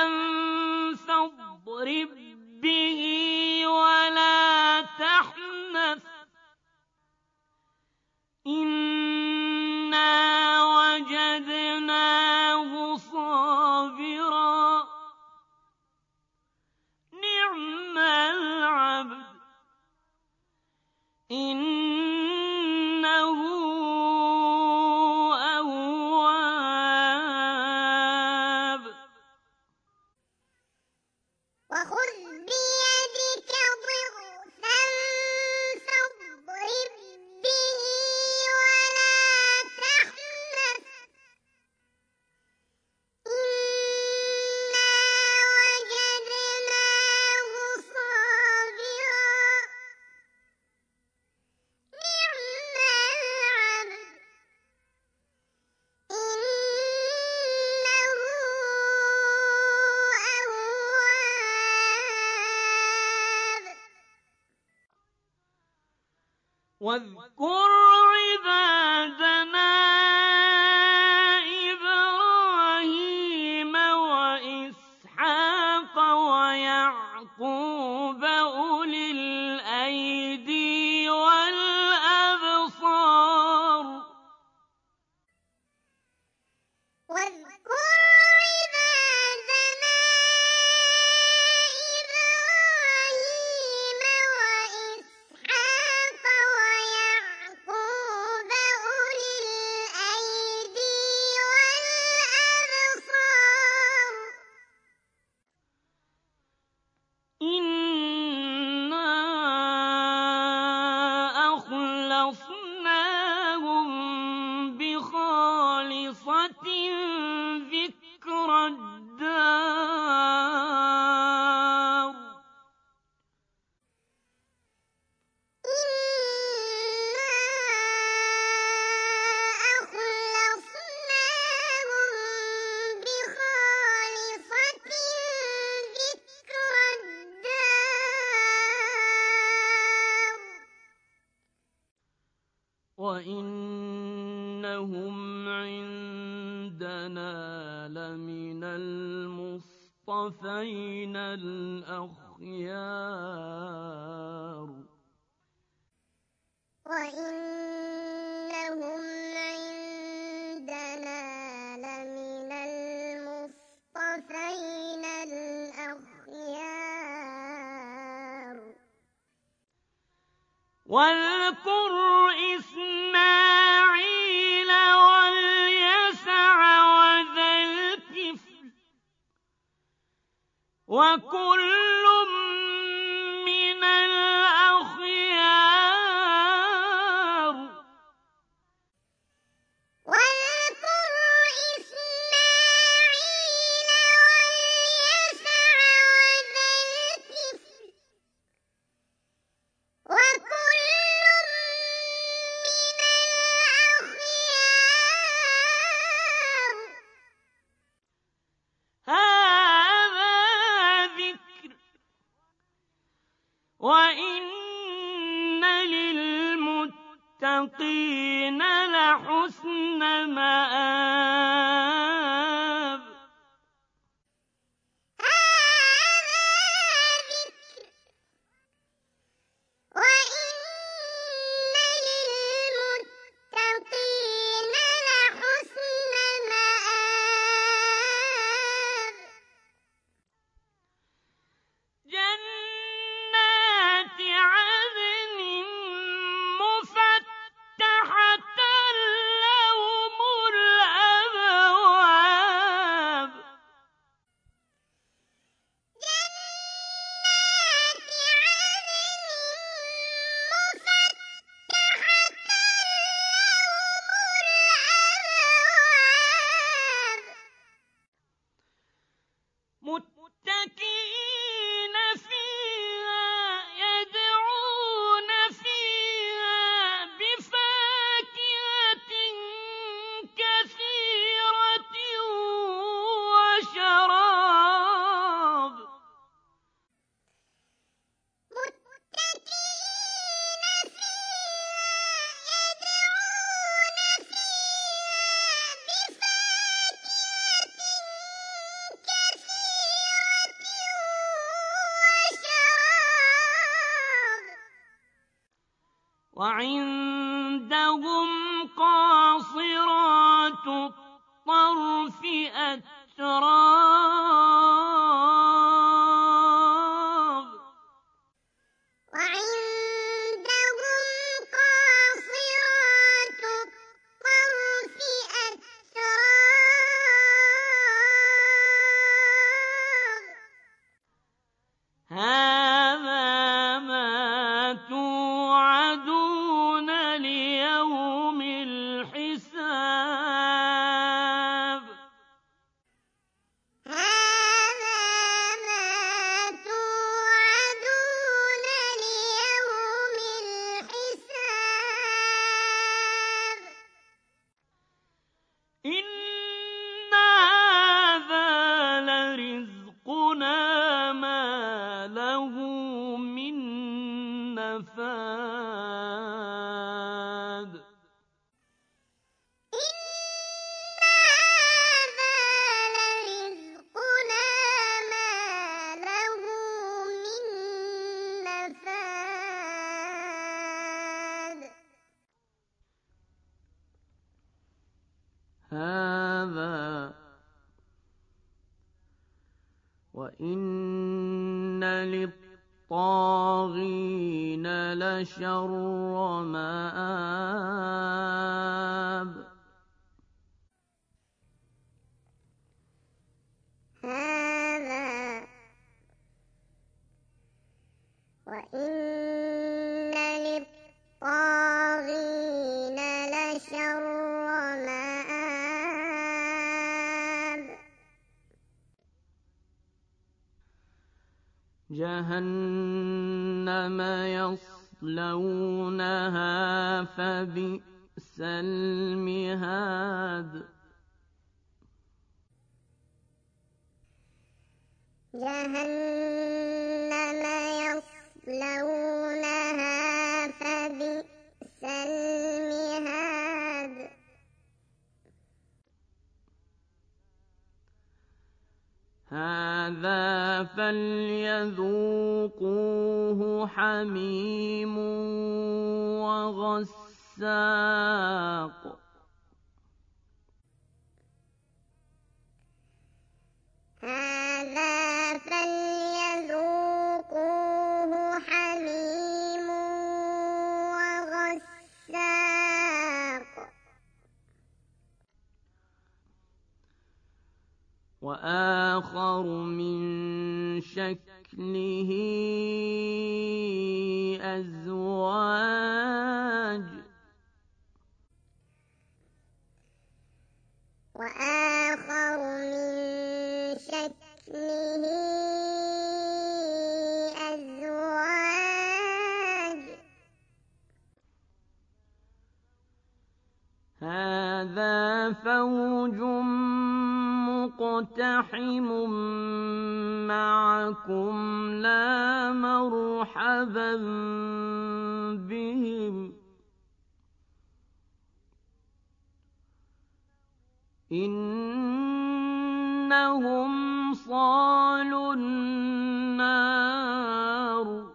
فاضرب به ولا تحنث إنا وجدناه صابرا نعم العبد إنه أواب وخذ بيدك ضغثا فاضرب به ولا تحنث إنا وجدناه صابرا نعم العبد إنه أواب واذكر عبادنا إبراهيم وإسحاق ويعقوب أولي الأيدي والأبصار واذكر عبادنا إبراهيم وإسحاق ويعقوب أولي الأيدي والأبصار إنا أخلصناهم بخالصة ذكر الدار إنا أخلصناهم بخالصة ذكر الدار وإنهم عندنا لمن المصطفين الأخيار وإنهم عندنا لمن المصطفين الأخيار واذكر إسماعيل واليسع وذا الكفل وكل من الأخيار واذكر إسماعيل واليسع وذا الكفل وكل من الأخيار هذا ذكر وإن للمتقين لحسن مآب هذا ذكر وإن للمتقين لحسن مآب جنات عدن مفتحة لهم وعندهم قاصرات الطرف أتراب وعندهم قاصرات الطرف أتراب هذا ما توعدون ليوم الحساب هذا ما توعدون ليوم الحساب إن هذا لرزقنا ما له من نفاد إن هذا لرزقنا ما له من نفاد هذا وإن للطاغين لشر مآب هذا وإن للطاغين لشر مآب جهنم يصلونها فبئس المهاد جهنم يصلونها فبئس المهاد هذا فليذوقوه حميم وغساق هذا فليذوقوه حميم وغساق وآخر من شكله أزواج وآخر من شكله أزواج هذا فوج مقتحم معكم لا مرحبا بهم إنهم صالوا النار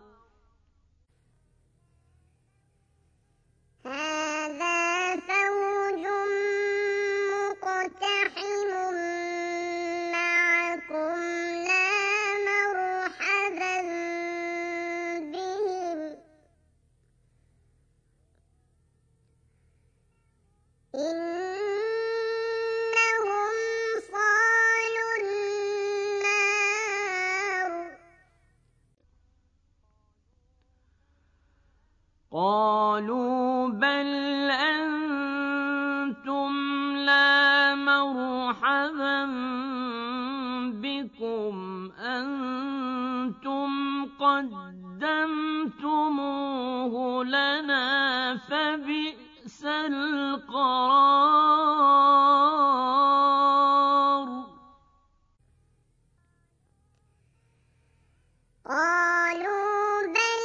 هذا فوج مقتحم معكم لا مرحبا بهم إنهم صالوا النار قالوا بل أنتم لا مرحبا بكم أنتم قدمتموه لنا فبئس القرار قالوا بل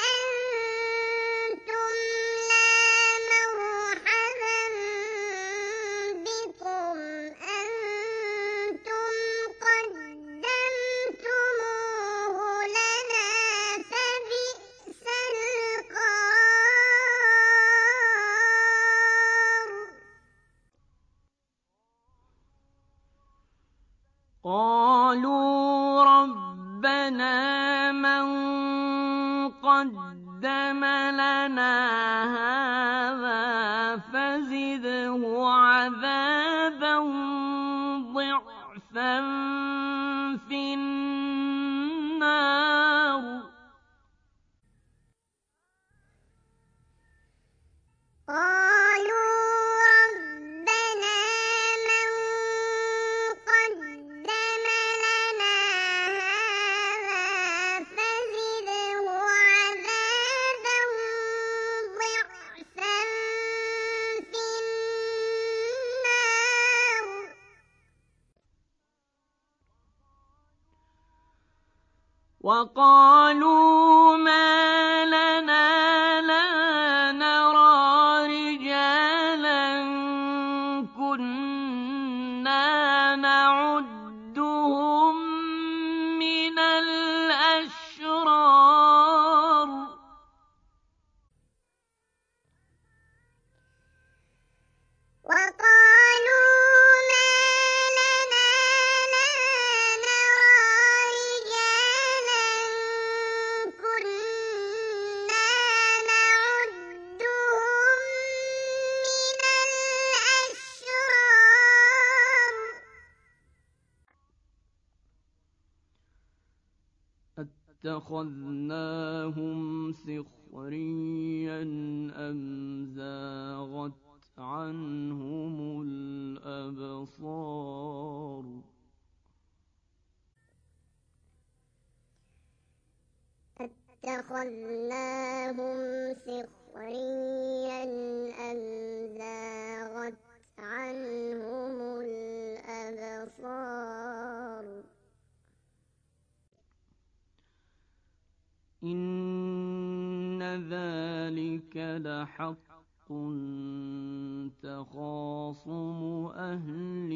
أنتم لا مرحبا بكم أنتم قدمتموه لنا قالوا ربنا من قدم لنا هذا فزده عذابا ضعفا في النار قالوا ربنا من قدم لنا هذا فزده عذابا ضعفا في النار وقالوا ما لنا لا نرى رجالا كنا نعدهم من الأشرار وقالوا ما لنا لا نرى رجالا كنا نعدهم من الأشرار أتخذناهم سخريا أم زاغت عنهم الأبصار اتخذناهم سخريا أم زاغت عنهم الأبصار إن ذلك لحق تخاصم أهل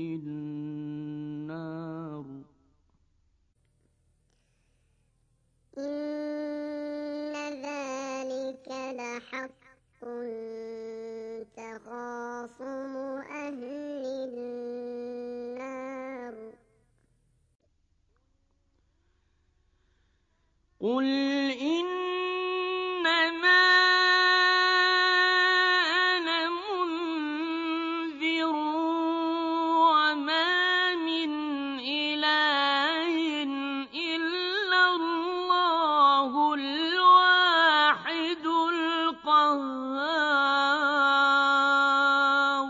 النار إن ذلك لحق تخاصم أهل النار قل إنما أنا منذر وما من إله إلا الله الواحد القهار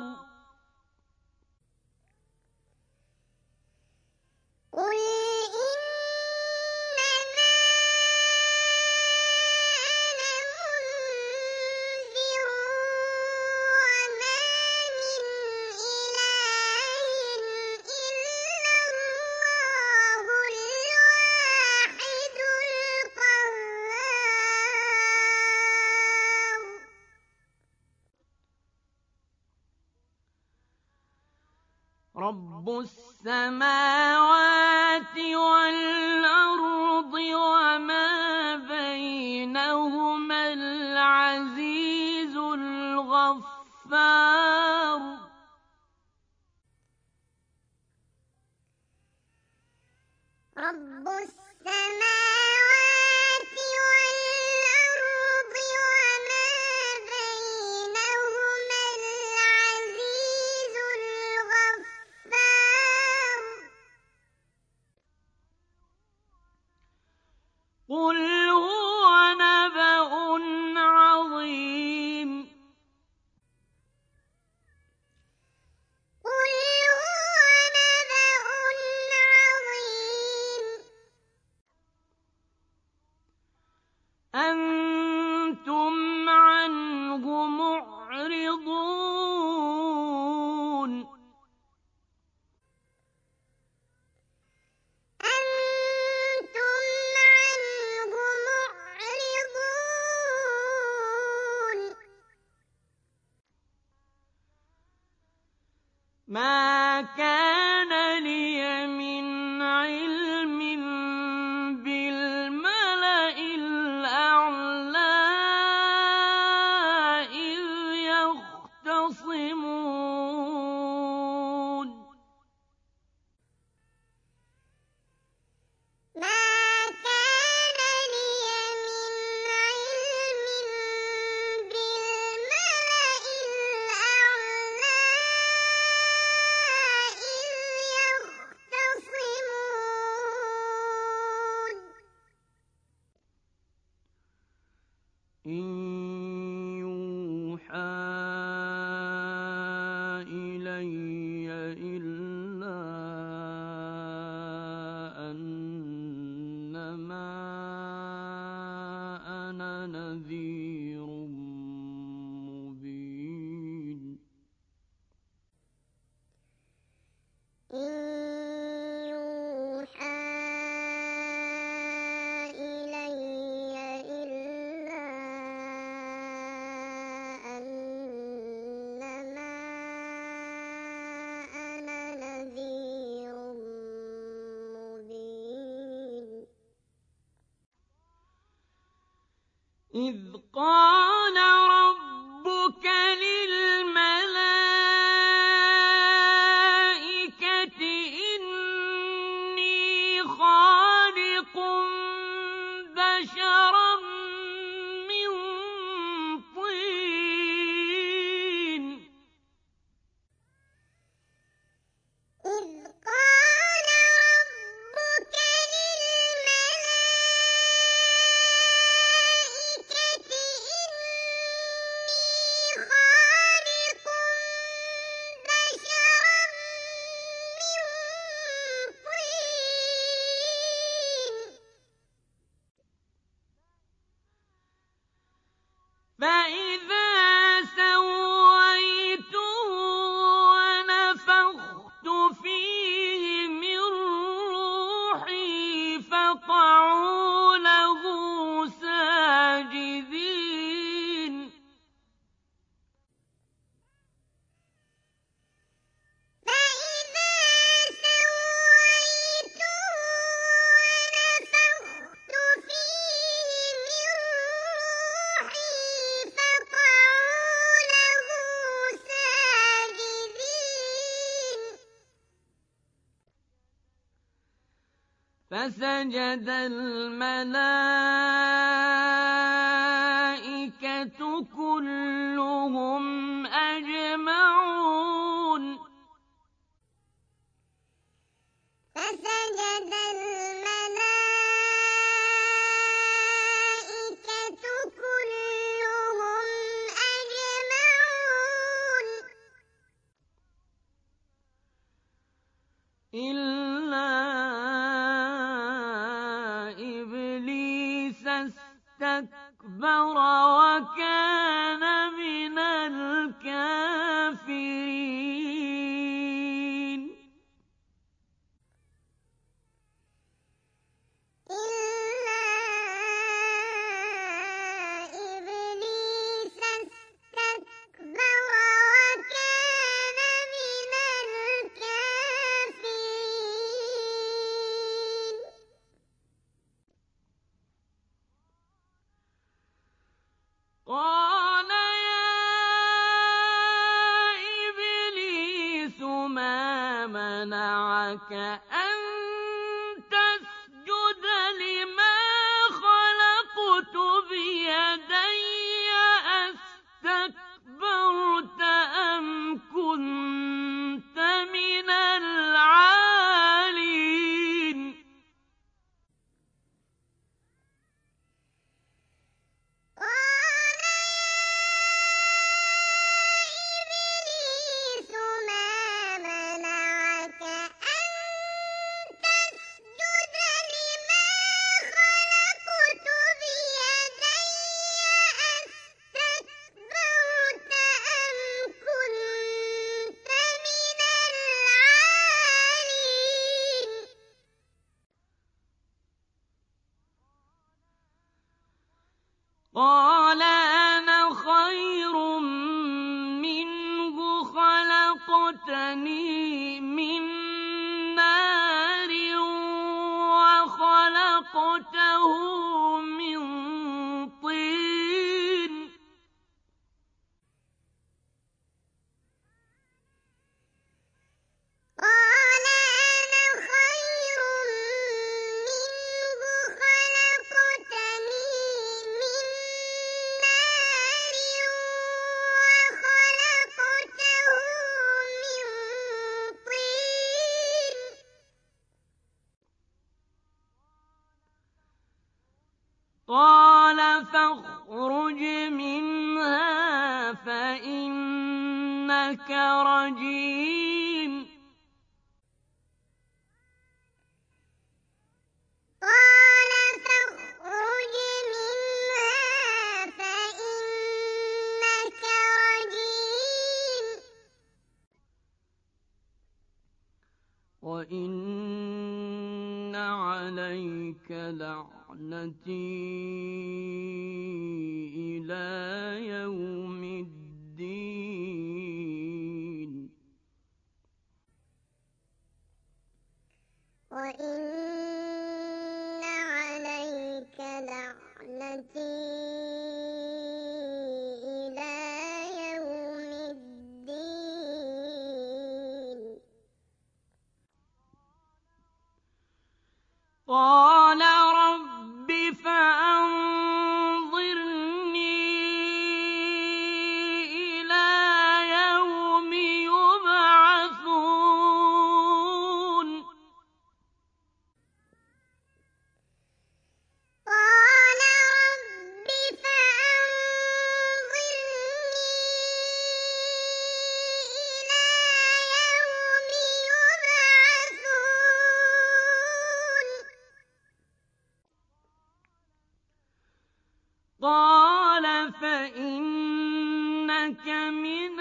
قل إنما أنا منذر وما من إله إلا الله الواحد القهار رب السماوات والأرض وما بينهما العزيز الغفار رب السماوات والأرض وما بينهما العزيز الغفار قل هو نبأ عظيم قل هو نبأ عظيم أنتم عنه معرضون أنتم عنه معرضون ما كان لي من علم بالملأ الأعلى إذ يختصمون إذ قال ربك للملائكة إني خالق بشرا من طين إذ قال ربك للملائكة إني خالق بشرا من طين فإذا سويته ونفخت فيه من روحي فقعوا له ساجدين فإذا سويته ونفخت فيه من روحي فقعوا له ساجدين فسجد الملائكة كلهم أجمعون فسجد الملائكة كلهم أجمعون إلا إبليس استكبر وكان من الكافرين إلا إبليس استكبر وكان من الكافرين قال يا إبليس ما منعك أن تسجد لما خلقت بيدي أستكبرت أم كنت من العالين قال يا إبليس ما منعك أن تسجد لما خلقت بيدي أستكبرت أم كنت من العالين قال أنا خير منه خلقتني من نار وخلقته من طين قال أنا خير منه خلقتني من نار وخلقته من طين قال فاخرج منها فإنك رجيم قال فاخرج منها فإنك رجيم وإن عليك لعنتي إلى يوم الدين وإن عليك لعنتي قَالَ رَبِّ فَأَنظِرْنِي إِلَىٰ يَوْمِ يُبْعَثُونَ قَالَ رَبِّ فَأَنظِرْنِي إِلَىٰ يَوْمِ يُبْعَثُونَ قَالَ فَإِنَّكَ مِنَ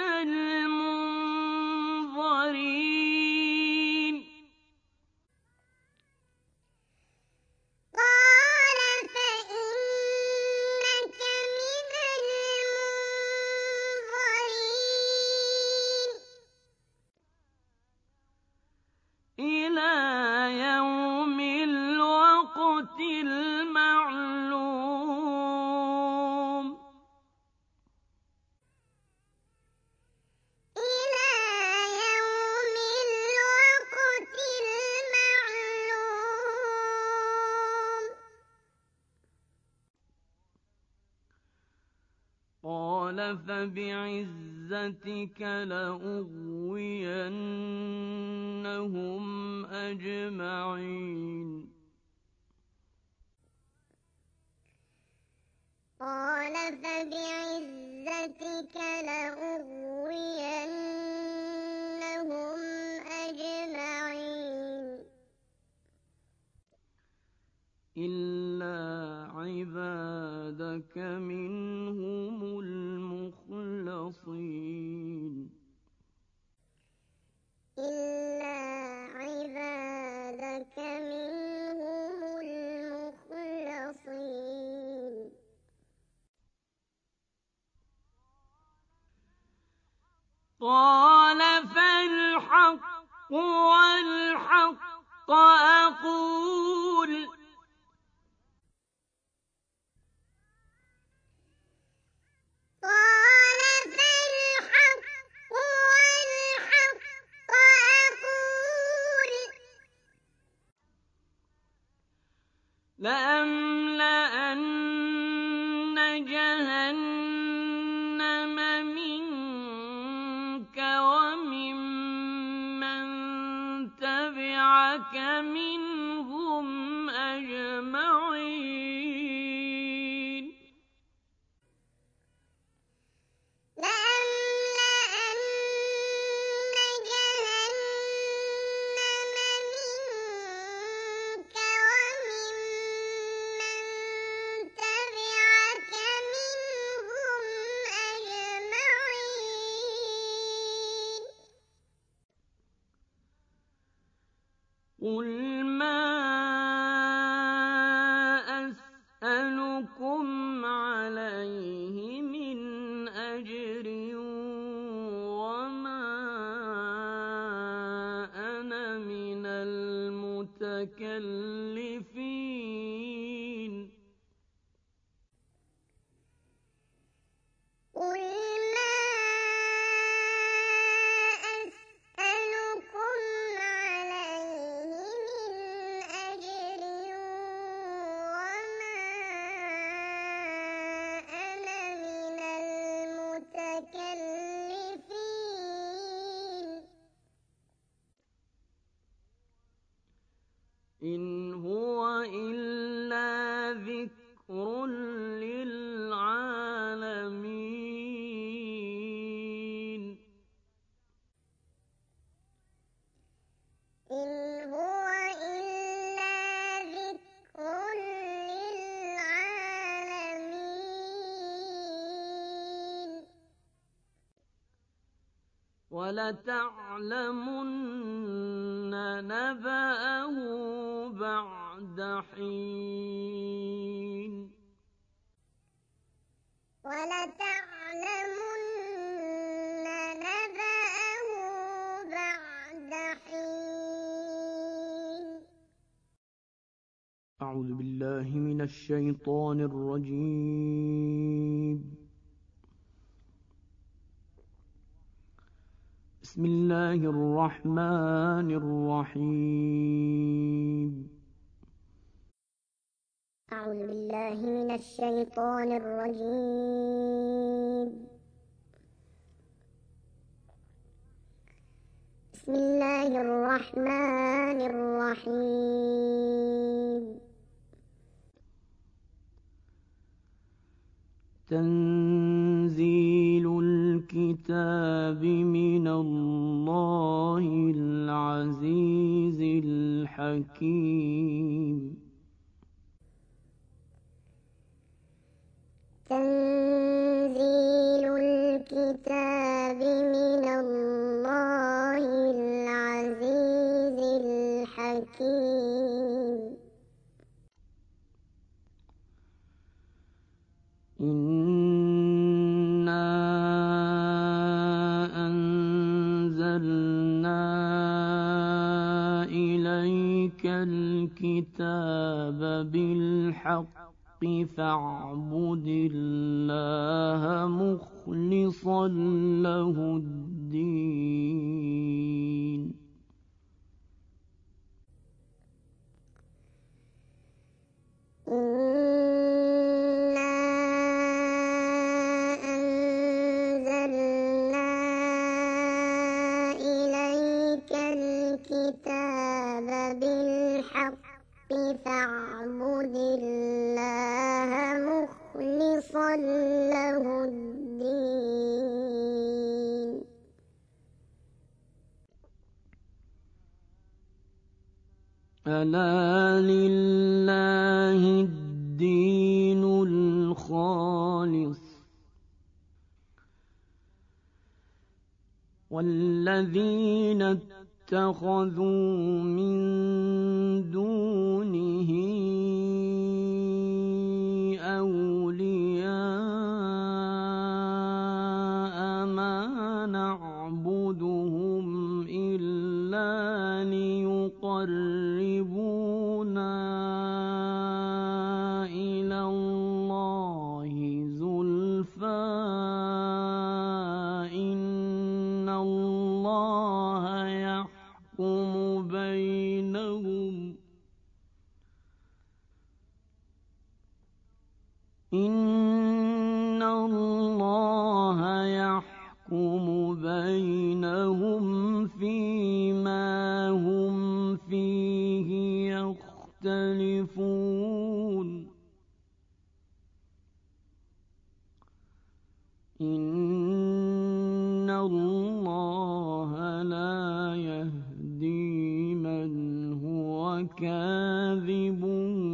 الْمُنظَرِينَ قَالَ فَإِنَّكَ مِنَ الْمُنظَرِينَ إِلَىٰ يَوْمِ الْوَقْتِ الْمَعْلُومِ إِلَىٰ يَوْمِ الْوَقْتِ الْمَعْلُومِ قَالَ فَبِعِزَّتِكَ لَأُغْوِيَنَّهُمْ أَجْمَعِينَ قَالَ فَبِعِزَّتِكَ لَأُغْوِيَنَّهُمْ أَجْمَعِينَ إِلَّا عِبَادَكَ مِنْهُمُ الْمُخْلَصِينَ إِلَّا عِبَادَكَ مِنْهُمُ الْمُخْلَصِينَ قَالَ فَالْحَقُّ وَالْحَقَّ أَقُولُ قَالَ فَالْحَقُّ وَالْحَقَّ أَقُولُ لَأَمْلَأَنَّ جَهَنَّمَ مِنكَ وَمِمَّن تَبِعَكَ مِنْهُمْ أَجْمَعِينَ لَأَمْلَأَنَّ جَهَنَّمَ مِنكَ وَمِمَّن تَبِعَكَ مِنْهُمْ أَجْمَعِينَ قُلْ مَا أَسْأَلُكُمْ عَلَيْهِ مِنْ أَجْرٍ وَمَا أَنَا مِنَ الْمُتَكَلِّفِينَ قُلْ مَا أَسْأَلُكُمْ عَلَيْهِ مِنْ أَجْرٍ وَمَا أَنَا مِنَ الْمُتَكَلِّفِينَ إِنْ هُوَ إِلَّا ذِكْرٌ لِّلْعَالَمِينَ إِنْ هُوَ إِلَّا ذِكْرٌ لِّلْعَالَمِينَ وَلَتَعْلَمُنَّ نَبَأَهُ بَعْدَ حِينٍ وَلَتَعْلَمُنَّ نَبَأَهُ بَعْدَ حِينٍ أعوذ بالله من الشيطان الرجيم بسم الله الرحمن الرحيم الشيطان الرجيم. بسم الله الرحمن الرحيم. تنزيل الكتاب من الله العزيز الحكيم. تنزيل الكتاب من الله العزيز الحكيم. إنا أنزلنا إليك الكتاب بالحق فاعبد الله مخلصا له الدين. إنا أنزلنا إليك الكتاب بالحق فاعبد الله مخلصا له الدين. ألا لله الدين الخالص والذين اتخذوا من دونه أولياء ما نعبدهم إلا ليقربونا إلى الله زلفى إن الله يحكم بينهم إن الله يحكم بينهم فيما هم فيه يختلفون. إن الله لا يهدي من هو كاذب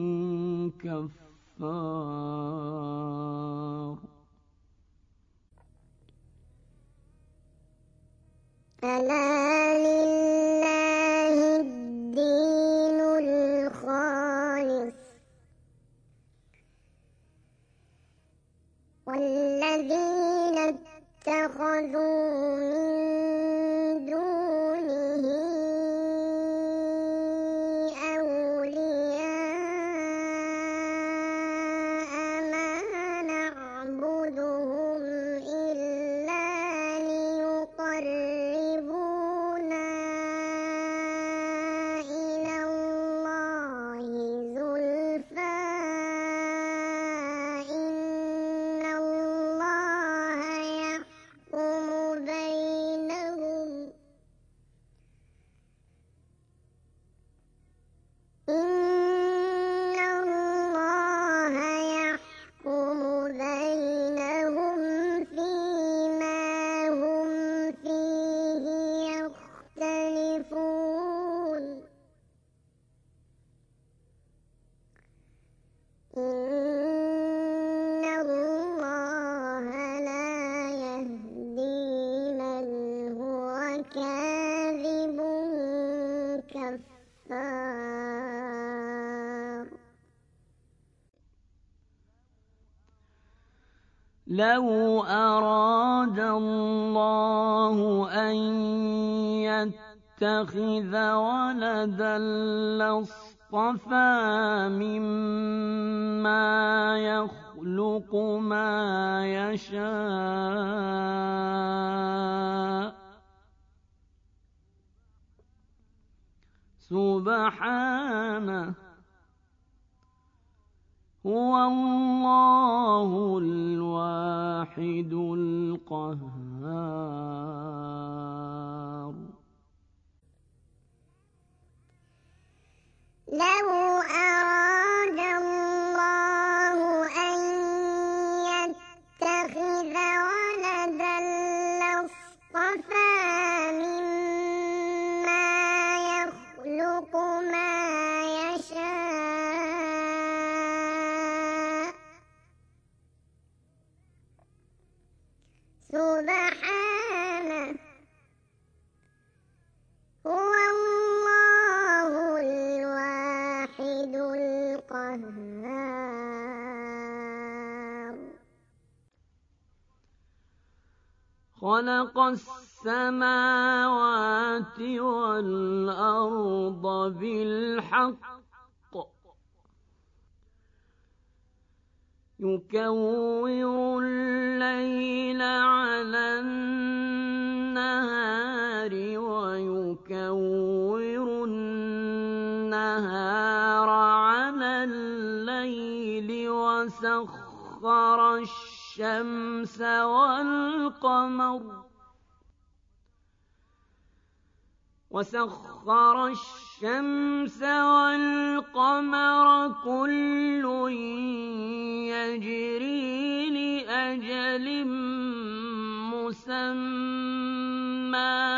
كفار. ألا لله الدين الخالص والذين اتخذوا من دونه أولياء ما نعبدهم إلا ليقربونا إلى الله زلفى إن الله يحكم بينهم إن الله يحكم بينهم فيما هم فيه يختلفون. إن الله لا يهدي من هو كاذب كفار. لو أراد الله أن يتخذ ولدا لاصطفى مما يخلق ما يشاء سبحانه هو الله الواحد القهار. لو أراد الله أن يتخذ ولدا لاصطفى مما يخلق ما يشاء سبحانه هو الله الواحد القهار. خلق السماوات والأرض بالحق يكور الليل على النهار ويكور النهار على الليل وسخر الشمس والقمر وسخر الشمس والقمر كل يجري لأجل مسمى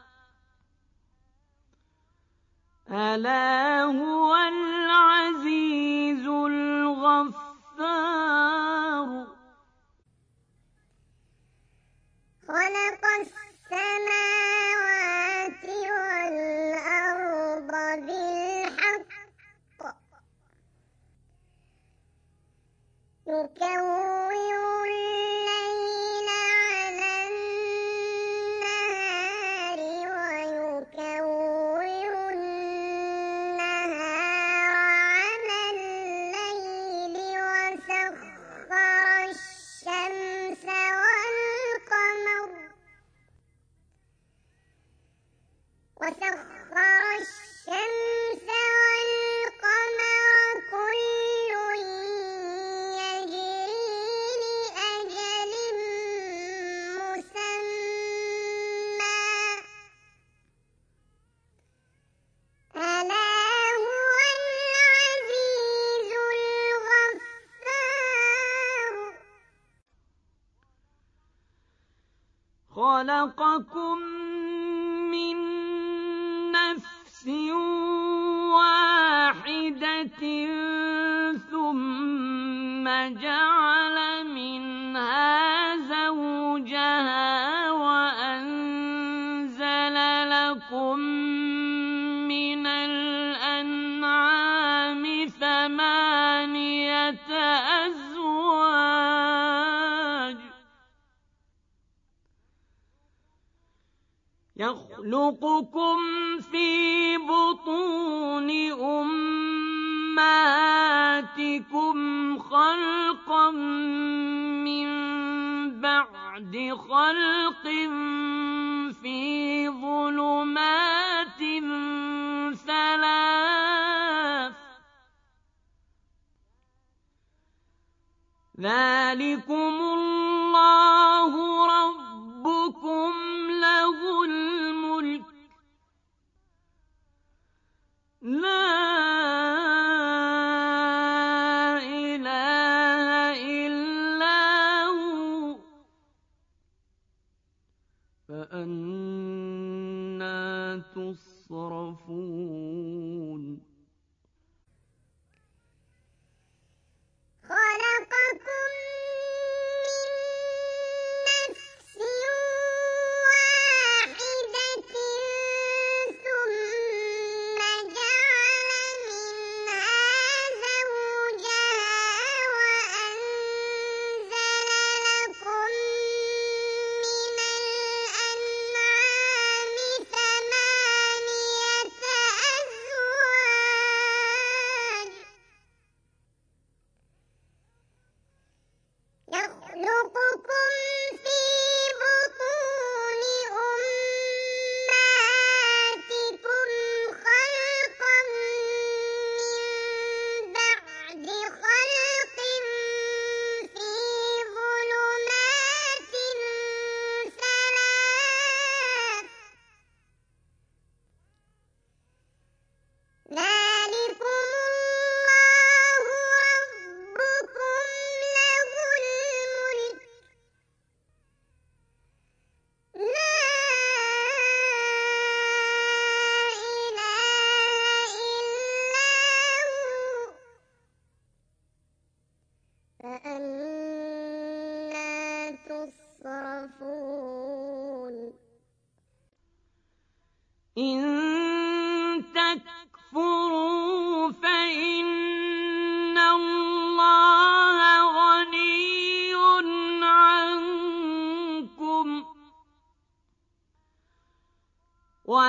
ألا هو العزيز الغفار. خلق السماوات والأرض بالحق يكور الليل على النهار ويكور النهار على الليل وسخر الشمس والقمر وسخر الشمس والقمر كل يجري لأجل مسمى ألا هو العزيز الغفار. خلقكم من نفس واحدة ثم جعل منها زوجها وأنزل لكم من الأنعام ثمانية أزواج يخلقكم في بطون أمهاتكم خلقا من بعد خلق في ظلمات ثلاث ذلكم الله ربكم له الملك لا إله إلا هو فأنى تصرفون. خلقكم من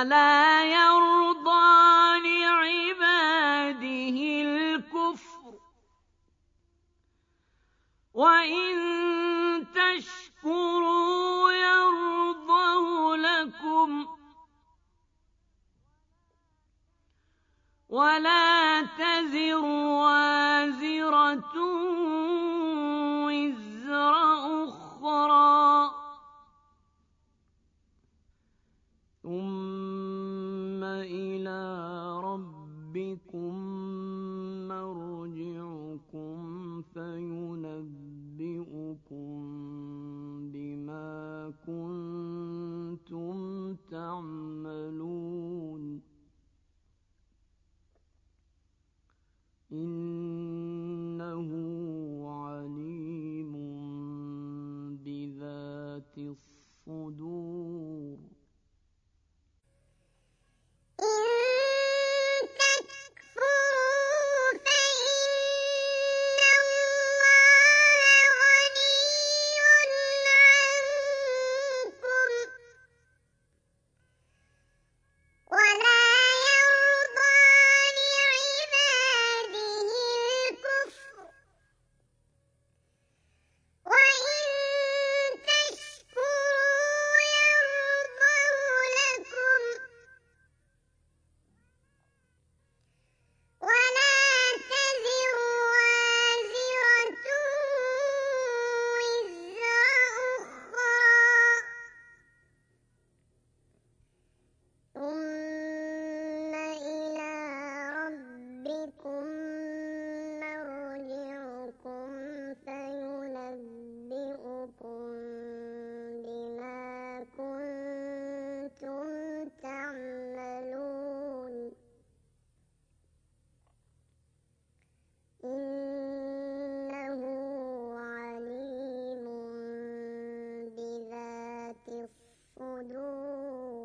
ولا يرضى لعباده الكفر وإن تشكروا يرضه لكم ولا تزر وازرة وزر أخرى ثم إلى ربكم مرجعكم فينبئكم بما كنتم تعملون إنه عليم بذات الصدور إن تكفروا فإن الله غني عنكم ولا يرضى لعباده الكفر وإن تشكروا يرضه لكم ولا تزر وازرة وزر أخرى ثم إلى ربكم مرجعكم فينبئكم بما كنتم تعملون إنه عليم بذات الصدور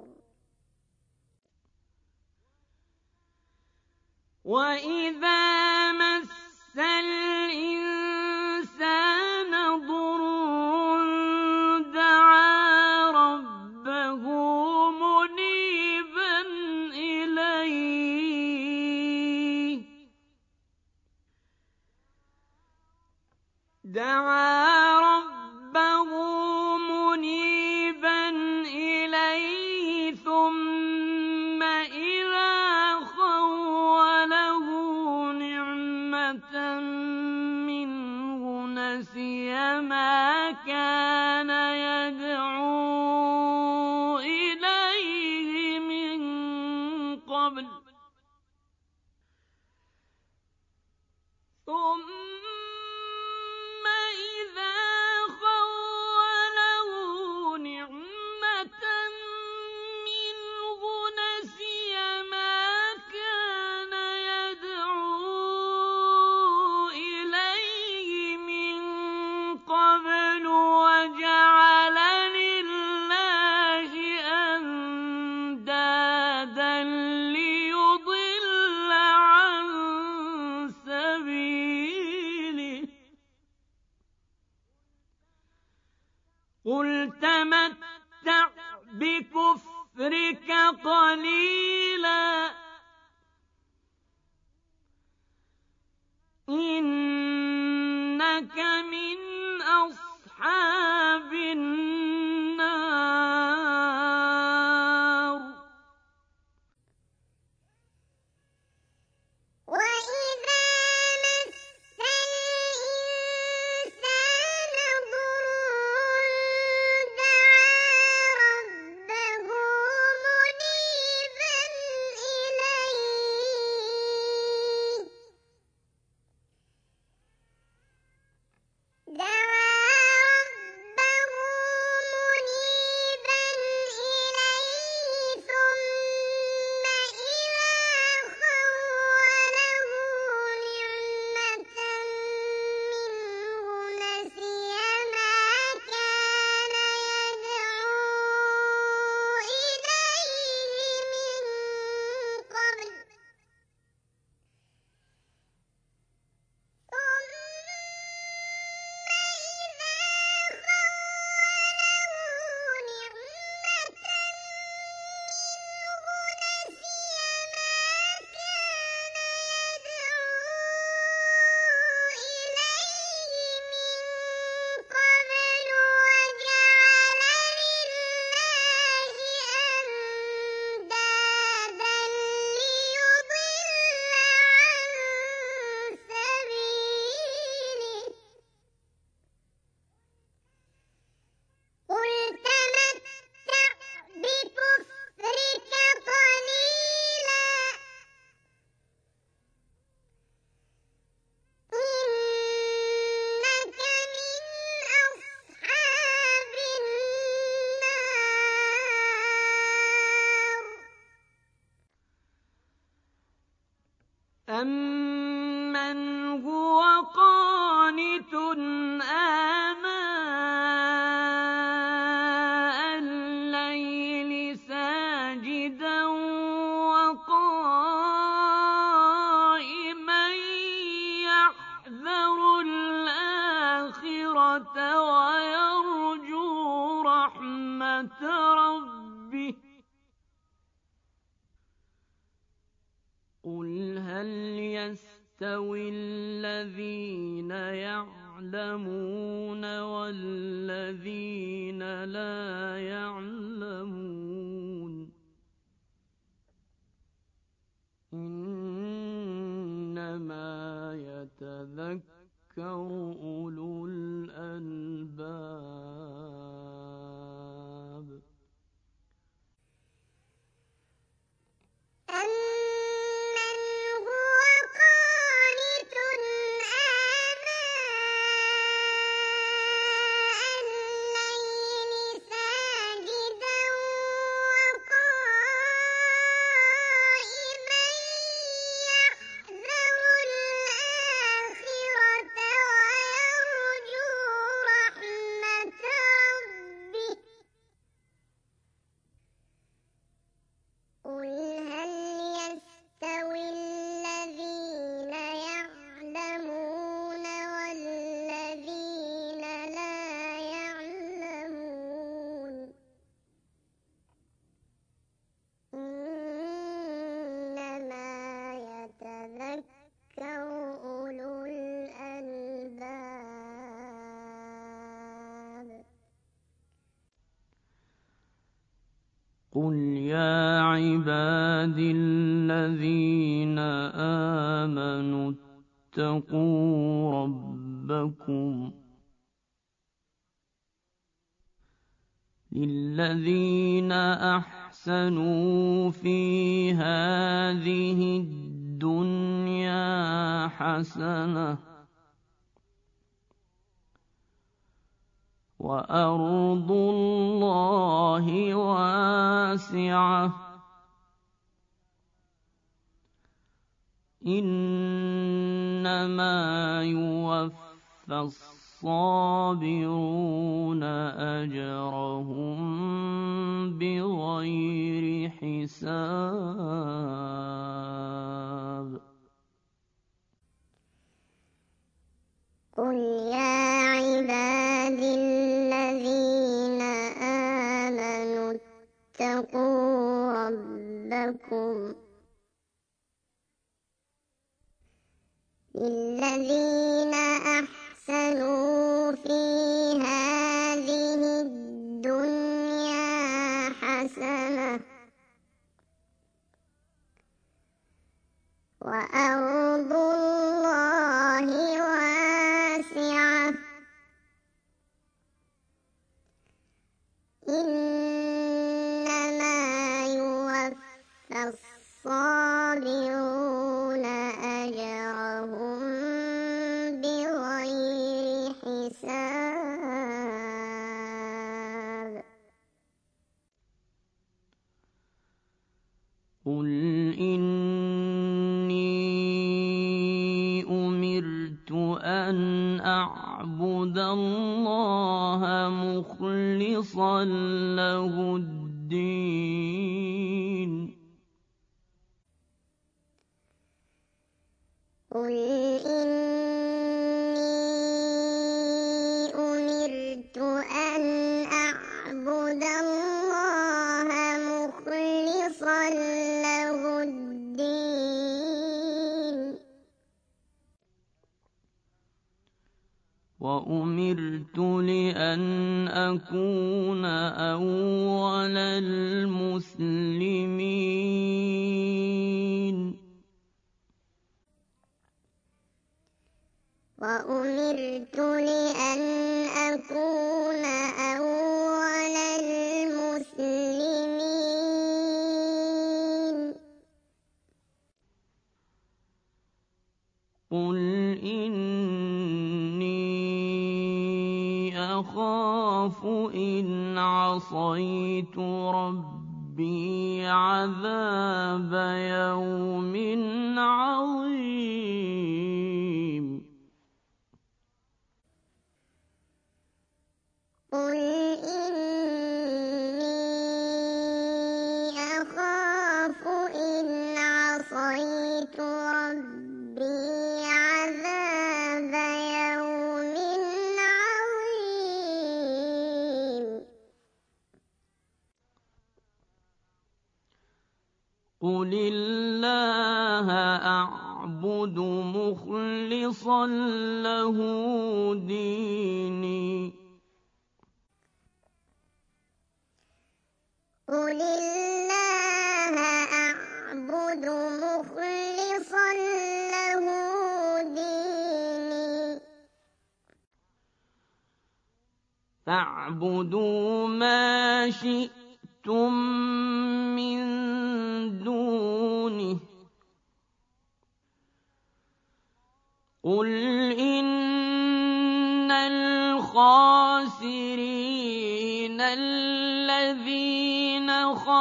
وإذا مس الإنسان ضر دعا ربه منيبا إليه دعا ربه منيبا إليه ثم إذا خوله نعمة منه نسي ما كان يدعو إليه من قبل ثم إذا خوله نعمة منه نسي ما كان يدعو إليه من قبل وجعل لله أندادا ليضل عن سبيله قل تمتع بكفرك قليلا إنك من أصحاب النار وإذا مس الإنسان ضر دعا ربه منيبا إليه دعا أَمَّنْ هُوَ قَانِتٌ آنَاءَ اللَّيْلِ سَاجِدًا وَقَائِمًا يَحْذَرُ الْآخِرَةَ وَيَرْجُو رَحْمَةَ رَبِّهِ قُلْ هَلْ يَسْتَوِي الَّذِينَ يَعْلَمُونَ وَالَّذِينَ لَا يَعْلَمُونَ إِنَّمَا يَتَذَكَّرُ أُولُو الْأَلْبَابِ أَمَّنْ هُوَ قَانِتٌ آنَاءَ اللَّيْلِ سَاجِدًا وَقَائِمًا يَحْذَرُ الْآخِرَةَ وَيَرْجُو رَحْمَةَ رَبِّهِ قُلْ هَلْ يَسْتَوِي الَّذِينَ يَعْلَمُونَ وَالَّذِينَ لَا يَعْلَمُونَ إِنَّمَا يَتَذَكَّرُ أُولُو الْأَلْبَابِ قُلْ يَا عِبَادِي الَّذِينَ آمَنُوا اتَّقُوا رَبَّكُمْ لِلَّذِينَ أَحْسَنُوا فِي هَٰذِهِ الدُّنْيَا حَسَنَةٌ وَأَرْضُ اللَّهِ وَاسِعَةٌ إِنَّمَا يُوَفَّى الصَّابِرُونَ أَجْرَهُم بِغَيْرِ حِسَابٍ قُلْ يَا عِبَادِي الَّذِينَ آمَنُوا اتَّقُوا رَبَّكُمْ لِلَّذِينَ أَحْسَنُوا فِي هَٰذِهِ الدُّنْيَا حَسَنَةٌ وَأَرْضُ اللَّهِ وَاسِعَةٌ إِنَّمَا يُوَفَّى الصَّابِرُونَ أَجْرَهُم بِغَيْرِ حِسَابٍ قُلْ إِنِّي أُمِرْتُ أَنْ أَعْبُدَ اللَّهَ مُخْلِصًا لَّهُ الدِّينَ قُلْ إِنِّي أُمِرْتُ أَنْ أَعْبُدَ اللَّهَ مُخْلِصًا لَّهُ الدِّينَ وَأُمِرْتُ لِأَنْ أَكُونَ أَوَّلَ الْمُسْلِمِينَ وَأُمِرْتُ لِأَنْ أَكُونَ أَوَّلَ الْمُسْلِمِينَ قُلْ إِنِّي أَخَافُ إِنْ عَصَيْتُ رَبِّي عَذَابَ يَوْمٍ عَظِيمٍ قُلِ اللَّهَ أَعْبُدُ مُخْلِصًا لَّهُ دِينِي. قُلِ اللَّهَ أَعْبُدُ مُخْلِصًا لَّهُ دِينِي. فَاعْبُدُوا مَا شِئْتُم مِّن دُونِهِ. قُلْ إِنَّ الْخَاسِرِينَ الَّذِينَ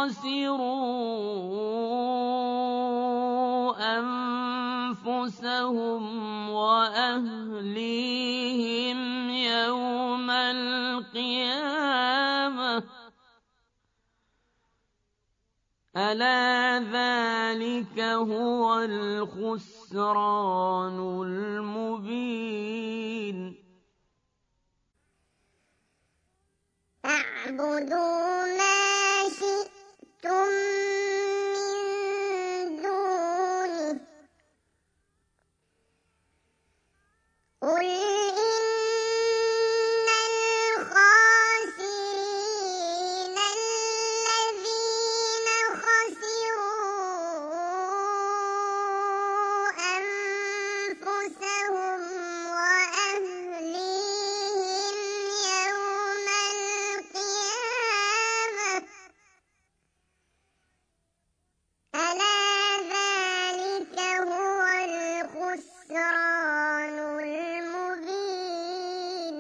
خَسِرُوا أَنفُسَهُمْ وَأَهْلِيهِمْ يَوْمَ الْقِيَامَةِ أَلَا ذَلِكَ هُوَ الْخُسْرَانُ الْمُبِينُ. فَاعْبُدُوا مَا شِئْتُم مِّن دُونِهِ. قُلْ إِنَّ الْخَاسِرِينَ الَّذِينَ خَسِرُوا أَنفُسَهُمْ وَأَهْلِيهِمْ يَوْمَ الْقِيَامَةِ أَلَا ذَلِكَ هُوَ الْخُسْرَانُ الْمُبِينُ.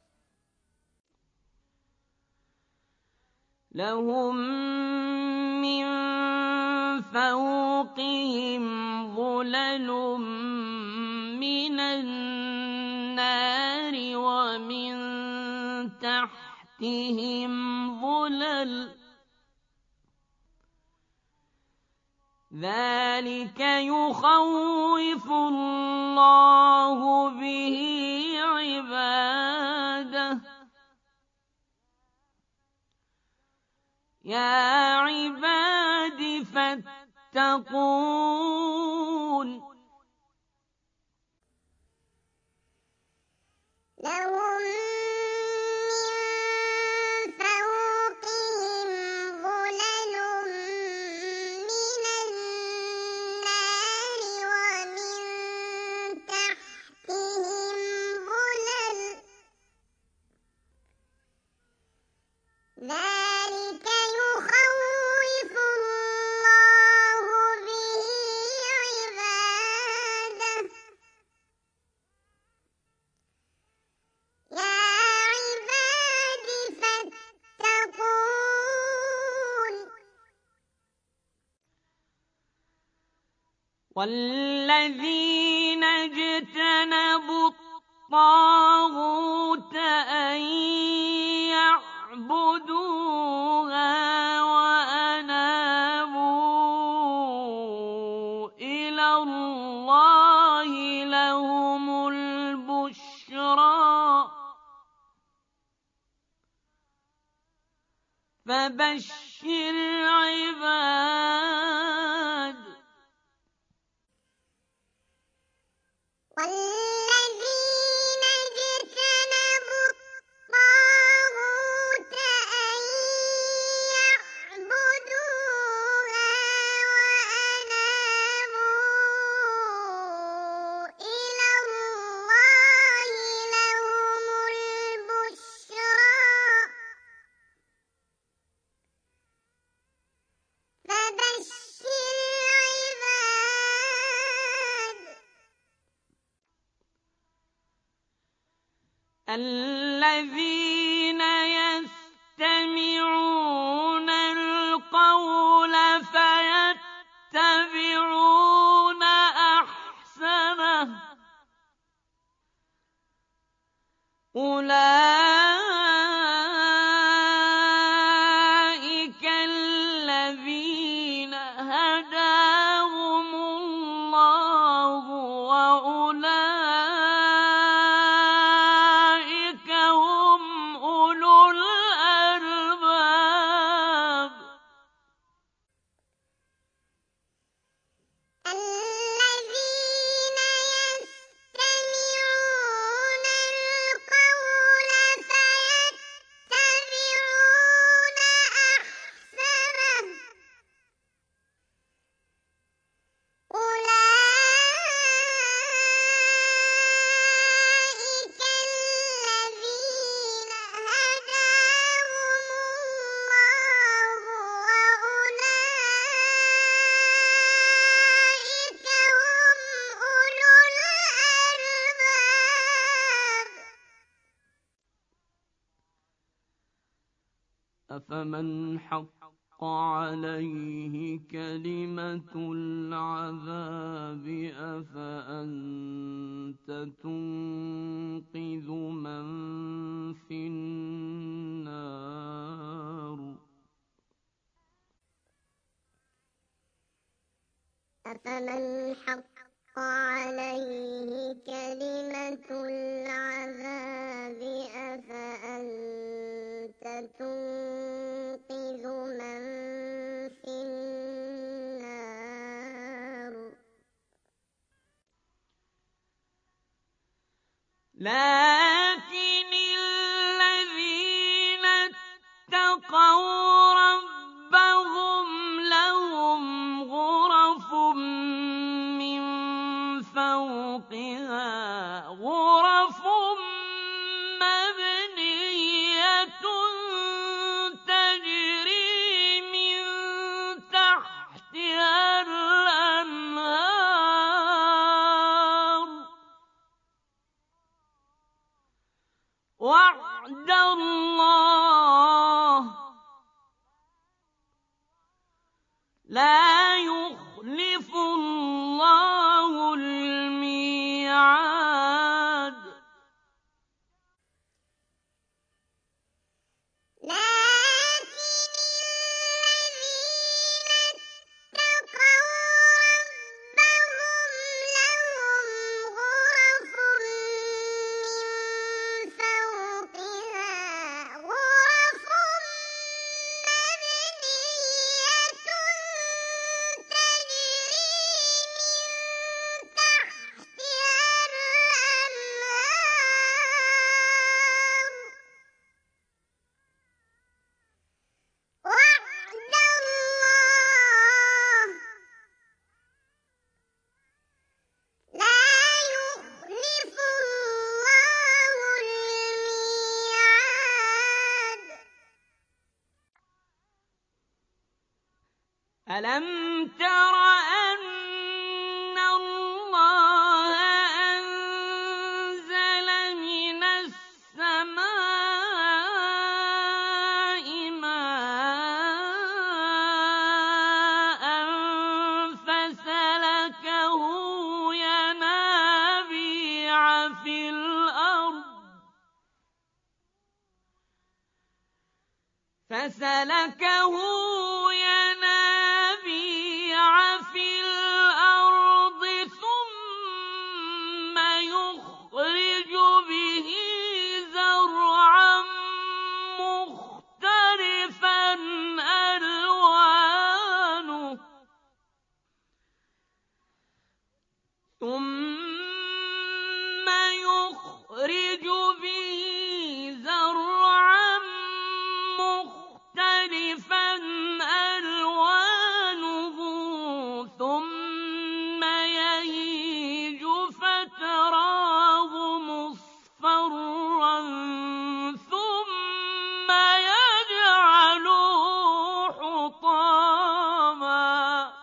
لَهُم مِّن فَوْقِهِمْ ظُلَلٌ مِّنَ النَّارِ وَمِن تَحْتِهِمْ ظُلَلٌ ۚ ذَلِكَ يُخَوِّفُ اللَّهُ بِهِ عِبَادَهُ ۚ يَا عِبَادِ فَاتَّقُونِ. لَهُم مِّن فَوْقِهِمْ ظُلَلٌ مِّنَ النَّارِ وَمِن تَحْتِهِمْ ظُلَلٌ ۚ ذَلِكَ يُخَوِّفُ اللَّهُ بِهِ عِبَادَهُ ۚ يَا عِبَادِ فَاتَّقُونِ. وَالَّذِينَ اجْتَنَبُوا الطَّاغُوتَ أَن يَعْبُدُوهَا وَأَنَابُوا إِلَى اللَّهِ لَهُمُ الْبُشْرَىٰ ۚ فَبَشِّرْ عِبَادِ. وَالَّذِينَ اجْتَنَبُوا الطَّاغُوتَ أَن يَعْبُدُوهَا وَأَنَابُوا إِلَى اللَّهِ لَهُمُ الْبُشْرَىٰ ۚ فَبَشِّرْ عِبَادِ. الَّذِينَ يَسْتَمِعُونَ الْقَوْلَ فَيَتَّبِعُونَ أَحْسَنَهُ ۚ أُولَٰئِكَ الَّذِينَ هَدَاهُمُ اللَّهُ ۖ وَأُولَٰئِكَ هُمْ أُولُو الْأَلْبَابِ. أفمن حق عليه كلمة العذاب أفأنت تنقذ من في النار أفمن حق عليه كلمة العذاب أفأنت تنقذ من في النار لكن الذين اتقوا ربهم لهم غرف من فوقها غرف مبنية تجري من تحتها الأنهار وعد الله لا يخلف الله الميعاد لكن الذين اتقوا ربهم لهم غرف من فوقها غرف مبنية تجري من تحتها الأنهار وعد الله لا يخلف الله الميعاد ألم تر أن الله أنزل من السماء ماء فسلكه ينابيع في الأرض فسلكه ينابيع في الأرض ثم يخرج به زرعا مختلفا ألوانه ثم يخرج به زرعا مختلفا ألوانه ثم يهيج فتراه مصفرا ثم يجعله حطاما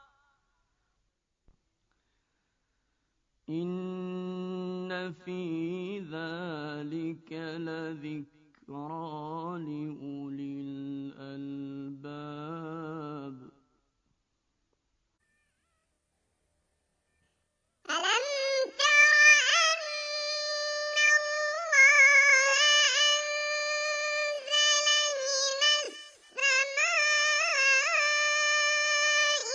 إن في ذلك لذكرى لأولي الألباب ألم تر أن الله أنزل من السماء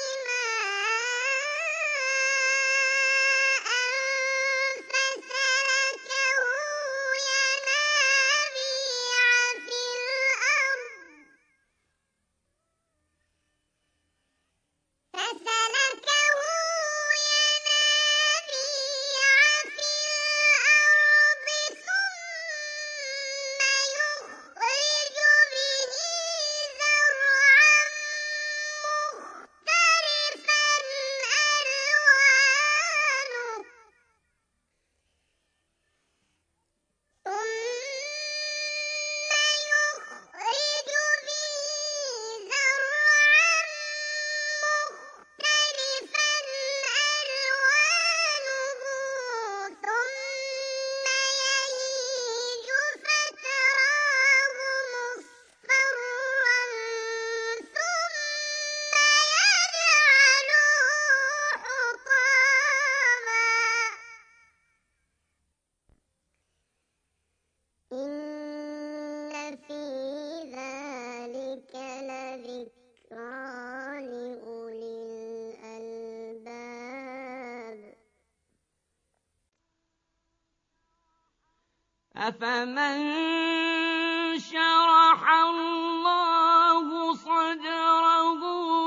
ماء فسلكه ينابيع في الأرض أفمن شرح الله صدره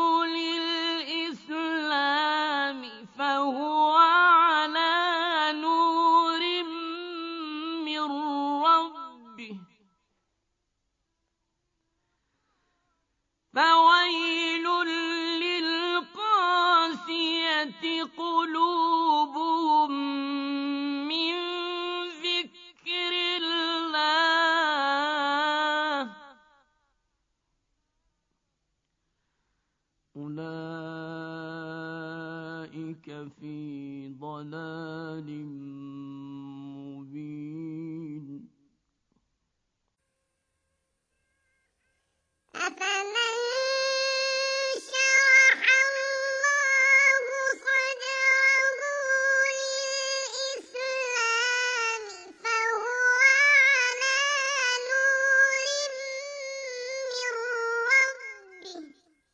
للإسلام فهو على نور من ربه فويل للقاسية قلوبهم من ذكر الله أولئك في ضلال مبين أفمن شرح الله صدره للإسلام فهو على نور من ربه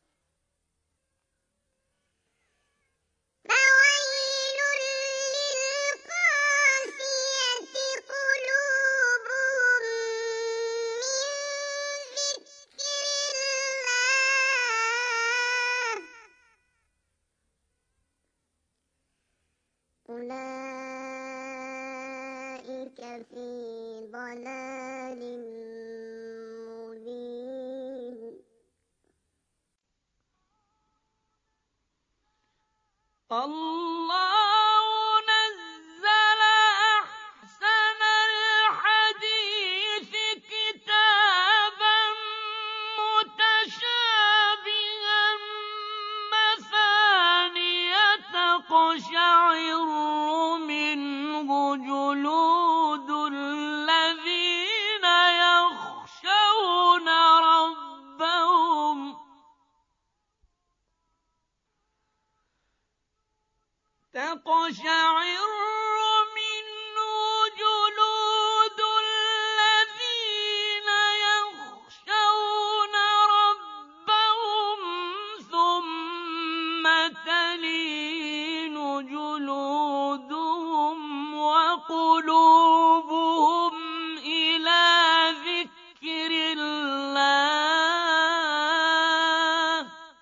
فويل للقاسية قلوبهم من ذكر الله أولئك في ضلال مبين الله نزل أحسن الحديث كتابا متشابها مثانية تقشعر منه جلود الذين يخشون ربهم تقشعر منه جلود الذين يخشون ربهم ثم تلين جلودهم وقلوبهم إلى ذكر الله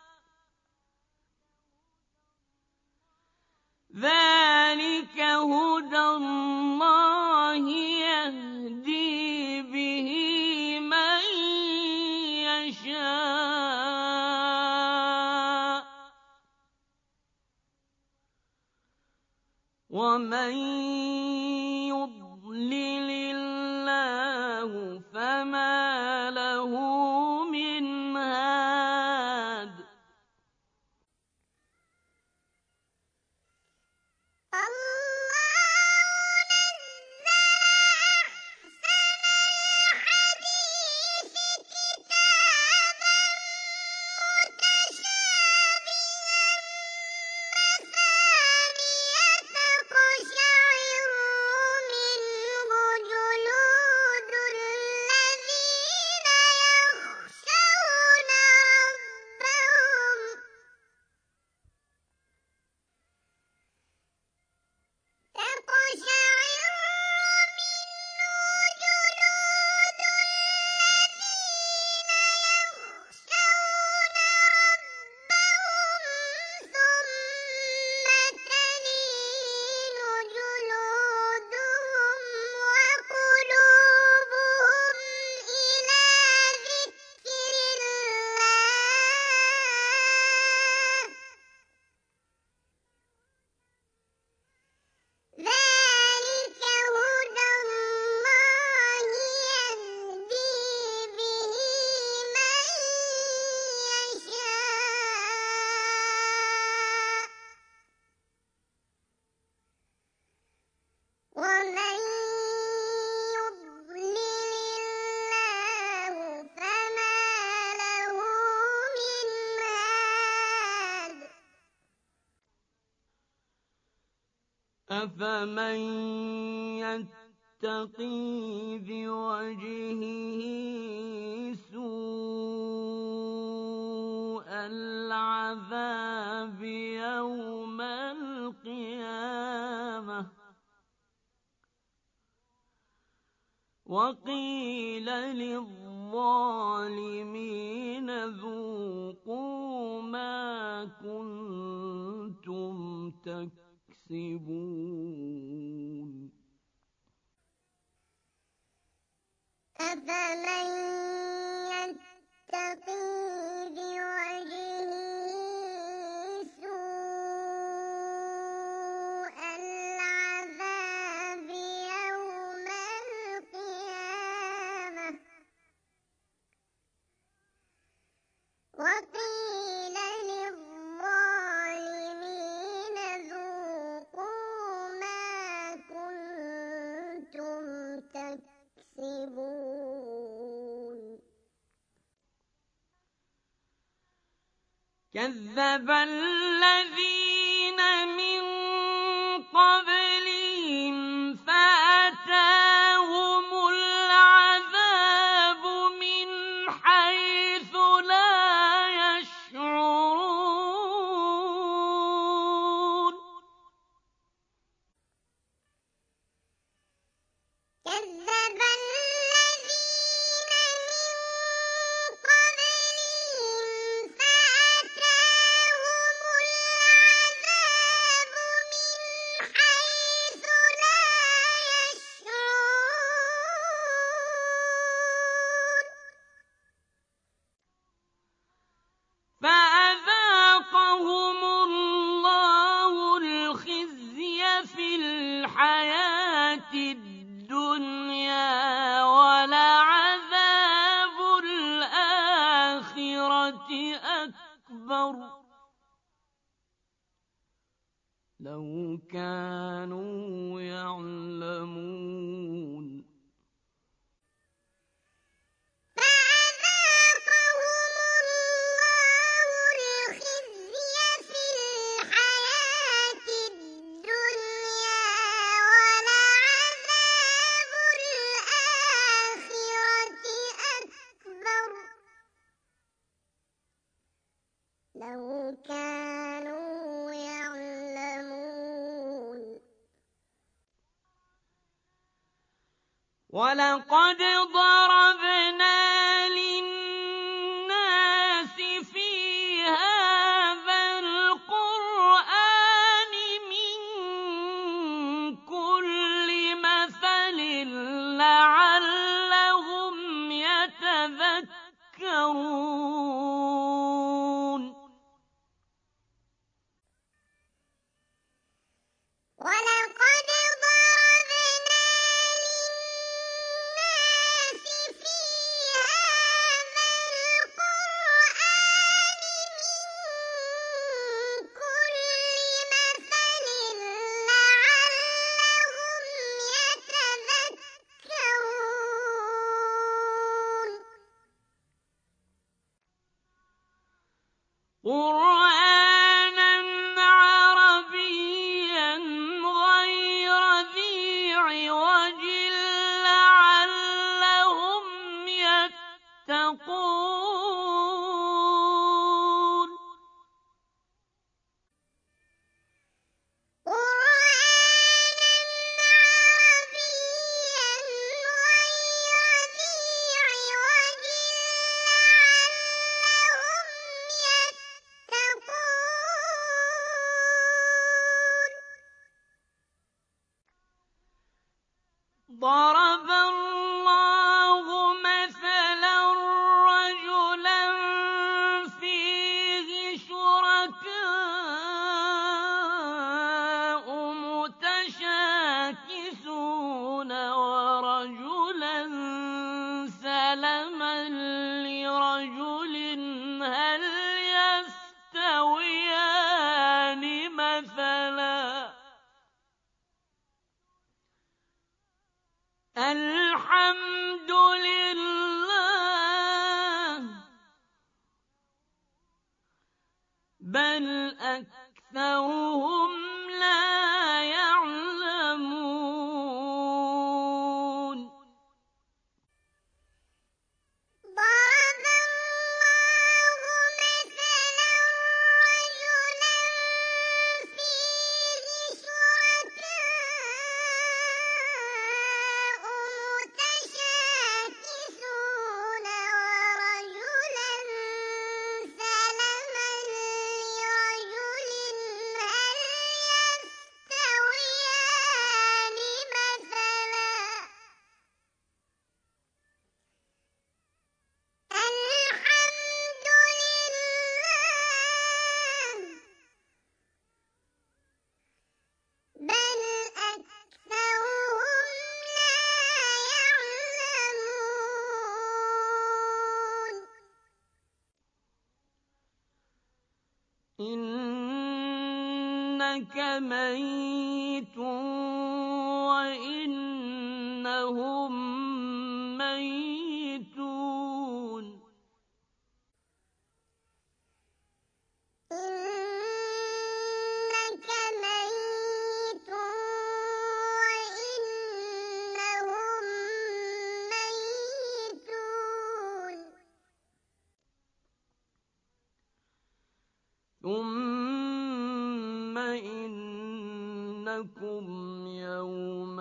ذلك هدى الله يهدي به من يشاء ومن يضلل الله فما له من هاد الله نزل أحسن الحديث كتابا متشابها مثانية تقشعر منه جلود الذين يخشون ربهم تقشعر منه جلود الذين يخشون ربهم ثم تلين جلودهم وقلوبهم إلى ذكر الله ذلك هدى الله يهدي به من يشاء ومن يضلل الله فما له من هاد أفمن يتقي بوجهه سوء العذاب يوم القيامة وقيل للظالمين ذوقوا ما كنتم تكسبون أفمن يتقي بوجهه سوء العذاب يوم القيامة وقيل للظالمين ذوقوا ما كنتم تكسبون كذب الذين من قبلهم فأتاهم العذاب من حيث لا يشعرون كذب الذين من قبلهم فأتاهم العذاب من حيث لا يشعرون فأذاقهم الله الخزي في الحياة الدنيا ولعذاب الآخرة أكبر لو كانوا يعلمون فأذاقهم الله الخزي في الحياة الدنيا ولعذاب الآخرة أكبر لو كانوا يعلمون ولقد ضربنا للناس في هذا القرآن من كل مثل لعلهم يتذكرون ولقد ضربنا للناس في هذا القرآن من كل مثل لعلهم يتذكرون قرآنًا عربيًّا غير ذي عوج لعلهم يتقون قرآنًا عربيًّا غير ذي عوج لعلهم يتقون ضرب الله مثلا رجلا فيه شركاء متشاكسون ورجلا سلما لرجل هل يستويان مثلا الحمد لله بل أكثرهم لا يعلمون ضرب الله مثلا رجلا فيه شركاء إنك ميت وإنهم ميتون إنك ميت وإنهم ميتون ثم إنكم يوم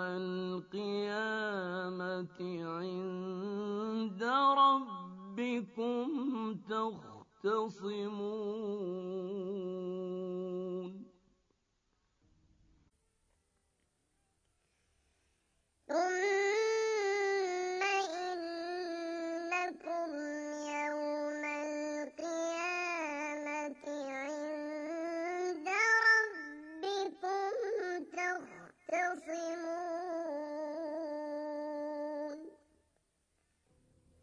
القيامة عند ربكم تختصمون ثم إنكم